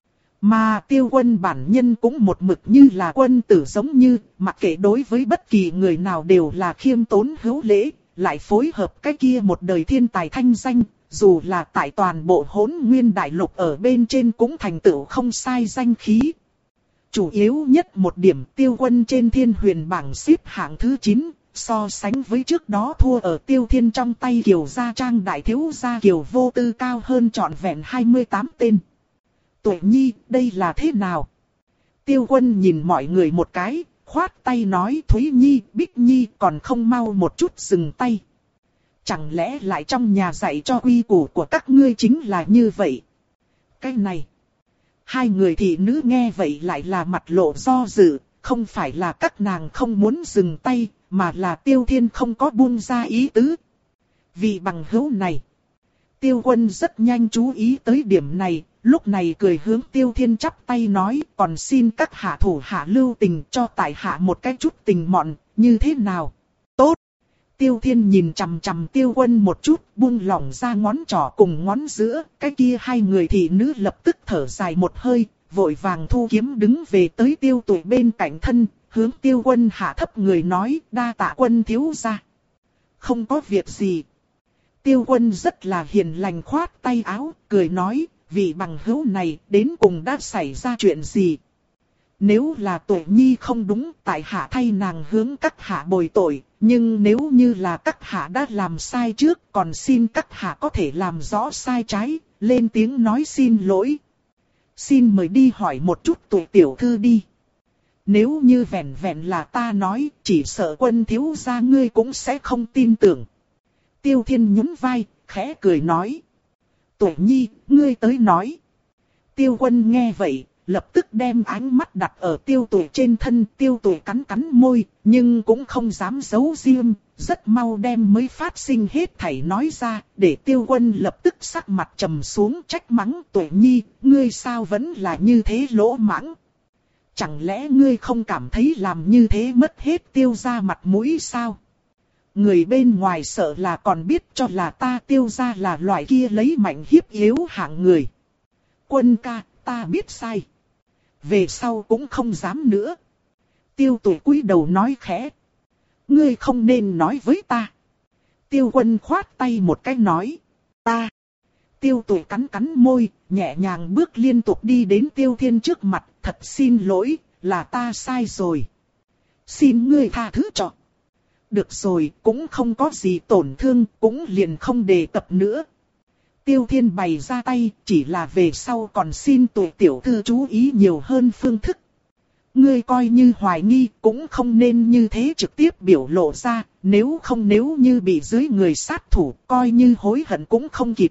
Mà Tiêu Quân bản nhân cũng một mực như là quân tử, giống như, mặc kệ đối với bất kỳ người nào đều là khiêm tốn hữu lễ, lại phối hợp cái kia một đời thiên tài thanh danh, dù là tại toàn bộ Hỗn Nguyên đại lục ở bên trên cũng thành tựu không sai danh khí. Chủ yếu nhất một điểm, Tiêu Quân trên thiên huyền bảng xếp hạng thứ chín, so sánh với trước đó thua ở Tiêu Thiên trong tay Kiều gia trang đại thiếu gia Kiều Vô Tư cao hơn trọn vẹn hai mươi tám tên. Tuệ Nhi, đây là thế nào? Tiêu Quân nhìn mọi người một cái, khoát tay nói, Thúy Nhi, Bích Nhi còn không mau một chút dừng tay. Chẳng lẽ lại trong nhà dạy cho quy củ của các ngươi chính là như vậy? Cái này, hai người thị nữ nghe vậy lại là mặt lộ do dự, không phải là các nàng không muốn dừng tay, mà là Tiêu Thiên không có buông ra ý tứ. Vì bằng hữu này, Tiêu Quân rất nhanh chú ý tới điểm này, lúc này cười hướng Tiêu Thiên chắp tay nói, còn xin các hạ thủ hạ lưu tình, cho tại hạ một cái chút tình mọn, như thế nào? Tốt! Tiêu Thiên nhìn chằm chằm Tiêu Quân một chút, buông lỏng ra ngón trỏ cùng ngón giữa, cái kia hai người thị nữ lập tức thở dài một hơi, vội vàng thu kiếm đứng về tới Tiêu Tuệ bên cạnh thân, hướng Tiêu Quân hạ thấp người nói, đa tạ Quân thiếu gia. Không có việc gì. Tiêu Quân rất là hiền lành khoát tay áo, cười nói, vì bằng hữu này đến cùng đã xảy ra chuyện gì? Nếu là Tuệ Nhi không đúng, tại hạ thay nàng hướng các hạ bồi tội, nhưng nếu như là các hạ đã làm sai trước, còn xin các hạ có thể làm rõ sai trái, lên tiếng nói xin lỗi. Xin mời đi hỏi một chút Tuệ tiểu thư đi. Nếu như vẹn vẹn là ta nói, chỉ sợ Quân thiếu gia ngươi cũng sẽ không tin tưởng. Tiêu Thiên nhún vai, khẽ cười nói. Tuệ Nhi, ngươi tới nói. Tiêu Quân nghe vậy, lập tức đem ánh mắt đặt ở Tiêu Tuệ trên thân. Tiêu Tuệ cắn cắn môi, nhưng cũng không dám giấu riêng, rất mau đem mới phát sinh hết thảy nói ra, để Tiêu Quân lập tức sắc mặt trầm xuống trách mắng. Tuệ Nhi, ngươi sao vẫn là như thế lỗ mãng? Chẳng lẽ ngươi không cảm thấy làm như thế mất hết Tiêu gia mặt mũi sao? Người bên ngoài sợ là còn biết cho là ta Tiêu gia là loại kia lấy mạnh hiếp yếu hạng người. Quân ca, ta biết sai. Về sau cũng không dám nữa. Tiêu Tuệ cúi đầu nói khẽ. Ngươi không nên nói với ta. Tiêu Quân khoát tay một cái nói. Ta. Tiêu Tuệ cắn cắn môi, nhẹ nhàng bước liên tục đi đến Tiêu Thiên trước mặt. Thật xin lỗi, là ta sai rồi. Xin ngươi tha thứ cho. Được rồi, cũng không có gì tổn thương, cũng liền không đề cập nữa. Tiêu Thiên bày ra tay, chỉ là về sau còn xin Tuệ tiểu thư chú ý nhiều hơn phương thức. Ngươi coi như hoài nghi, cũng không nên như thế trực tiếp biểu lộ ra, nếu không nếu như bị dưới người sát thủ, coi như hối hận cũng không kịp.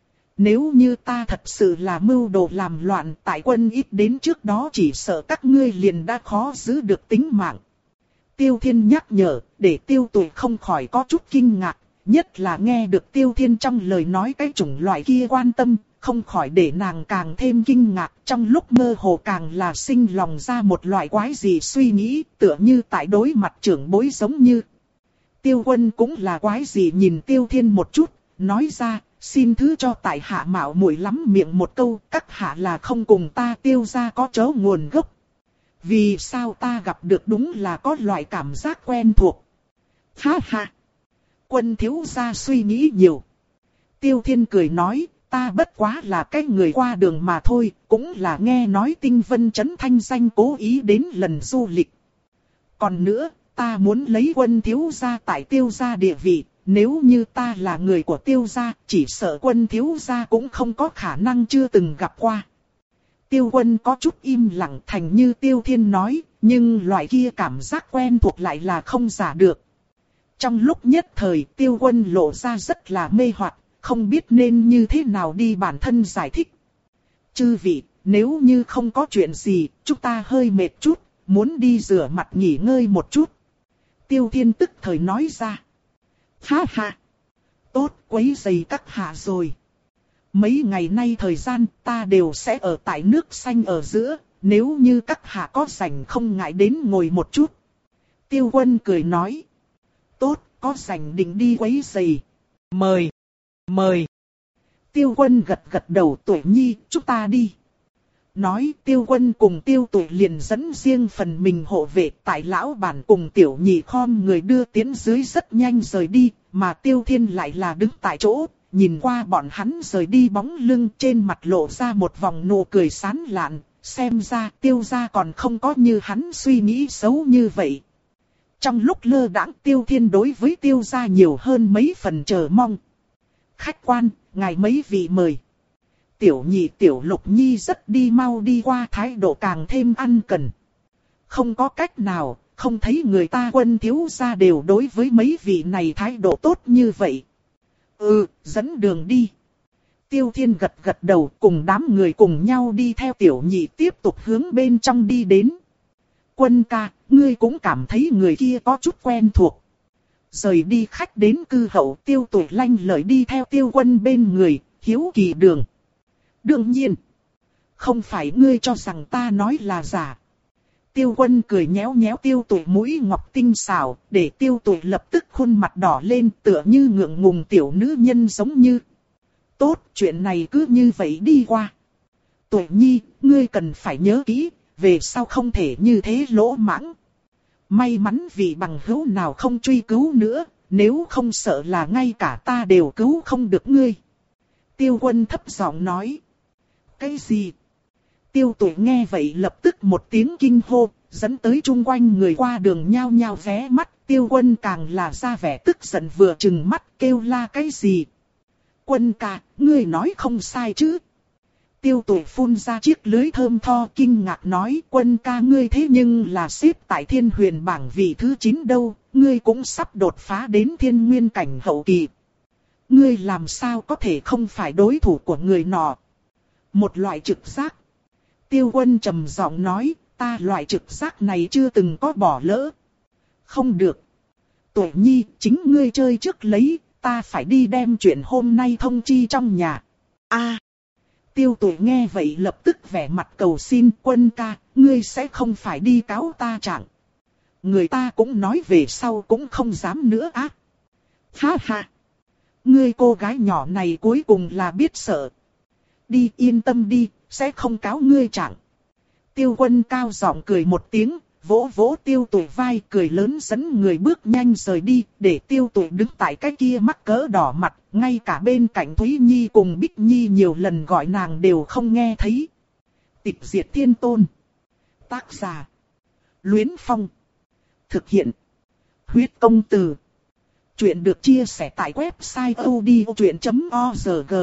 Nếu như ta thật sự là mưu đồ làm loạn tại Quân ít đến trước đó, chỉ sợ các ngươi liền đã khó giữ được tính mạng. Tiêu Thiên nhắc nhở, để Tiêu Tuệ không khỏi có chút kinh ngạc, nhất là nghe được Tiêu Thiên trong lời nói cái chủng loại kia quan tâm, không khỏi để nàng càng thêm kinh ngạc, trong lúc mơ hồ càng là sinh lòng ra một loại quái gì suy nghĩ, tựa như tại đối mặt trưởng bối giống như. Tiêu Quân cũng là quái gì nhìn Tiêu Thiên một chút, nói ra, xin thứ cho tại hạ mạo muội lắm miệng một câu, các hạ là không cùng ta Tiêu gia có chỗ nguồn gốc. Vì sao ta gặp được đúng là có loại cảm giác quen thuộc. Ha ha. Quân thiếu gia suy nghĩ nhiều. Tiêu Thiên cười nói, ta bất quá là cái người qua đường mà thôi, cũng là nghe nói Tinh Vân Trấn thanh danh cố ý đến lần du lịch. Còn nữa, ta muốn lấy Quân thiếu gia tại Tiêu gia địa vị, nếu như ta là người của Tiêu gia, chỉ sợ Quân thiếu gia cũng không có khả năng chưa từng gặp qua. Tiêu Quân có chút im lặng, thành như Tiêu Thiên nói, nhưng loại kia cảm giác quen thuộc lại là không giả được. Trong lúc nhất thời, Tiêu Quân lộ ra rất là mê hoặc, không biết nên như thế nào đi bản thân giải thích. Chư vị, nếu như không có chuyện gì, chúng ta hơi mệt chút, muốn đi rửa mặt nghỉ ngơi một chút. Tiêu Thiên tức thời nói ra. Ha ha! Tốt, quấy rầy các hạ rồi. Mấy ngày nay thời gian ta đều sẽ ở tại nước xanh ở giữa, nếu như các hạ có rảnh không ngại đến ngồi một chút. Tiêu Quân cười nói. Tốt, có rảnh định đi quấy rầy. Mời, mời. Tiêu Quân gật gật đầu. Tuệ Nhi, chúng ta đi. Nói Tiêu Quân cùng Tiêu Tuệ liền dẫn riêng phần mình hộ vệ, tại lão bản cùng Tiểu Nhị khom người đưa tiến dưới rất nhanh rời đi, mà Tiêu Thiên lại là đứng tại chỗ. Nhìn qua bọn hắn rời đi bóng lưng, trên mặt lộ ra một vòng nụ cười sán lạn, xem ra Tiêu gia còn không có như hắn suy nghĩ xấu như vậy. Trong lúc lơ đãng, Tiêu Thiên đối với Tiêu gia nhiều hơn mấy phần chờ mong. Khách quan, ngài mấy vị mời. Tiểu Nhị Tiểu Lục Nhi rất đi mau đi qua, thái độ càng thêm ân cần. Không có cách nào, không thấy người ta Quân thiếu gia đều đối với mấy vị này thái độ tốt như vậy. Ừ, dẫn đường đi. Tiêu Thiên gật gật đầu, cùng đám người cùng nhau đi theo Tiểu Nhị tiếp tục hướng bên trong đi đến. Quân ca, ngươi cũng cảm thấy người kia có chút quen thuộc. Rời đi khách đến cư hậu, Tiêu Tuệ lanh lợi đi theo Tiêu Quân bên người, hiếu kỳ đường. Đương nhiên, không phải ngươi cho rằng ta nói là giả. Tiêu Quân cười nhéo nhéo Tiêu Tuệ mũi ngọc tinh xảo, để Tiêu Tuệ lập tức khuôn mặt đỏ lên, tựa như ngượng ngùng tiểu nữ nhân giống như. Tốt, chuyện này cứ như vậy đi qua. Tuệ Nhi, ngươi cần phải nhớ kỹ, về sau không thể như thế lỗ mãng. May mắn vì bằng hữu nào không truy cứu nữa, nếu không sợ là ngay cả ta đều cứu không được ngươi. Tiêu Quân thấp giọng nói. Cái gì? Tiêu Tuệ nghe vậy lập tức một tiếng kinh hô, dẫn tới chung quanh người qua đường nhao nhao vé mắt. Tiêu Quân càng là ra vẻ tức giận vừa trừng mắt kêu la cái gì. Quân ca, ngươi nói không sai chứ. Tiêu Tuệ phun ra chiếc lưới thơm tho kinh ngạc nói, Quân ca ngươi thế nhưng là xếp tại thiên huyền bảng vị thứ chín đâu, ngươi cũng sắp đột phá đến thiên nguyên cảnh hậu kỳ. Ngươi làm sao có thể không phải đối thủ của người nọ. Một loại trực giác. Tiêu Quân trầm giọng nói, ta loại trực giác này chưa từng có bỏ lỡ. Không được. Tuệ nhi, chính ngươi chơi trước lấy, ta phải đi đem chuyện hôm nay thông chi trong nhà. A. Tiêu Tuệ nghe vậy lập tức vẻ mặt cầu xin, Quân ca, ngươi sẽ không phải đi cáo ta trạng. Người ta cũng nói về sau cũng không dám nữa á. Ha ha. Ngươi cô gái nhỏ này cuối cùng là biết sợ. Đi yên tâm đi, sẽ không cáo ngươi trạng. Tiêu Quân cao giọng cười một tiếng, vỗ vỗ Tiêu Tuệ vai cười lớn dẫn người bước nhanh rời đi, để Tiêu Tuệ đứng tại cái kia mắc cỡ đỏ mặt, ngay cả bên cạnh Thúy Nhi cùng Bích Nhi nhiều lần gọi nàng đều không nghe thấy. Tịch diệt thiên tôn. Tác giả. Luyến Phong. Thực hiện. Huyết công từ. Chuyện được chia sẻ tại website odchuyện chấm org.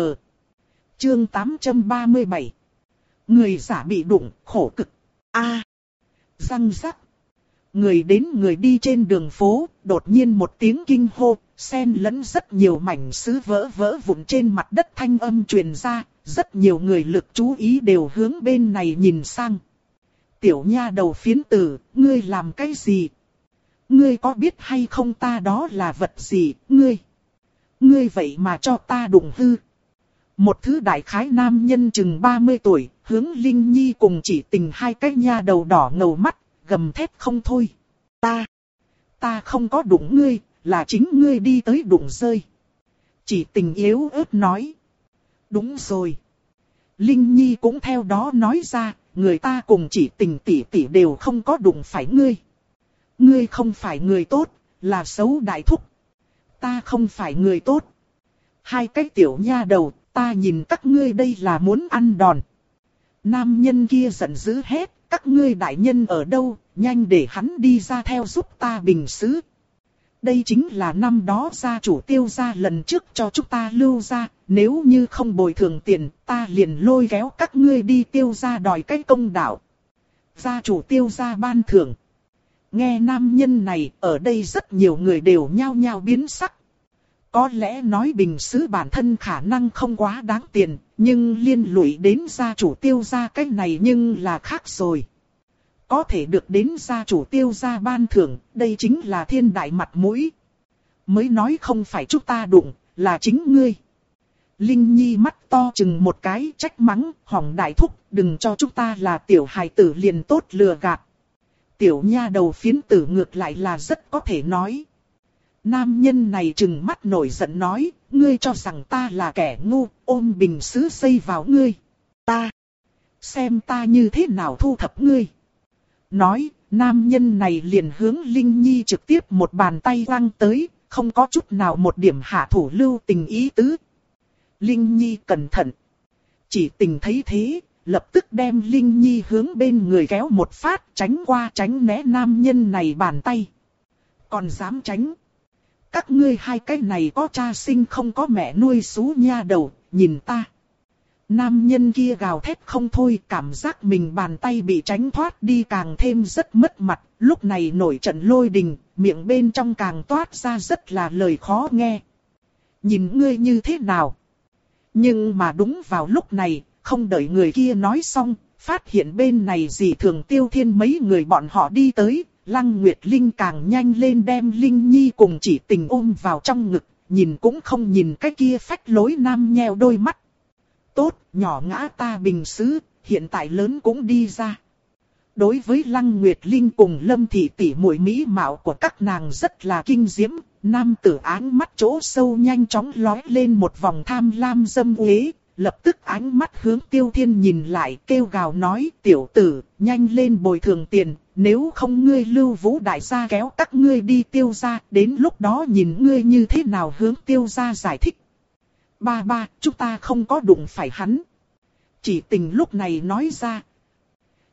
Chương tám trăm ba mươi bảy. Người giả bị đụng, khổ cực. A. Răng rắc. Người đến người đi trên đường phố, đột nhiên một tiếng kinh hô, xen lẫn rất nhiều mảnh sứ vỡ vỡ vụn trên mặt đất thanh âm truyền ra, rất nhiều người lực chú ý đều hướng bên này nhìn sang. Tiểu nha đầu phiến tử, ngươi làm cái gì? Ngươi có biết hay không ta đó là vật gì, ngươi? Ngươi vậy mà cho ta đụng hư. Một thứ đại khái nam nhân chừng ba mươi tuổi, hướng Linh Nhi cùng Chỉ Tình hai cái nha đầu đỏ ngầu mắt, gầm thét không thôi. Ta, ta không có đụng ngươi, là chính ngươi đi tới đụng rơi. Chỉ Tình yếu ớt nói. Đúng rồi. Linh Nhi cũng theo đó nói ra, người ta cùng Chỉ Tình tỷ tỷ đều không có đụng phải ngươi. Ngươi không phải người tốt, là xấu đại thúc. Ta không phải người tốt. Hai cái tiểu nha đầu, ta nhìn các ngươi đây là muốn ăn đòn. Nam nhân kia giận dữ hét, các ngươi đại nhân ở đâu, nhanh để hắn đi ra theo giúp ta bình sứ. Đây chính là năm đó gia chủ Tiêu gia lần trước cho chúng ta lưu ra, nếu như không bồi thường tiền, ta liền lôi kéo các ngươi đi Tiêu gia đòi cái công đạo. Gia chủ Tiêu gia ban thưởng. Nghe nam nhân này, ở đây rất nhiều người đều nhao nhao biến sắc. Có lẽ nói bình sứ bản thân khả năng không quá đáng tiền, nhưng liên lụy đến gia chủ Tiêu gia cái này nhưng là khác rồi. Có thể được đến gia chủ Tiêu gia ban thưởng, đây chính là thiên đại mặt mũi. Mới nói không phải chúng ta đụng, là chính ngươi. Linh Nhi mắt to chừng một cái trách mắng, hỏng đại thúc, đừng cho chúng ta là tiểu hài tử liền tốt lừa gạt. Tiểu nha đầu phiến tử ngược lại là rất có thể nói. Nam nhân này trừng mắt nổi giận nói, ngươi cho rằng ta là kẻ ngu, ôm bình sứ xây vào ngươi. Ta, xem ta như thế nào thu thập ngươi. Nói, nam nhân này liền hướng Linh Nhi trực tiếp một bàn tay quăng tới, không có chút nào một điểm hạ thủ lưu tình ý tứ. Linh Nhi cẩn thận. Chỉ Tình thấy thế, lập tức đem Linh Nhi hướng bên người kéo một phát, tránh qua tránh né nam nhân này bàn tay. Còn dám tránh. Các ngươi hai cái này có cha sinh không có mẹ nuôi xú nha đầu, nhìn ta. Nam nhân kia gào thét không thôi, cảm giác mình bàn tay bị tránh thoát đi càng thêm rất mất mặt. Lúc này nổi trận lôi đình, miệng bên trong càng toát ra rất là lời khó nghe. Nhìn ngươi như thế nào? Nhưng mà đúng vào lúc này, không đợi người kia nói xong, phát hiện bên này dị thường Tiêu Thiên mấy người bọn họ đi tới. Lăng Nguyệt Linh càng nhanh lên đem Linh Nhi cùng Chỉ Tình ôm vào trong ngực, nhìn cũng không nhìn cái kia phách lối nam nheo đôi mắt. Tốt, nhỏ ngã ta bình sứ, hiện tại lớn cũng đi ra. Đối với Lăng Nguyệt Linh cùng Lâm Thị tỷ muội mỹ mạo của các nàng rất là kinh diễm, nam tử áng mắt chỗ sâu nhanh chóng lóe lên một vòng tham lam dâm uế. Lập tức ánh mắt hướng Tiêu Thiên nhìn lại kêu gào nói tiểu tử, nhanh lên bồi thường tiền, nếu không ngươi Lưu Vũ đại gia kéo các ngươi đi Tiêu gia, đến lúc đó nhìn ngươi như thế nào hướng Tiêu gia giải thích. Ba ba, chúng ta không có đụng phải hắn. Chỉ Tình lúc này nói ra,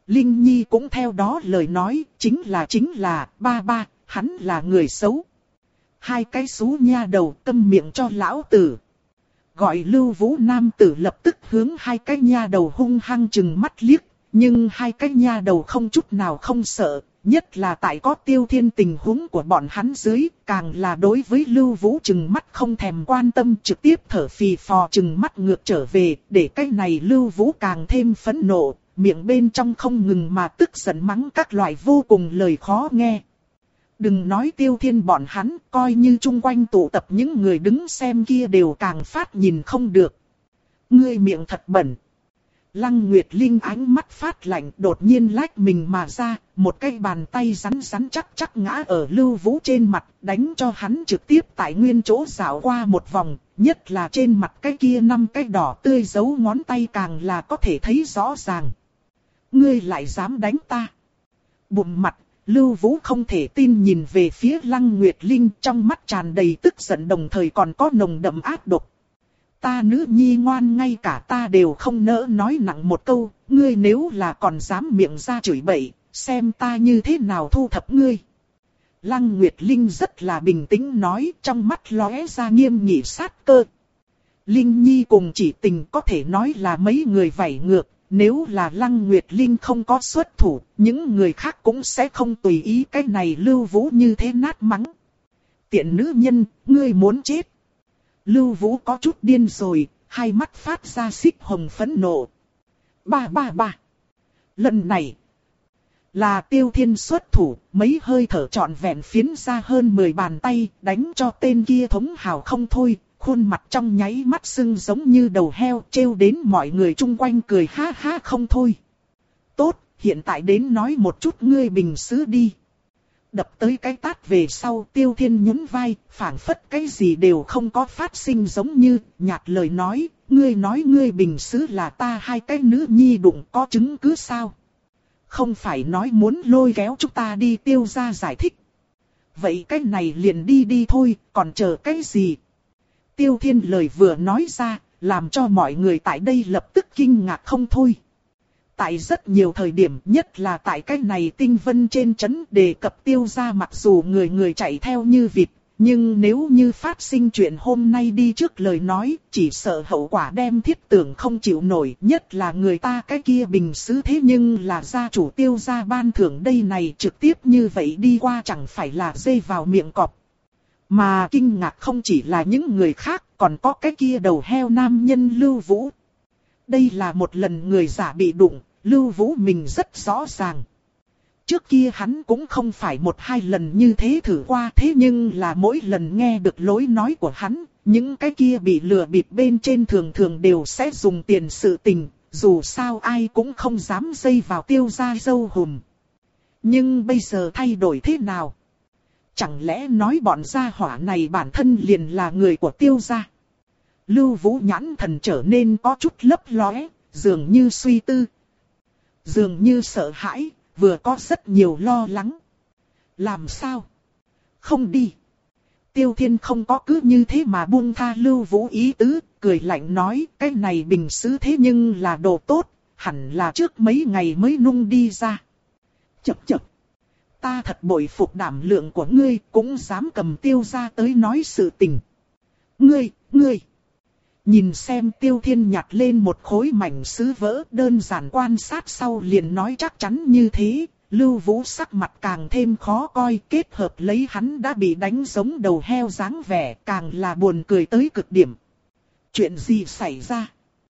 Linh Nhi cũng theo đó lời nói, chính là chính là, ba ba, hắn là người xấu. Hai cái xú nha đầu câm miệng cho lão tử. Gọi Lưu Vũ nam tử lập tức hướng hai cái nha đầu hung hăng chừng mắt liếc, nhưng hai cái nha đầu không chút nào không sợ, nhất là tại có Tiêu Thiên tình huống của bọn hắn dưới, càng là đối với Lưu Vũ chừng mắt không thèm quan tâm, trực tiếp thở phì phò chừng mắt ngược trở về, để cái này Lưu Vũ càng thêm phẫn nộ, miệng bên trong không ngừng mà tức giận mắng các loại vô cùng lời khó nghe. Đừng nói Tiêu Thiên bọn hắn, coi như chung quanh tụ tập những người đứng xem kia đều càng phát nhìn không được. Ngươi miệng thật bẩn. Lăng Nguyệt Linh ánh mắt phát lạnh, đột nhiên lách mình mà ra, một cái bàn tay rắn rắn chắc chắc ngã ở Lưu Vũ trên mặt, đánh cho hắn trực tiếp tại nguyên chỗ dạo qua một vòng, nhất là trên mặt cái kia năm cái đỏ tươi dấu ngón tay càng là có thể thấy rõ ràng. Ngươi lại dám đánh ta? Bụm mặt, Lưu Vũ không thể tin nhìn về phía Lăng Nguyệt Linh, trong mắt tràn đầy tức giận đồng thời còn có nồng đậm ác độc. Ta nữ nhi ngoan, ngay cả ta đều không nỡ nói nặng một câu, ngươi nếu là còn dám miệng ra chửi bậy, xem ta như thế nào thu thập ngươi. Lăng Nguyệt Linh rất là bình tĩnh nói, trong mắt lóe ra nghiêm nghị sát cơ. Linh Nhi cùng Chỉ Tình có thể nói là mấy người vảy ngược, nếu là Lăng Nguyệt Linh không có xuất thủ, những người khác cũng sẽ không tùy ý cái này Lưu Vũ như thế nát mắng. Tiện nữ nhân, ngươi muốn chết. Lưu Vũ có chút điên rồi, hai mắt phát ra xích hồng phẫn nộ. Ba ba ba. Lần này là Tiêu Thiên xuất thủ, mấy hơi thở trọn vẹn phiến ra hơn mười bàn tay, đánh cho tên kia thống hào không thôi, khuôn mặt trong nháy mắt sưng giống như đầu heo, trêu đến mọi người chung quanh cười ha ha không thôi. Tốt, hiện tại đến nói một chút ngươi bình sứ đi. Đập tới cái tát về sau, Tiêu Thiên nhún vai, phảng phất cái gì đều không có phát sinh giống như, nhạt lời nói, ngươi nói ngươi bình sứ là ta hai cái nữ nhi đụng, có chứng cứ sao? Không phải nói muốn lôi kéo chúng ta đi Tiêu gia giải thích. Vậy cái này liền đi đi thôi, còn chờ cái gì? Tiêu Thiên lời vừa nói ra, làm cho mọi người tại đây lập tức kinh ngạc không thôi. Tại rất nhiều thời điểm, nhất là tại cái này tinh vân trên trấn, đề cập Tiêu gia mặc dù người người chạy theo như vịt, nhưng nếu như phát sinh chuyện hôm nay đi trước lời nói, chỉ sợ hậu quả đem thiết tưởng không chịu nổi, nhất là người ta cái kia bình sứ thế nhưng là gia chủ Tiêu gia ban thưởng đây này, trực tiếp như vậy đi qua chẳng phải là dê vào miệng cọp. Mà kinh ngạc không chỉ là những người khác, còn có cái kia đầu heo nam nhân Lưu Vũ. Đây là một lần người giả bị đụng, Lưu Vũ mình rất rõ ràng. Trước kia hắn cũng không phải một hai lần như thế thử qua, thế nhưng là mỗi lần nghe được lối nói của hắn, những cái kia bị lừa bịp bên trên thường thường đều sẽ dùng tiền sự tình, dù sao ai cũng không dám dây vào Tiêu gia dâu hùm. Nhưng bây giờ thay đổi thế nào? Chẳng lẽ nói bọn gia hỏa này bản thân liền là người của Tiêu gia? Lưu Vũ nhãn thần trở nên có chút lấp lóe, dường như suy tư, dường như sợ hãi, vừa có rất nhiều lo lắng. Làm sao? Không đi. Tiêu Thiên không có cứ như thế mà buông tha Lưu Vũ ý tứ, cười lạnh nói, cái này bình sứ thế nhưng là đồ tốt, hẳn là trước mấy ngày mới nung đi ra. Chậc chậc. Ta thật bội phục đảm lượng của ngươi, cũng dám cầm Tiêu gia tới nói sự tình. Ngươi, ngươi. Nhìn xem Tiêu Thiên nhặt lên một khối mảnh sứ vỡ, đơn giản quan sát sau liền nói chắc chắn như thế, Lưu Vũ sắc mặt càng thêm khó coi, kết hợp lấy hắn đã bị đánh giống đầu heo dáng vẻ, càng là buồn cười tới cực điểm. Chuyện gì xảy ra?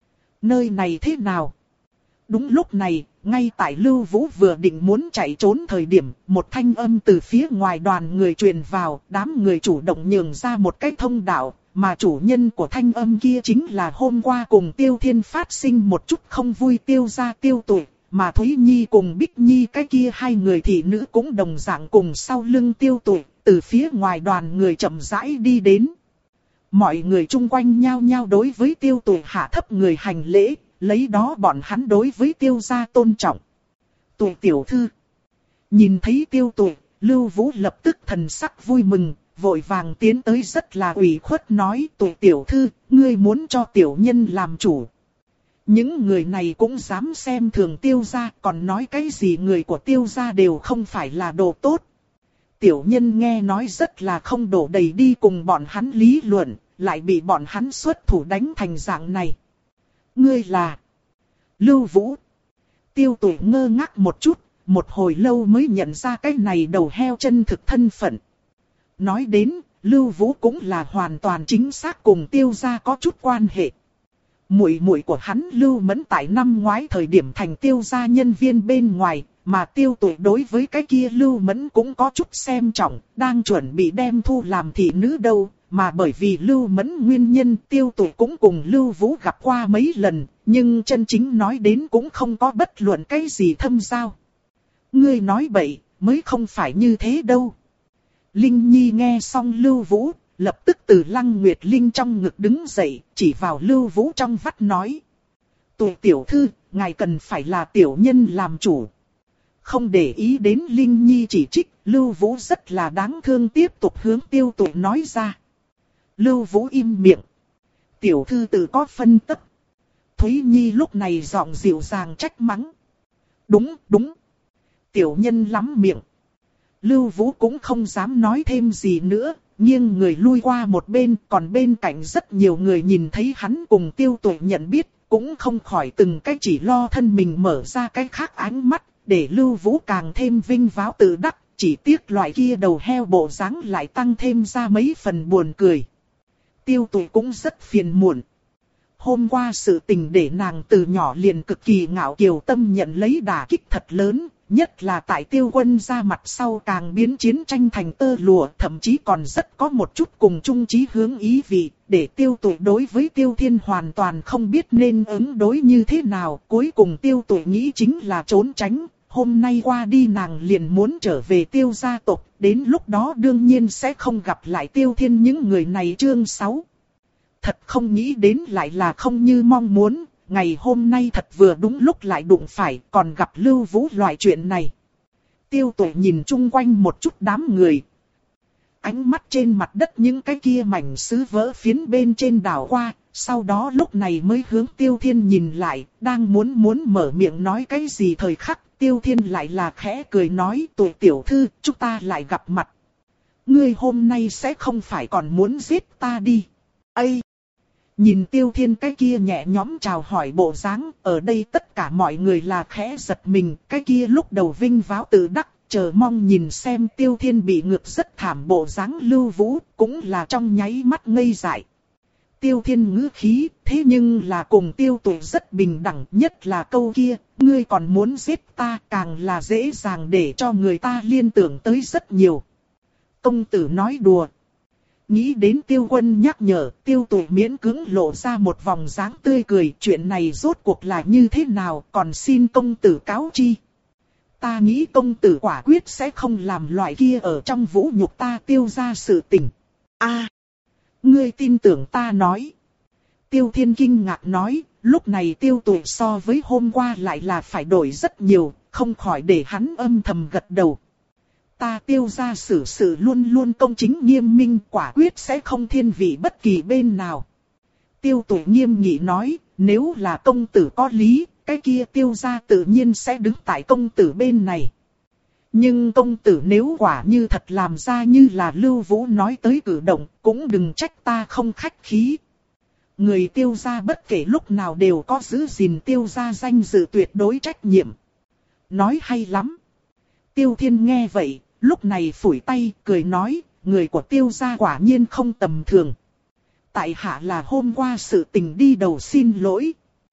Nơi này thế nào? Đúng lúc này, ngay tại Lưu Vũ vừa định muốn chạy trốn thời điểm, một thanh âm từ phía ngoài đoàn người truyền vào, đám người chủ động nhường ra một cái thông đạo. Mà chủ nhân của thanh âm kia chính là hôm qua cùng Tiêu Thiên phát sinh một chút không vui Tiêu gia Tiêu Tuệ, mà Thúy Nhi cùng Bích Nhi cái kia hai người thị nữ cũng đồng dạng cùng sau lưng Tiêu Tuệ, từ phía ngoài đoàn người chậm rãi đi đến. Mọi người chung quanh nhao nhao đối với Tiêu Tuệ hạ thấp người hành lễ, lấy đó bọn hắn đối với Tiêu gia tôn trọng. Tuệ tiểu thư. Nhìn thấy Tiêu Tuệ, Lưu Vũ lập tức thần sắc vui mừng. Vội vàng tiến tới rất là ủy khuất nói, Tuệ tiểu thư, ngươi muốn cho tiểu nhân làm chủ. Những người này cũng dám xem thường Tiêu gia, còn nói cái gì người của Tiêu gia đều không phải là đồ tốt. Tiểu nhân nghe nói rất là không đổ đầy đi cùng bọn hắn lý luận, lại bị bọn hắn xuất thủ đánh thành dạng này. Ngươi là Lưu Vũ. Tiêu Tuổi ngơ ngác một chút, một hồi lâu mới nhận ra cái này đầu heo chân thực thân phận. Nói đến, Lưu Vũ cũng là hoàn toàn chính xác cùng Tiêu gia có chút quan hệ. Muội muội của hắn Lưu Mẫn tại năm ngoái thời điểm thành Tiêu gia nhân viên bên ngoài, mà Tiêu Tuổi đối với cái kia Lưu Mẫn cũng có chút xem trọng, đang chuẩn bị đem thu làm thị nữ đâu, mà bởi vì Lưu Mẫn nguyên nhân Tiêu Tuổi cũng cùng Lưu Vũ gặp qua mấy lần, nhưng chân chính nói đến cũng không có bất luận cái gì thâm giao. Ngươi nói bậy, mới không phải như thế đâu. Linh Nhi nghe xong Lưu Vũ, lập tức từ Lăng Nguyệt Linh trong ngực đứng dậy, chỉ vào Lưu Vũ trong vắt nói. Tụi tiểu thư, ngài cần phải là tiểu nhân làm chủ. Không để ý đến Linh Nhi chỉ trích, Lưu Vũ rất là đáng thương tiếp tục hướng Tiêu Tuổi nói ra. Lưu Vũ im miệng. Tiểu thư tự có phân tích. Thúy Nhi lúc này giọng dịu dàng trách mắng. Đúng, đúng. Tiểu nhân lắm miệng. Lưu Vũ cũng không dám nói thêm gì nữa, nghiêng người lui qua một bên, còn bên cạnh rất nhiều người nhìn thấy hắn cùng Tiêu Tuổi nhận biết, cũng không khỏi từng cái chỉ lo thân mình mở ra cái khác ánh mắt, để Lưu Vũ càng thêm vinh váo tự đắc, chỉ tiếc loại kia đầu heo bộ dáng lại tăng thêm ra mấy phần buồn cười. Tiêu Tuổi cũng rất phiền muộn. Hôm qua sự tình để nàng từ nhỏ liền cực kỳ ngạo kiều tâm nhận lấy đả kích thật lớn, nhất là tại Tiêu Quân ra mặt sau càng biến chiến tranh thành tơ lụa, thậm chí còn rất có một chút cùng chung chí hướng ý vị, để Tiêu Tuổi đối với Tiêu Thiên hoàn toàn không biết nên ứng đối như thế nào, cuối cùng Tiêu Tuổi nghĩ chính là trốn tránh. Hôm nay qua đi nàng liền muốn trở về Tiêu gia tộc, đến lúc đó đương nhiên sẽ không gặp lại Tiêu Thiên những người này. Chương sáu. Thật không nghĩ đến lại là không như mong muốn, ngày hôm nay thật vừa đúng lúc lại đụng phải, còn gặp Lưu Vũ loại chuyện này. Tiêu Tuổi nhìn chung quanh một chút đám người. Ánh mắt trên mặt đất những cái kia mảnh sứ vỡ phiến bên trên đảo qua, sau đó lúc này mới hướng Tiêu Thiên nhìn lại, đang muốn muốn mở miệng nói cái gì thời khắc. Tiêu Thiên lại là khẽ cười nói, Tuổi tiểu thư, chúng ta lại gặp mặt. Ngươi hôm nay sẽ không phải còn muốn giết ta đi. Ây! Nhìn Tiêu Thiên cái kia nhẹ nhõm chào hỏi bộ dáng, ở đây tất cả mọi người là khẽ giật mình, cái kia lúc đầu vinh váo tự đắc, chờ mong nhìn xem Tiêu Thiên bị ngược rất thảm bộ dáng Lưu Vũ, cũng là trong nháy mắt ngây dại. Tiêu Thiên ngữ khí, thế nhưng là cùng Tiêu Tuổi rất bình đẳng, nhất là câu kia, ngươi còn muốn giết ta, càng là dễ dàng để cho người ta liên tưởng tới rất nhiều. Công tử nói đùa. Nghĩ đến Tiêu Quân nhắc nhở, Tiêu Tuổi miễn cưỡng lộ ra một vòng dáng tươi cười, chuyện này rốt cuộc là như thế nào, còn xin công tử cáo chi. Ta nghĩ công tử quả quyết sẽ không làm loại kia ở trong vũ nhục ta Tiêu gia sự tình. A, ngươi tin tưởng ta nói. Tiêu Thiên kinh ngạc nói, lúc này Tiêu Tuổi so với hôm qua lại là phải đổi rất nhiều, không khỏi để hắn âm thầm gật đầu. Ta Tiêu gia xử sự luôn luôn công chính nghiêm minh, quả quyết sẽ không thiên vị bất kỳ bên nào. Tiêu Tuổi nghiêm nghị nói, nếu là công tử có lý, cái kia Tiêu gia tự nhiên sẽ đứng tại công tử bên này. Nhưng công tử nếu quả như thật làm ra như là Lưu Vũ nói tới cử động, cũng đừng trách ta không khách khí. Người Tiêu gia bất kể lúc nào đều có giữ gìn Tiêu gia danh dự tuyệt đối trách nhiệm. Nói hay lắm. Tiêu Thiên nghe vậy, lúc này phủi tay, cười nói, người của Tiêu gia quả nhiên không tầm thường. Tại hạ là hôm qua sự tình đi đầu xin lỗi.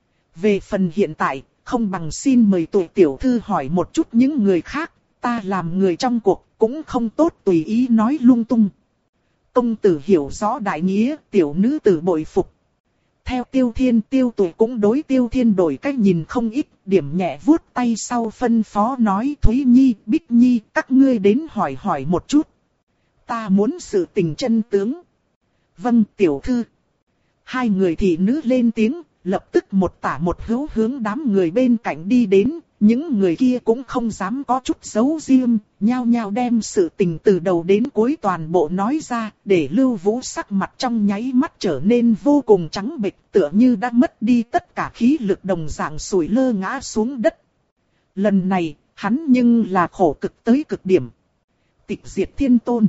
Về phần hiện tại, không bằng xin mời tụi tiểu thư hỏi một chút những người khác, ta làm người trong cuộc, cũng không tốt tùy ý nói lung tung. Công tử hiểu rõ đại nghĩa, tiểu nữ tử bội phục. Theo Tiêu Thiên, Tiêu Tuổi cũng đối Tiêu Thiên đổi cách nhìn không ít, điểm nhẹ vuốt tay sau phân phó nói, Thúy Nhi, Bích Nhi, các ngươi đến hỏi hỏi một chút. Ta muốn sự tình chân tướng. Vâng, tiểu thư. Hai người thị nữ lên tiếng, lập tức một tả một hữu hướng đám người bên cạnh đi đến, Những người kia cũng không dám có chút giấu riêng, nhao nhao đem sự tình từ đầu đến cuối toàn bộ nói ra, để Lưu Vũ sắc mặt trong nháy mắt trở nên vô cùng trắng bệch, tựa như đã mất đi tất cả khí lực đồng dạng sủi lơ ngã xuống đất. Lần này, hắn nhưng là khổ cực tới cực điểm. Tịch diệt thiên tôn.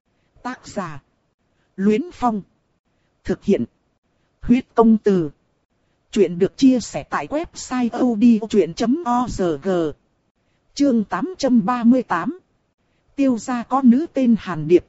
Tác giả. Luyến Phong. Thực hiện. Huyết công từ. Chuyện được chia sẻ tại website odchuyện chấm org. Chương tám trăm ba mươi tám. Tiêu gia có nữ tên Hàn Điệp.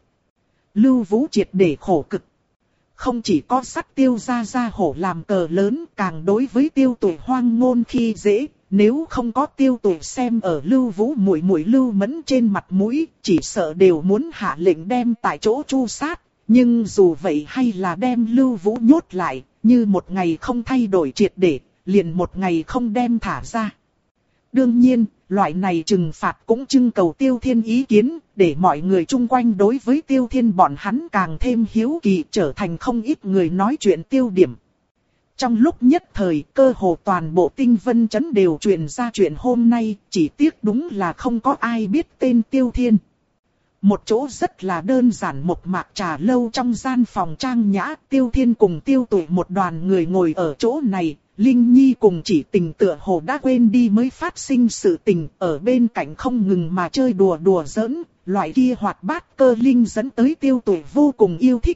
Lưu Vũ triệt để khổ cực. Không chỉ có sắt Tiêu gia gia hổ làm cờ lớn, càng đối với Tiêu Tuệ hoang ngôn khi dễ. Nếu không có Tiêu Tuệ xem ở Lưu Vũ muội muội Lưu Mẫn trên mặt mũi, chỉ sợ đều muốn hạ lệnh đem tại chỗ tru sát. Nhưng dù vậy hay là đem Lưu Vũ nhốt lại, như một ngày không thay đổi triệt để, liền một ngày không đem thả ra. Đương nhiên, loại này trừng phạt cũng trưng cầu Tiêu Thiên ý kiến, để mọi người chung quanh đối với Tiêu Thiên bọn hắn càng thêm hiếu kỳ, trở thành không ít người nói chuyện tiêu điểm. Trong lúc nhất thời, cơ hồ toàn bộ Tinh Vân Trấn đều truyền ra chuyện hôm nay, chỉ tiếc đúng là không có ai biết tên Tiêu Thiên. Một chỗ rất là đơn giản một mạc trà lâu trong gian phòng trang nhã, Tiêu Thiên cùng Tiêu Tuệ một đoàn người ngồi ở chỗ này, Linh Nhi cùng Chỉ Tình tựa hồ đã quên đi mới phát sinh sự tình, ở bên cạnh không ngừng mà chơi đùa đùa giỡn, loại kia hoạt bát cơ linh dẫn tới Tiêu Tuệ vô cùng yêu thích.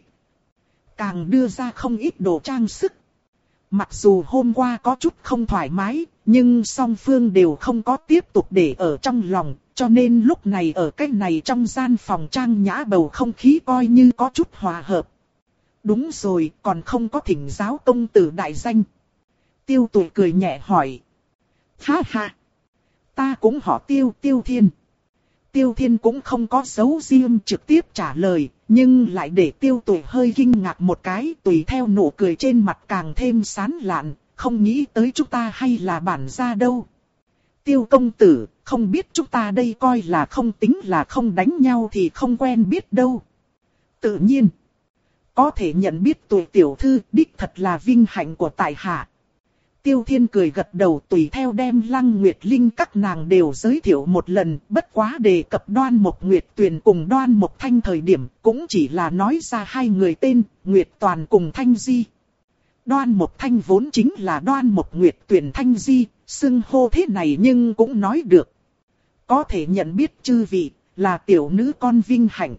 Càng đưa ra không ít đồ trang sức. Mặc dù hôm qua có chút không thoải mái, nhưng song phương đều không có tiếp tục để ở trong lòng, cho nên lúc này ở cách này trong gian phòng trang nhã bầu không khí coi như có chút hòa hợp. Đúng rồi, còn không có thỉnh giáo công tử đại danh. Tiêu Tuệ cười nhẹ hỏi. Ha ha, ta cũng họ Tiêu, Tiêu Thiên. Tiêu Thiên cũng không có giấu riêng trực tiếp trả lời, nhưng lại để Tiêu Tuệ hơi kinh ngạc một cái, tùy theo nụ cười trên mặt càng thêm sán lạn, không nghĩ tới chúng ta hay là bản gia đâu. Tiêu công tử, không biết chúng ta đây coi là không tính là không đánh nhau thì không quen biết đâu. Tự nhiên, có thể nhận biết Tuệ tiểu thư đích thật là vinh hạnh của tại hạ. Tiêu Thiên cười gật đầu, tùy theo đem Lăng Nguyệt Linh các nàng đều giới thiệu một lần, bất quá đề cập Đoan Mộc Nguyệt Tuyền cùng Đoan Mộc Thanh thời điểm, cũng chỉ là nói ra hai người tên, Nguyệt Toàn cùng Thanh Di. Đoan Mộc Thanh vốn chính là Đoan Mộc Nguyệt Tuyền Thanh Di, xưng hô thế này nhưng cũng nói được. Có thể nhận biết chư vị, là tiểu nữ con vinh hạnh.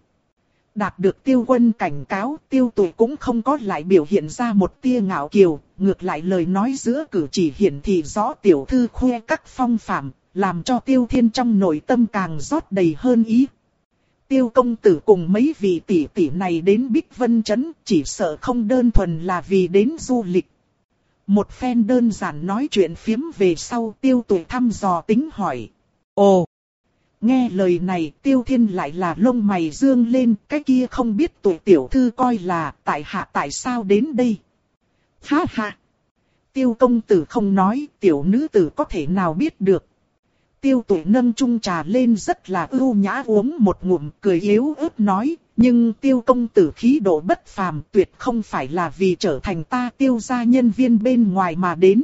Đạt được Tiêu Quân cảnh cáo, Tiêu Tuệ cũng không có lại biểu hiện ra một tia ngạo kiều, ngược lại lời nói giữa cử chỉ hiển thị rõ tiểu thư khoe các phong phạm, làm cho Tiêu Thiên trong nội tâm càng rót đầy hơn ý. Tiêu công tử cùng mấy vị tỷ tỷ này đến Bích Vân Trấn, chỉ sợ không đơn thuần là vì đến du lịch. Một phen đơn giản nói chuyện phiếm về sau, Tiêu Tuệ thăm dò tính hỏi. Ồ! Nghe lời này, Tiêu Thiên lại là lông mày dương lên, cái kia không biết Tuệ tiểu thư coi là tại hạ tại sao đến đây. Ha ha! Tiêu công tử không nói, tiểu nữ tử có thể nào biết được. Tiêu Tuệ nâng chung trà lên rất là ưu nhã uống một ngụm, cười yếu ớt nói, nhưng Tiêu công tử khí độ bất phàm, tuyệt không phải là vì trở thành ta Tiêu gia nhân viên bên ngoài mà đến.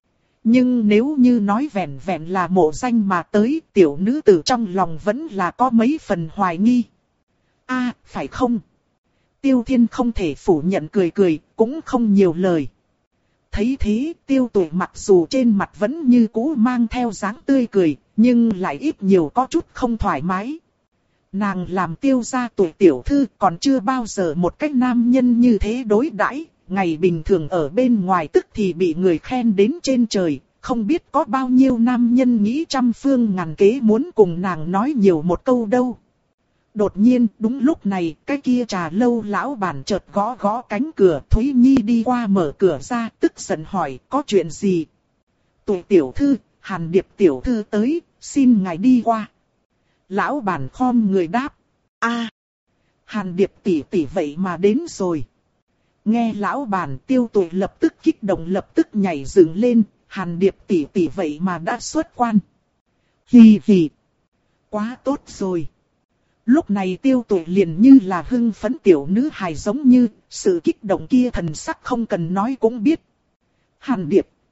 Nhưng nếu như nói vẹn vẹn là mộ danh mà tới, tiểu nữ tử trong lòng vẫn là có mấy phần hoài nghi. A, à, phải không? Tiêu Thiên không thể phủ nhận, cười cười, cũng không nhiều lời. Thấy thế, Tiêu Tuệ mặc dù trên mặt vẫn như cũ mang theo dáng tươi cười, nhưng lại ít nhiều có chút không thoải mái. Nàng làm Tiêu gia Tuệ tiểu thư còn chưa bao giờ một cách nam nhân như thế đối đãi. Ngày bình thường ở bên ngoài tức thì bị người khen đến trên trời, không biết có bao nhiêu nam nhân nghĩ trăm phương ngàn kế muốn cùng nàng nói nhiều một câu đâu. Đột nhiên, đúng lúc này, cái kia trà lâu lão bản chợt gõ gõ cánh cửa, Thúy Nhi đi qua mở cửa ra, tức giận hỏi, có chuyện gì? Tuệ tiểu thư, Hàn Điệp tiểu thư tới, xin ngài đi qua. Lão bản khom người đáp, a, Hàn Điệp tỷ tỷ vậy mà đến rồi. Nghe lão bản, Tiêu Tuệ lập tức kích động, lập tức nhảy dựng lên, Hàn Điệp tỷ tỷ vậy mà đã xuất quan. Hì hì, quá tốt rồi. Lúc này Tiêu Tuệ liền như là hưng phấn tiểu nữ hài giống như, sự kích động kia thần sắc không cần nói cũng biết. Hàn Điệp,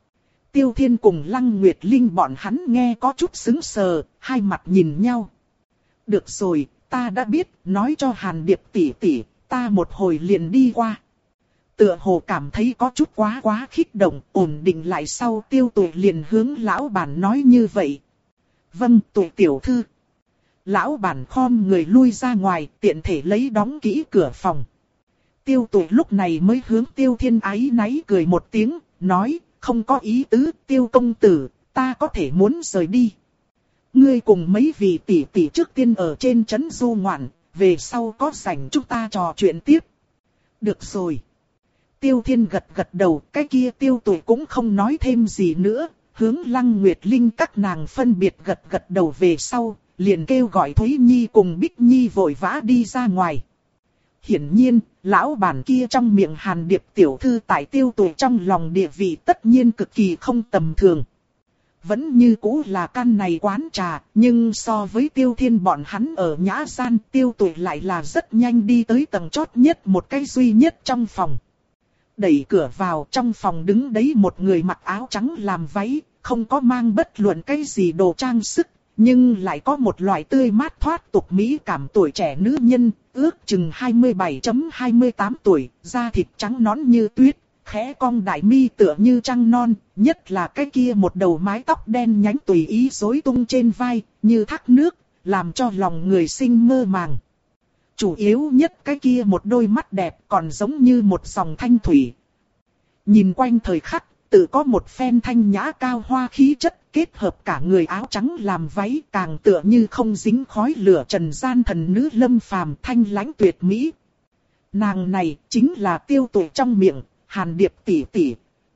Tiêu Thiên cùng Lăng Nguyệt Linh bọn hắn nghe có chút sững sờ, hai mặt nhìn nhau. Được rồi, ta đã biết, nói cho Hàn Điệp tỷ tỷ, ta một hồi liền đi qua. Tựa hồ cảm thấy có chút quá quá kích động, ổn định lại sau Tiêu Tuệ liền hướng lão bản nói như vậy. Vâng, Tuệ tiểu thư. Lão bản khom người lui ra ngoài, tiện thể lấy đóng kỹ cửa phòng. Tiêu Tuệ lúc này mới hướng Tiêu Thiên áy náy cười một tiếng, nói, không có ý tứ, Tiêu công tử, ta có thể muốn rời đi. Ngươi cùng mấy vị tỷ tỷ trước tiên ở trên trấn du ngoạn, về sau có rảnh chúng ta trò chuyện tiếp. Được rồi. Tiêu Thiên gật gật đầu, cái kia Tiêu Tuệ cũng không nói thêm gì nữa, hướng Lăng Nguyệt Linh các nàng phân biệt gật gật đầu về sau, liền kêu gọi Thúy Nhi cùng Bích Nhi vội vã đi ra ngoài. Hiển nhiên, lão bản kia trong miệng Hàn Điệp tiểu thư tại Tiêu Tuệ trong lòng địa vị tất nhiên cực kỳ không tầm thường. Vẫn như cũ là căn này quán trà, nhưng so với Tiêu Thiên bọn hắn ở nhã gian, Tiêu Tuệ lại là rất nhanh đi tới tầng chót nhất một cái duy nhất trong phòng. Đẩy cửa vào, trong phòng đứng đấy một người mặc áo trắng làm váy, không có mang bất luận cái gì đồ trang sức, nhưng lại có một loại tươi mát thoát tục mỹ cảm tuổi trẻ nữ nhân, ước chừng hai mươi bảy hai mươi tám tuổi, da thịt trắng nõn như tuyết, khẽ cong đại mi tựa như trăng non, nhất là cái kia một đầu mái tóc đen nhánh tùy ý rối tung trên vai, như thác nước, làm cho lòng người sinh mơ màng. Chủ yếu nhất cái kia một đôi mắt đẹp còn giống như một dòng thanh thủy. Nhìn quanh thời khắc, tự có một phen thanh nhã cao hoa khí chất, kết hợp cả người áo trắng làm váy, càng tựa như không dính khói lửa trần gian thần nữ lâm phàm, thanh lãnh tuyệt mỹ. Nàng này chính là Tiêu Tuệ trong miệng Hàn Điệp tỷ tỷ.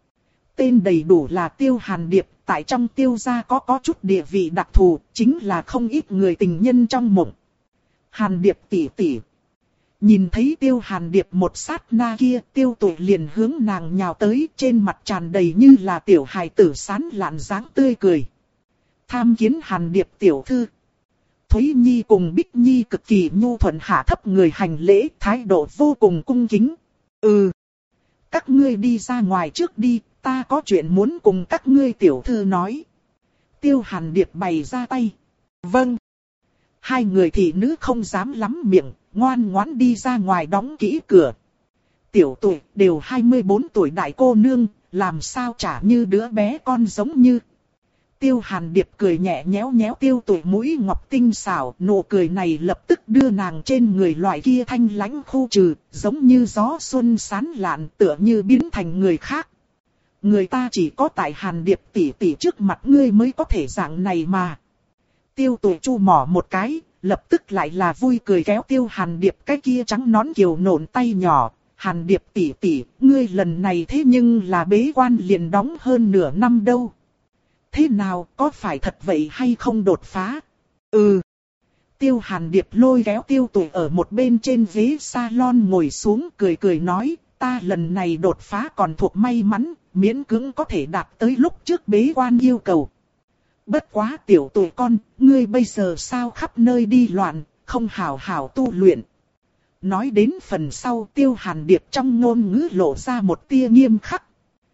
Tên đầy đủ là Tiêu Hàn Điệp, tại trong Tiêu gia có có chút địa vị đặc thù, chính là không ít người tình nhân trong mộng. Hàn Điệp tỷ tỷ. Nhìn thấy Tiêu Hàn Điệp một sát na kia, Tiêu Tuệ liền hướng nàng nhào tới, trên mặt tràn đầy như là tiểu hài tử sán lạn dáng tươi cười. Tham kiến Hàn Điệp tiểu thư. Thúy Nhi cùng Bích Nhi cực kỳ nhu thuận hạ thấp người hành lễ, thái độ vô cùng cung kính. Ừ. Các ngươi đi ra ngoài trước đi, ta có chuyện muốn cùng các ngươi tiểu thư nói. Tiêu Hàn Điệp bày ra tay. Vâng. Hai người thị nữ không dám lắm miệng, ngoan ngoãn đi ra ngoài đóng kỹ cửa. Tiểu Tuệ đều hai mươi bốn tuổi đại cô nương, làm sao chả như đứa bé con giống như. Tiêu Hàn Điệp cười nhẹ nhéo nhéo Tiêu Tuệ mũi ngọc tinh xảo, nụ cười này lập tức đưa nàng trên người loại kia thanh lãnh khu trừ, giống như gió xuân sán lạn, tựa như biến thành người khác. Người ta chỉ có tại Hàn Điệp tỷ tỷ trước mặt ngươi mới có thể dạng này mà. Tiêu Tuệ chu mỏ một cái, lập tức lại là vui cười kéo Tiêu Hàn Điệp cái kia trắng nón kiều nộn tay nhỏ. Hàn Điệp tỷ tỷ, ngươi lần này thế nhưng là bế quan liền đóng hơn nửa năm đâu. Thế nào, có phải thật vậy hay không đột phá? Ừ. Tiêu Hàn Điệp lôi kéo Tiêu Tuệ ở một bên trên ghế salon ngồi xuống cười cười nói, ta lần này đột phá còn thuộc may mắn, miễn cưỡng có thể đạt tới lúc trước bế quan yêu cầu. Bất quá tiểu Tuệ con, ngươi bây giờ sao khắp nơi đi loạn, không hảo hảo tu luyện. Nói đến phần sau Tiêu Hàn Điệp trong ngôn ngữ lộ ra một tia nghiêm khắc.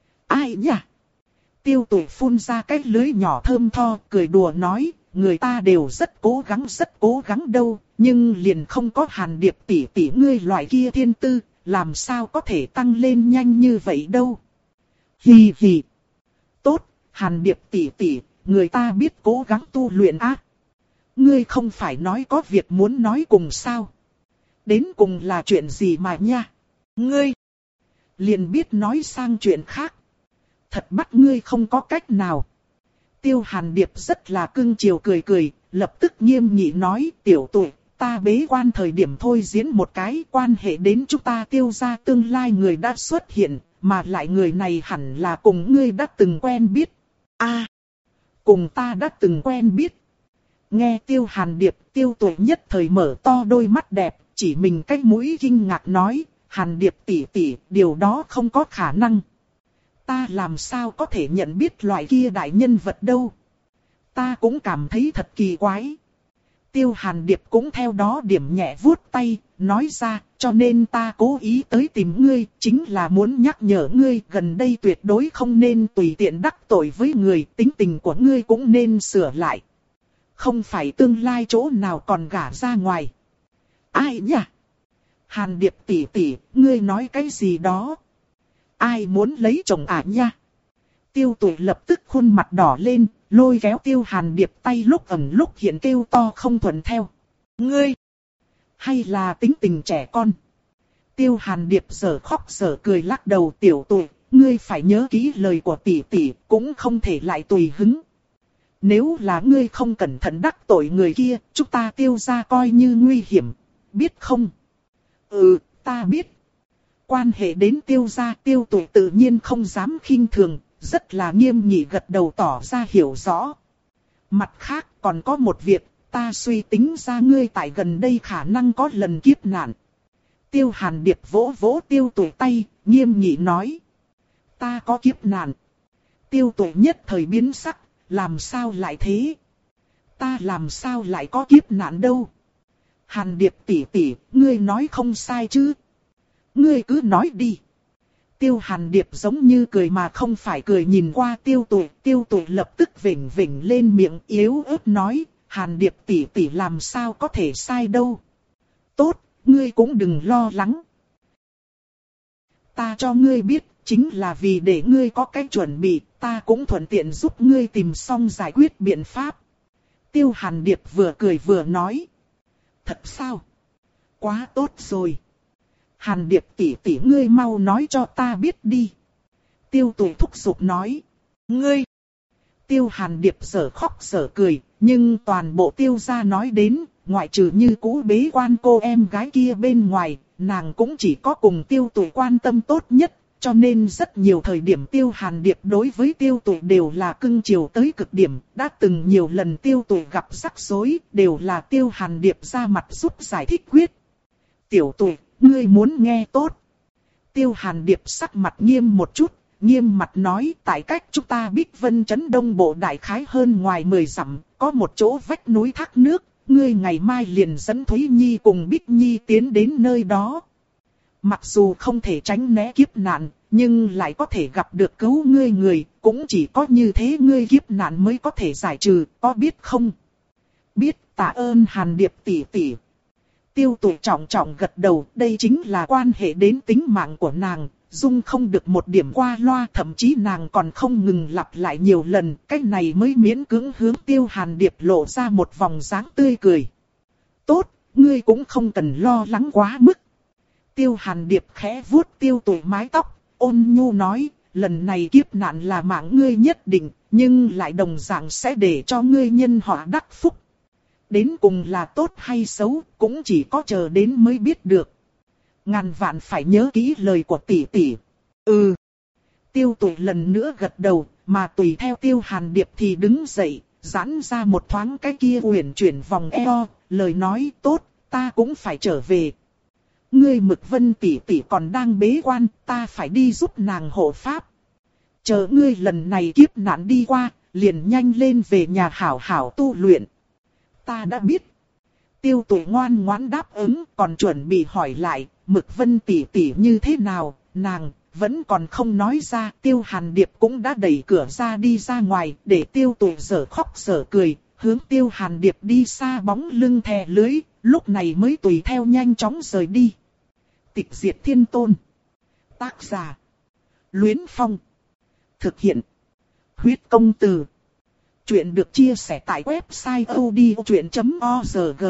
Ai nhỉ? Tiêu Tuệ phun ra cái lưới nhỏ thơm tho, cười đùa nói, người ta đều rất cố gắng rất cố gắng đâu, nhưng liền không có Hàn Điệp tỷ tỷ ngươi loại kia thiên tư, làm sao có thể tăng lên nhanh như vậy đâu. Hì hì. Tốt, Hàn Điệp tỷ tỷ, người ta biết cố gắng tu luyện á. Ngươi không phải nói có việc muốn nói cùng sao? Đến cùng là chuyện gì mà nha? Ngươi liền biết nói sang chuyện khác. Thật bắt ngươi không có cách nào. Tiêu Hàn Điệp rất là cưng chiều cười cười, lập tức nghiêm nghị nói, tiểu Tuệ, ta bế quan thời điểm thôi diễn một cái quan hệ đến chúng ta Tiêu gia tương lai người đã xuất hiện, mà lại người này hẳn là cùng ngươi đã từng quen biết. A, à, cùng ta đã từng quen biết. Nghe Tiêu Hàn Điệp, Tiêu Tuệ nhất thời mở to đôi mắt đẹp, chỉ mình cái mũi kinh ngạc nói, Hàn Điệp tỷ tỷ, điều đó không có khả năng. Ta làm sao có thể nhận biết loại kia đại nhân vật đâu. Ta cũng cảm thấy thật kỳ quái. Tiêu Hàn Điệp cũng theo đó điểm nhẹ vuốt tay, nói ra, cho nên ta cố ý tới tìm ngươi, chính là muốn nhắc nhở ngươi gần đây tuyệt đối không nên tùy tiện đắc tội với người, tính tình của ngươi cũng nên sửa lại. Không phải tương lai chỗ nào còn gả ra ngoài. Ai nhỉ? Hàn Điệp tỷ tỷ, ngươi nói cái gì đó? Ai muốn lấy chồng à nha? Tiêu Tuệ lập tức khuôn mặt đỏ lên, lôi kéo Tiêu Hàn Điệp tay lúc ẩn lúc hiện kêu to không thuận theo. Ngươi! Hay là tính tình trẻ con? Tiêu Hàn Điệp giờ khóc giờ cười lắc đầu. Tiểu Tuệ, ngươi phải nhớ kỹ lời của tỷ tỷ, cũng không thể lại tùy hứng. Nếu là ngươi không cẩn thận đắc tội người kia, chúng ta Tiêu gia coi như nguy hiểm, biết không? Ừ, ta biết. Quan hệ đến Tiêu gia, Tiêu Tuệ tự nhiên không dám khinh thường, rất là nghiêm nghị gật đầu tỏ ra hiểu rõ. Mặt khác còn có một việc, ta suy tính ra ngươi tại gần đây khả năng có lần kiếp nạn. Tiêu Hàn Điệp vỗ vỗ Tiêu Tuệ tay, nghiêm nghị nói. Ta có kiếp nạn. Tiêu Tuệ nhất thời biến sắc, làm sao lại thế? Ta làm sao lại có kiếp nạn đâu? Hàn Điệp tỷ tỷ, ngươi nói không sai chứ? Ngươi cứ nói đi. Tiêu Hàn Điệp giống như cười mà không phải cười nhìn qua Tiêu Tuệ. Tiêu Tuệ lập tức vểnh vểnh lên miệng yếu ớt nói, Hàn Điệp tỷ tỷ làm sao có thể sai đâu. Tốt, ngươi cũng đừng lo lắng. Ta cho ngươi biết, chính là vì để ngươi có cách chuẩn bị, ta cũng thuận tiện giúp ngươi tìm xong giải quyết biện pháp. Tiêu Hàn Điệp vừa cười vừa nói. Thật sao? Quá tốt rồi. Hàn Điệp tỷ tỷ ngươi mau nói cho ta biết đi. Tiêu Tuệ thúc giục nói. Ngươi! Tiêu Hàn Điệp sở khóc sở cười, nhưng toàn bộ Tiêu gia nói đến, ngoại trừ như cũ bế quan cô em gái kia bên ngoài, nàng cũng chỉ có cùng Tiêu Tuệ quan tâm tốt nhất, cho nên rất nhiều thời điểm Tiêu Hàn Điệp đối với Tiêu Tuệ đều là cưng chiều tới cực điểm, đã từng nhiều lần Tiêu Tuệ gặp rắc rối, đều là Tiêu Hàn Điệp ra mặt giúp giải thích quyết. Tiểu Tuệ, ngươi muốn nghe tốt. Tiêu Hàn Điệp sắc mặt nghiêm một chút, nghiêm mặt nói, tại cách chúng ta Bích Vân Trấn Đông Bộ đại khái hơn ngoài mười dặm, có một chỗ vách núi thác nước, ngươi ngày mai liền dẫn Thúy Nhi cùng Bích Nhi tiến đến nơi đó. Mặc dù không thể tránh né kiếp nạn, nhưng lại có thể gặp được cứu ngươi người, cũng chỉ có như thế ngươi kiếp nạn mới có thể giải trừ, có biết không? Biết, tạ ơn Hàn Điệp tỷ tỷ. Tiêu Tuệ trọng trọng gật đầu, đây chính là quan hệ đến tính mạng của nàng, dung không được một điểm qua loa, thậm chí nàng còn không ngừng lặp lại nhiều lần, cái này mới miễn cưỡng hướng Tiêu Hàn Điệp lộ ra một vòng dáng tươi cười. Tốt, ngươi cũng không cần lo lắng quá mức. Tiêu Hàn Điệp khẽ vuốt Tiêu Tuệ mái tóc, ôn nhu nói, lần này kiếp nạn là mạng ngươi nhất định, nhưng lại đồng dạng sẽ để cho ngươi nhân họa đắc phúc. Đến cùng là tốt hay xấu, cũng chỉ có chờ đến mới biết được. Ngàn vạn phải nhớ kỹ lời của tỷ tỷ. Ừ. Tiêu Tuệ lần nữa gật đầu, mà tùy theo Tiêu Hàn Điệp thì đứng dậy, giãn ra một thoáng cái kia uyển chuyển vòng eo, lời nói tốt, ta cũng phải trở về. Ngươi Mực Vân tỷ tỷ còn đang bế quan, ta phải đi giúp nàng hộ pháp. Chờ ngươi lần này kiếp nạn đi qua, liền nhanh lên về nhà hảo hảo tu luyện. Ta đã biết. Tiêu Tuệ ngoan ngoãn đáp ứng, còn chuẩn bị hỏi lại, Mực Vân tỷ tỷ như thế nào, nàng vẫn còn không nói ra. Tiêu Hàn Điệp cũng đã đẩy cửa ra đi ra ngoài, để Tiêu Tuệ giở khóc giở cười, hướng Tiêu Hàn Điệp đi xa bóng lưng thè lưới, lúc này mới tùy theo nhanh chóng rời đi. Tịch Diệt Thiên Tôn. Tác giả: Luyến Phong. Thực hiện: Huyết Công Từ. Chuyện được chia sẻ tại website odchuyện chấm org.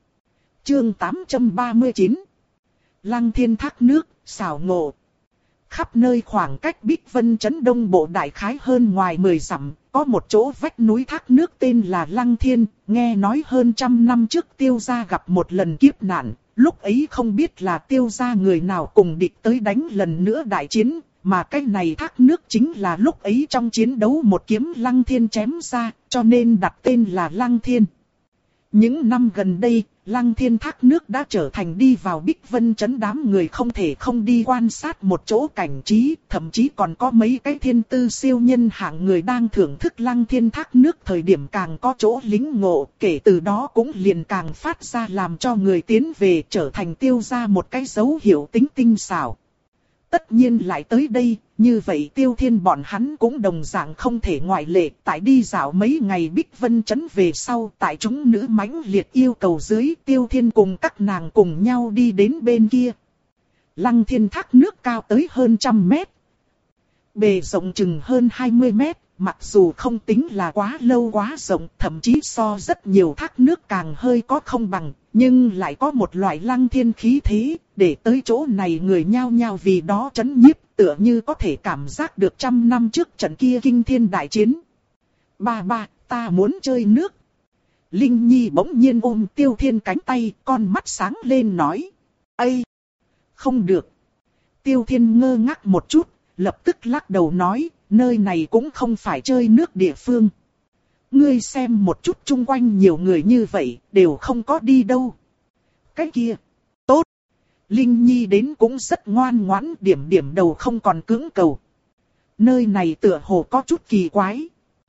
Chương tám trăm ba mươi chín. Lăng Thiên thác nước, xảo ngộ. Khắp nơi khoảng cách Bích Vân Trấn Đông Bộ đại khái hơn ngoài mười dặm, có một chỗ vách núi thác nước tên là Lăng Thiên, nghe nói hơn trăm năm trước Tiêu gia gặp một lần kiếp nạn, lúc ấy không biết là Tiêu gia người nào cùng địch tới đánh lần nữa đại chiến, mà cái này thác nước chính là lúc ấy trong chiến đấu một kiếm Lăng Thiên chém ra, cho nên đặt tên là Lăng Thiên. Những năm gần đây, Lăng Thiên Thác Nước đã trở thành đi vào Bích Vân Trấn đám người không thể không đi quan sát một chỗ cảnh trí, thậm chí còn có mấy cái thiên tư siêu nhân hạng người đang thưởng thức Lăng Thiên Thác Nước thời điểm càng có chỗ lính ngộ, kể từ đó cũng liền càng phát ra làm cho người tiến về trở thành tiêu ra một cái dấu hiệu tính tinh xảo. Tất nhiên lại tới đây, như vậy Tiêu Thiên bọn hắn cũng đồng dạng không thể ngoại lệ. Tại đi dạo mấy ngày Bích Vân Trấn về sau, tại chúng nữ mãnh liệt yêu cầu dưới, Tiêu Thiên cùng các nàng cùng nhau đi đến bên kia. Lăng Thiên Thác Nước cao tới hơn trăm mét, bề rộng chừng hơn hai mươi mét, mặc dù không tính là quá lâu quá rộng, thậm chí so rất nhiều thác nước càng hơi có không bằng, nhưng lại có một loại lăng thiên khí thế, để tới chỗ này người nhao nhao vì đó chấn nhiếp, tựa như có thể cảm giác được trăm năm trước trận kia kinh thiên đại chiến. Ba ba, ta muốn chơi nước. Linh Nhi bỗng nhiên ôm Tiêu Thiên cánh tay, con mắt sáng lên nói. Ây! Không được. Tiêu Thiên ngơ ngác một chút, lập tức lắc đầu nói, nơi này cũng không phải chơi nước địa phương. Ngươi xem một chút chung quanh nhiều người như vậy, đều không có đi đâu. Cái kia, tốt. Linh Nhi đến cũng rất ngoan ngoãn, điểm điểm đầu không còn cưỡng cầu. Nơi này tựa hồ có chút kỳ quái.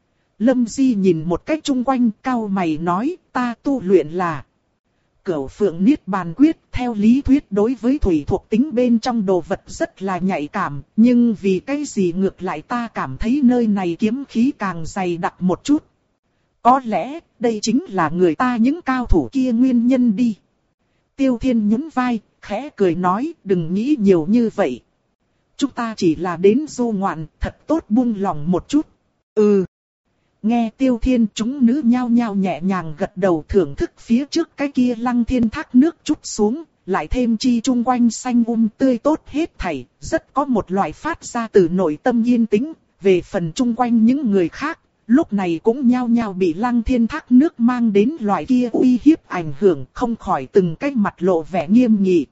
Lâm Di nhìn một cách chung quanh, cau mày nói, ta tu luyện là Cửu Phượng Niết Bàn Quyết. Theo lý thuyết đối với thủy thuộc tính bên trong đồ vật rất là nhạy cảm, nhưng vì cái gì ngược lại ta cảm thấy nơi này kiếm khí càng dày đặc một chút. Có lẽ đây chính là người ta những cao thủ kia nguyên nhân đi. Tiêu Thiên nhún vai, khẽ cười nói, đừng nghĩ nhiều như vậy. Chúng ta chỉ là đến du ngoạn, thật tốt buông lòng một chút. Ừ. Nghe Tiêu Thiên, chúng nữ nhao nhao nhẹ nhàng gật đầu thưởng thức phía trước cái kia Lăng Thiên Thác Nước chút xuống, lại thêm chi chung quanh xanh um tươi tốt hết thảy, rất có một loại phát ra từ nội tâm yên tĩnh. Về phần chung quanh những người khác, lúc này cũng nhao nhao bị Lăng Thiên Thác Nước mang đến loại kia uy hiếp ảnh hưởng, không khỏi từng cái mặt lộ vẻ nghiêm nghị.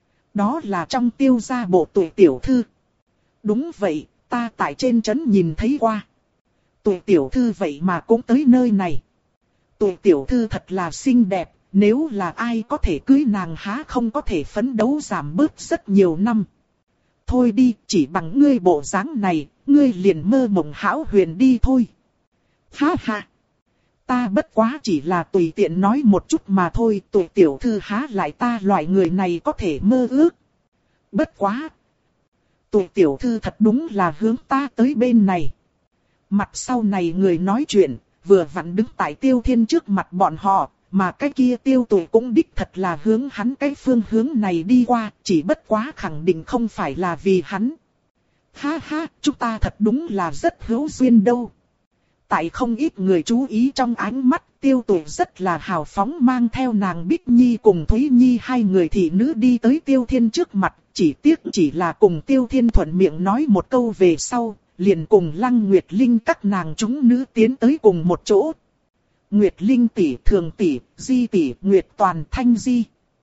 Đó là trong Tiêu gia bộ tuổi tiểu thư. Đúng vậy, ta tại trên trấn nhìn thấy qua. Tuổi tiểu thư vậy mà cũng tới nơi này. Tuổi tiểu thư thật là xinh đẹp, nếu là ai có thể cưới nàng há không có thể phấn đấu giảm bớt rất nhiều năm. Thôi đi, chỉ bằng ngươi bộ dáng này, ngươi liền mơ mộng hão huyền đi thôi. Ha ha, ta bất quá chỉ là tùy tiện nói một chút mà thôi, tuổi tiểu thư há lại ta loại người này có thể mơ ước. Bất quá, tuổi tiểu thư thật đúng là hướng ta tới bên này. Mặt sau này người nói chuyện, vừa vặn đứng tại Tiêu Thiên trước mặt bọn họ, mà cái kia Tiêu Tuổi cũng đích thật là hướng hắn cái phương hướng này đi qua, chỉ bất quá khẳng định không phải là vì hắn. Ha ha, chúng ta thật đúng là rất hữu duyên đâu. Tại không ít người chú ý trong ánh mắt, Tiêu Tuổi rất là hào phóng mang theo nàng Bích Nhi cùng Thúy Nhi hai người thị nữ đi tới Tiêu Thiên trước mặt, chỉ tiếc chỉ là cùng Tiêu Thiên thuận miệng nói một câu về sau. Liền cùng Lăng Nguyệt Linh các nàng chúng nữ tiến tới cùng một chỗ. Nguyệt Linh tỷ, Thường tỷ, Di tỷ, Nguyệt Toàn, Thanh Di.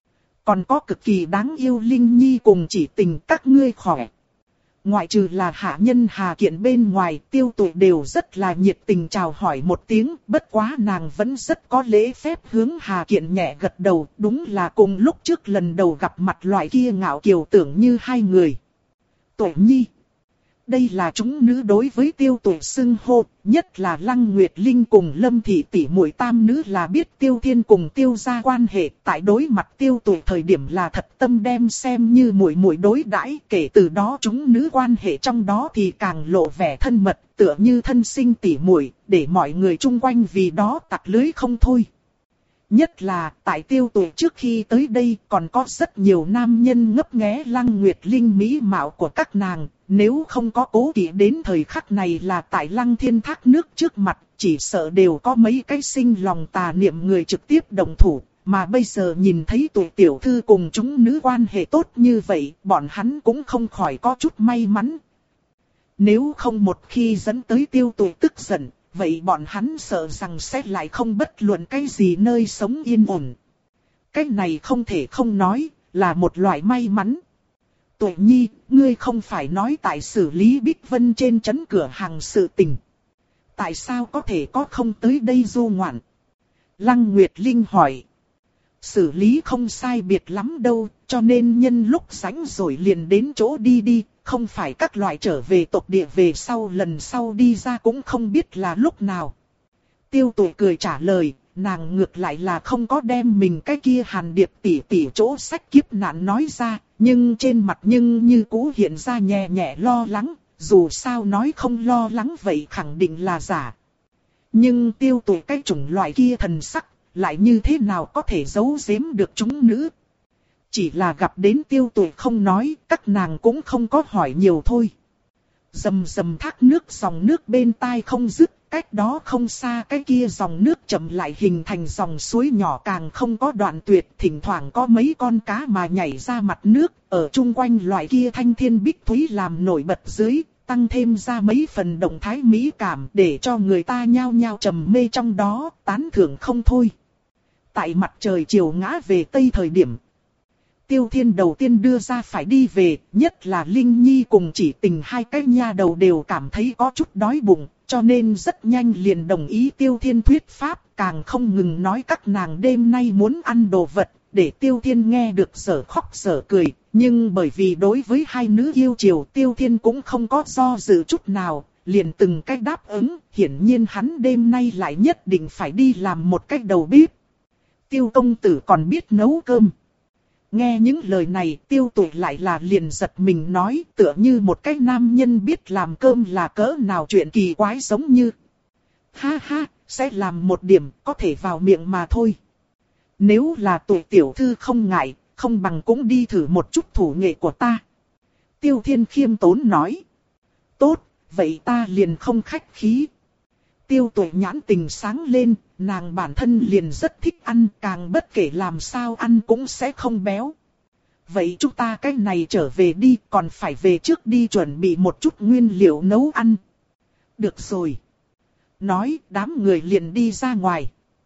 Còn có cực kỳ đáng yêu Linh Nhi cùng Chỉ Tình, các ngươi khỏe. Ngoại trừ là hạ nhân Hà Kiện bên ngoài, Tiêu Tuổi đều rất là nhiệt tình chào hỏi một tiếng, bất quá nàng vẫn rất có lễ phép hướng Hà Kiện nhẹ gật đầu, đúng là cùng lúc trước lần đầu gặp mặt loại kia ngạo kiều tưởng như hai người. Tuổi Nhi. Đây là chúng nữ đối với Tiêu Tuổi xưng hô, nhất là Lăng Nguyệt Linh cùng Lâm Thị tỷ muội tam nữ là biết Tiêu Thiên cùng Tiêu gia quan hệ, tại đối mặt Tiêu Tuổi thời điểm là thật tâm đem xem như muội muội đối đãi, kể từ đó chúng nữ quan hệ trong đó thì càng lộ vẻ thân mật, tựa như thân sinh tỷ muội, để mọi người chung quanh vì đó tặc lưới không thôi. Nhất là, tại Tiêu Tuổi trước khi tới đây còn có rất nhiều nam nhân ngấp nghé Lăng Nguyệt Linh mỹ mạo của các nàng, nếu không có cố kỵ đến thời khắc này là tại Lăng Thiên Thác Nước trước mặt, chỉ sợ đều có mấy cái sinh lòng tà niệm người trực tiếp đồng thủ, mà bây giờ nhìn thấy Tuổi tiểu thư cùng chúng nữ quan hệ tốt như vậy, bọn hắn cũng không khỏi có chút may mắn. Nếu không một khi dẫn tới Tiêu Tuổi tức giận, vậy bọn hắn sợ rằng sẽ lại không bất luận cái gì nơi sống yên ổn. Cái này không thể không nói, là một loại may mắn. Tuổi Nhi, ngươi không phải nói tại xử lý Bích Vân trên trấn cửa hàng sự tình. Tại sao có thể có không tới đây du ngoạn? Lăng Nguyệt Linh hỏi. xử lý không sai biệt lắm đâu, cho nên nhân lúc rảnh rồi liền đến chỗ đi đi, không phải các loại trở về tộc địa về sau lần sau đi ra cũng không biết là lúc nào. Tiêu Tuệ cười trả lời, nàng ngược lại là không có đem mình cái kia Hàn Điệp tỷ tỷ chỗ sách kiếp nạn nói ra, nhưng trên mặt nhưng như cũ hiện ra nhẹ nhẹ lo lắng, dù sao nói không lo lắng vậy khẳng định là giả. Nhưng Tiêu Tuệ cái chủng loại kia thần sắc, lại như thế nào có thể giấu giếm được chúng nữ. Chỉ là gặp đến Tiêu Tuệ không nói, các nàng cũng không có hỏi nhiều thôi. Rầm rầm thác nước dòng nước bên tai không dứt, cách đó không xa cái kia dòng nước chậm lại hình thành dòng suối nhỏ càng không có đoạn tuyệt, thỉnh thoảng có mấy con cá mà nhảy ra mặt nước, ở chung quanh loại kia thanh thiên bích thúy làm nổi bật dưới, tăng thêm ra mấy phần động thái mỹ cảm để cho người ta nhao nhao trầm mê trong đó, tán thưởng không thôi. Tại mặt trời chiều ngã về tây thời điểm, Tiêu Thiên đầu tiên đưa ra phải đi về, nhất là Linh Nhi cùng Chỉ Tình hai cái nha đầu đều cảm thấy có chút đói bụng, cho nên rất nhanh liền đồng ý Tiêu Thiên thuyết pháp, càng không ngừng nói các nàng đêm nay muốn ăn đồ vật, để Tiêu Thiên nghe được sở khóc sở cười, nhưng bởi vì đối với hai nữ yêu chiều Tiêu Thiên cũng không có do dự chút nào, liền từng cách đáp ứng, hiển nhiên hắn đêm nay lại nhất định phải đi làm một cách đầu bếp. Tiêu công tử còn biết nấu cơm. Nghe những lời này Tiêu Tuệ lại là liền giật mình nói tựa như một cái nam nhân biết làm cơm là cỡ nào chuyện kỳ quái giống như. Ha ha, sẽ làm một điểm có thể vào miệng mà thôi. Nếu là Tuệ tiểu thư không ngại, không bằng cũng đi thử một chút thủ nghệ của ta. Tiêu Thiên khiêm tốn nói. Tốt, vậy ta liền không khách khí. Tiêu Tuệ nhãn tình sáng lên, nàng bản thân liền rất thích ăn, càng bất kể làm sao ăn cũng sẽ không béo. Vậy chúng ta cái này trở về đi, còn phải về trước đi chuẩn bị một chút nguyên liệu nấu ăn. Được rồi. Nói, đám người liền đi ra ngoài.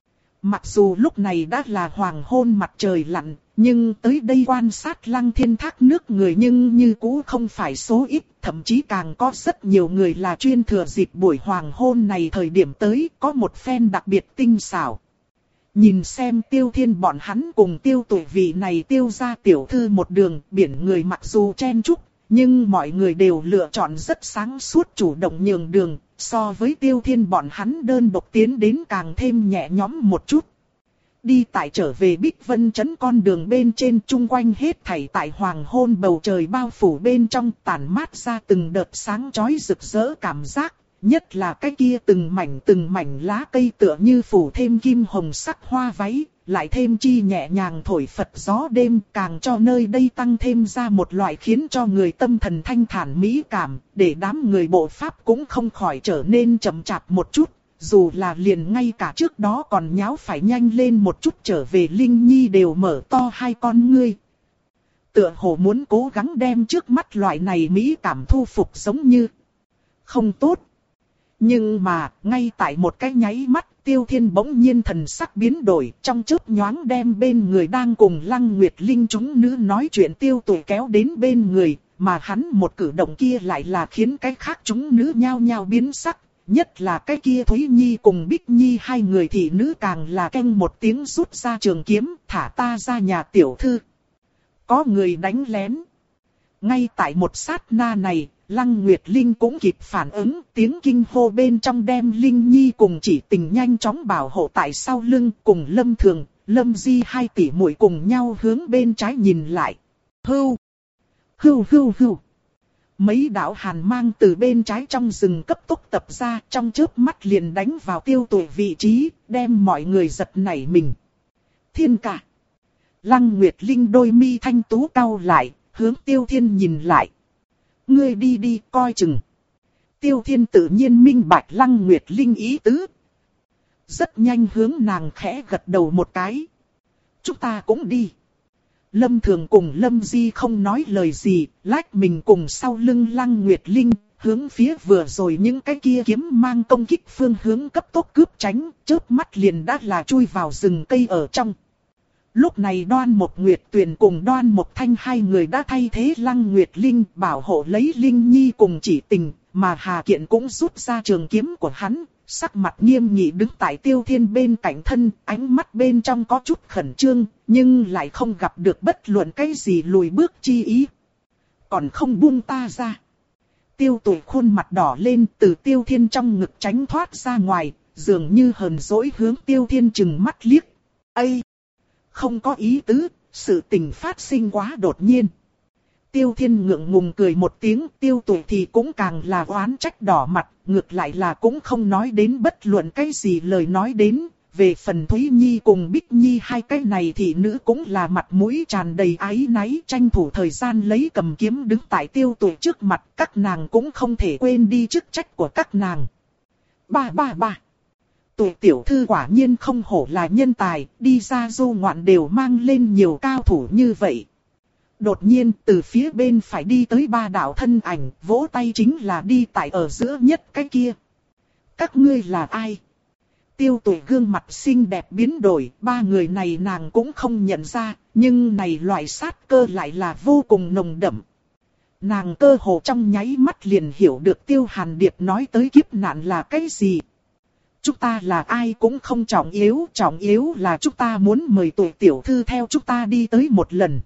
Mặc dù lúc này đã là hoàng hôn mặt trời lặn, nhưng tới đây quan sát Lăng Thiên thác nước người nhưng như cũ không phải số ít, thậm chí càng có rất nhiều người là chuyên thừa dịp buổi hoàng hôn này thời điểm tới, có một phen đặc biệt tinh xảo. Nhìn xem Tiêu Thiên bọn hắn cùng Tiêu Tuệ vị này tiêu ra tiểu thư một đường, biển người mặc dù chen chúc, nhưng mọi người đều lựa chọn rất sáng suốt chủ động nhường đường, so với Tiêu Thiên bọn hắn đơn độc tiến đến càng thêm nhẹ nhõm một chút. Đi tại trở về Bích Vân Trấn con đường bên trên chung quanh hết thảy tại hoàng hôn bầu trời bao phủ bên trong tản mát ra từng đợt sáng chói rực rỡ cảm giác, nhất là cái kia từng mảnh từng mảnh lá cây tựa như phủ thêm kim hồng sắc hoa váy, lại thêm chi nhẹ nhàng thổi phật gió đêm càng cho nơi đây tăng thêm ra một loại khiến cho người tâm thần thanh thản mỹ cảm, để đám người bộ pháp cũng không khỏi trở nên chậm chạp một chút. Dù là liền ngay cả trước đó còn nháo phải nhanh lên một chút trở về Linh Nhi đều mở to hai con ngươi. Tựa hồ muốn cố gắng đem trước mắt loại này mỹ cảm thu phục giống như không tốt. Nhưng mà, ngay tại một cái nháy mắt, Tiêu Thiên bỗng nhiên thần sắc biến đổi, trong chớp nhoáng đem bên người đang cùng Lăng Nguyệt Linh chúng nữ nói chuyện Tiêu Tuệ kéo đến bên người, mà hắn một cử động kia lại là khiến cái khác chúng nữ nhao nhao biến sắc. Nhất là cái kia Thúy Nhi cùng Bích Nhi hai người thị nữ càng là keng một tiếng rút ra trường kiếm, thả ta ra nhà tiểu thư. Có người đánh lén. Ngay tại một sát na này, Lăng Nguyệt Linh cũng kịp phản ứng, tiếng kinh hô bên trong đem Linh Nhi cùng Chỉ Tình nhanh chóng bảo hộ tại sau lưng, cùng Lâm Thường, Lâm Di hai tỷ muội cùng nhau hướng bên trái nhìn lại. Hưu! Hưu hưu hưu! Mấy đạo hàn mang từ bên trái trong rừng cấp tốc tập ra, trong chớp mắt liền đánh vào Tiêu Tuệ vị trí, đem mọi người giật nảy mình. Thiên cả! Lăng Nguyệt Linh đôi mi thanh tú cau lại, hướng Tiêu Thiên nhìn lại. Ngươi đi đi, coi chừng. Tiêu Thiên tự nhiên minh bạch Lăng Nguyệt Linh ý tứ. Rất nhanh hướng nàng khẽ gật đầu một cái. Chúng ta cũng đi. Lâm Thường cùng Lâm Di không nói lời gì, lách mình cùng sau lưng Lăng Nguyệt Linh, hướng phía vừa rồi những cái kia kiếm mang công kích phương hướng cấp tốc cướp tránh, chớp mắt liền đã là chui vào rừng cây ở trong. Lúc này Đoan Mộc Nguyệt Tuyền cùng Đoan Mộc Thanh hai người đã thay thế Lăng Nguyệt Linh bảo hộ lấy Linh Nhi cùng Chỉ Tình, mà Hà Kiện cũng rút ra trường kiếm của hắn, sắc mặt nghiêm nghị đứng tại Tiêu Thiên bên cạnh thân, ánh mắt bên trong có chút khẩn trương, nhưng lại không gặp được bất luận cái gì lùi bước chi ý. Còn không buông ta ra. Tiêu Tuệ khuôn mặt đỏ lên, từ Tiêu Thiên trong ngực tránh thoát ra ngoài, dường như hờn dỗi hướng Tiêu Thiên chừng mắt liếc. Ây! Không có ý tứ, sự tình phát sinh quá đột nhiên. Tiêu Thiên ngượng ngùng cười một tiếng, Tiêu Tuệ thì cũng càng là oán trách đỏ mặt, ngược lại là cũng không nói đến bất luận cái gì lời nói đến. Về phần Thúy Nhi cùng Bích Nhi hai cái này thì nữ cũng là mặt mũi tràn đầy áy náy, tranh thủ thời gian lấy cầm kiếm đứng tại Tiêu Tuệ trước mặt, các nàng cũng không thể quên đi chức trách của các nàng. Ba ba ba. Tuệ tiểu thư quả nhiên không hổ là nhân tài, đi ra du ngoạn đều mang lên nhiều cao thủ như vậy. Đột nhiên từ phía bên phải đi tới ba đạo thân ảnh, vỗ tay chính là đi tại ở giữa nhất cái kia. Các ngươi là ai? Tiêu Tuệ gương mặt xinh đẹp biến đổi, ba người này nàng cũng không nhận ra, nhưng này loại sát cơ lại là vô cùng nồng đậm. Nàng cơ hồ trong nháy mắt liền hiểu được Tiêu Hàn Điệp nói tới kiếp nạn là cái gì. Chúng ta là ai cũng không trọng yếu, trọng yếu là chúng ta muốn mời Tuệ tiểu thư theo chúng ta đi tới một lần.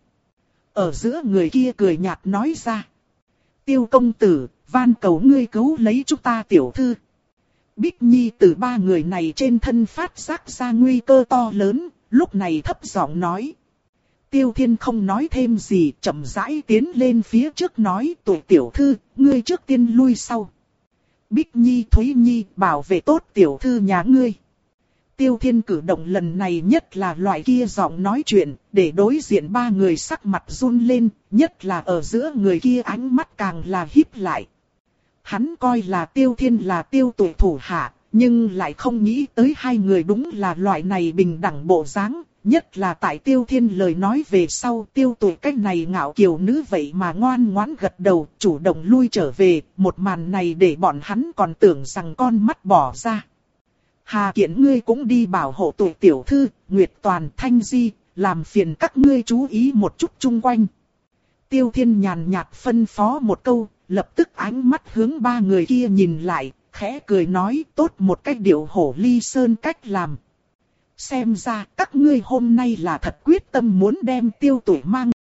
Ở giữa người kia cười nhạt nói ra. Tiêu công tử, van cầu ngươi cứu lấy chúng ta tiểu thư. Bích Nhi từ ba người này trên thân phát giác ra nguy cơ to lớn, lúc này thấp giọng nói. Tiêu Thiên không nói thêm gì, chậm rãi tiến lên phía trước nói. Tuệ tiểu thư, ngươi trước tiên lui sau. Bích Nhi, Thúy Nhi, bảo vệ tốt tiểu thư nhà ngươi. Tiêu Thiên cử động lần này nhất là loại kia giọng nói chuyện, để đối diện ba người sắc mặt run lên, nhất là ở giữa người kia ánh mắt càng là híp lại. Hắn coi là Tiêu Thiên là Tiêu Tuệ thủ hạ, nhưng lại không nghĩ tới hai người đúng là loại này bình đẳng bộ dáng, nhất là tại Tiêu Thiên lời nói về sau Tiêu Tuệ cách này ngạo kiều nữ vậy mà ngoan ngoãn gật đầu, chủ động lui trở về, một màn này để bọn hắn còn tưởng rằng con mắt bỏ ra. Hà Kiện ngươi cũng đi bảo hộ Tuệ tiểu thư, Nguyệt Toàn, Thanh Di, làm phiền các ngươi chú ý một chút chung quanh. Tiêu Thiên nhàn nhạt phân phó một câu, lập tức ánh mắt hướng ba người kia nhìn lại, khẽ cười nói tốt một cách điệu hổ ly sơn cách làm. Xem ra các ngươi hôm nay là thật quyết tâm muốn đem Tiêu Tuệ mang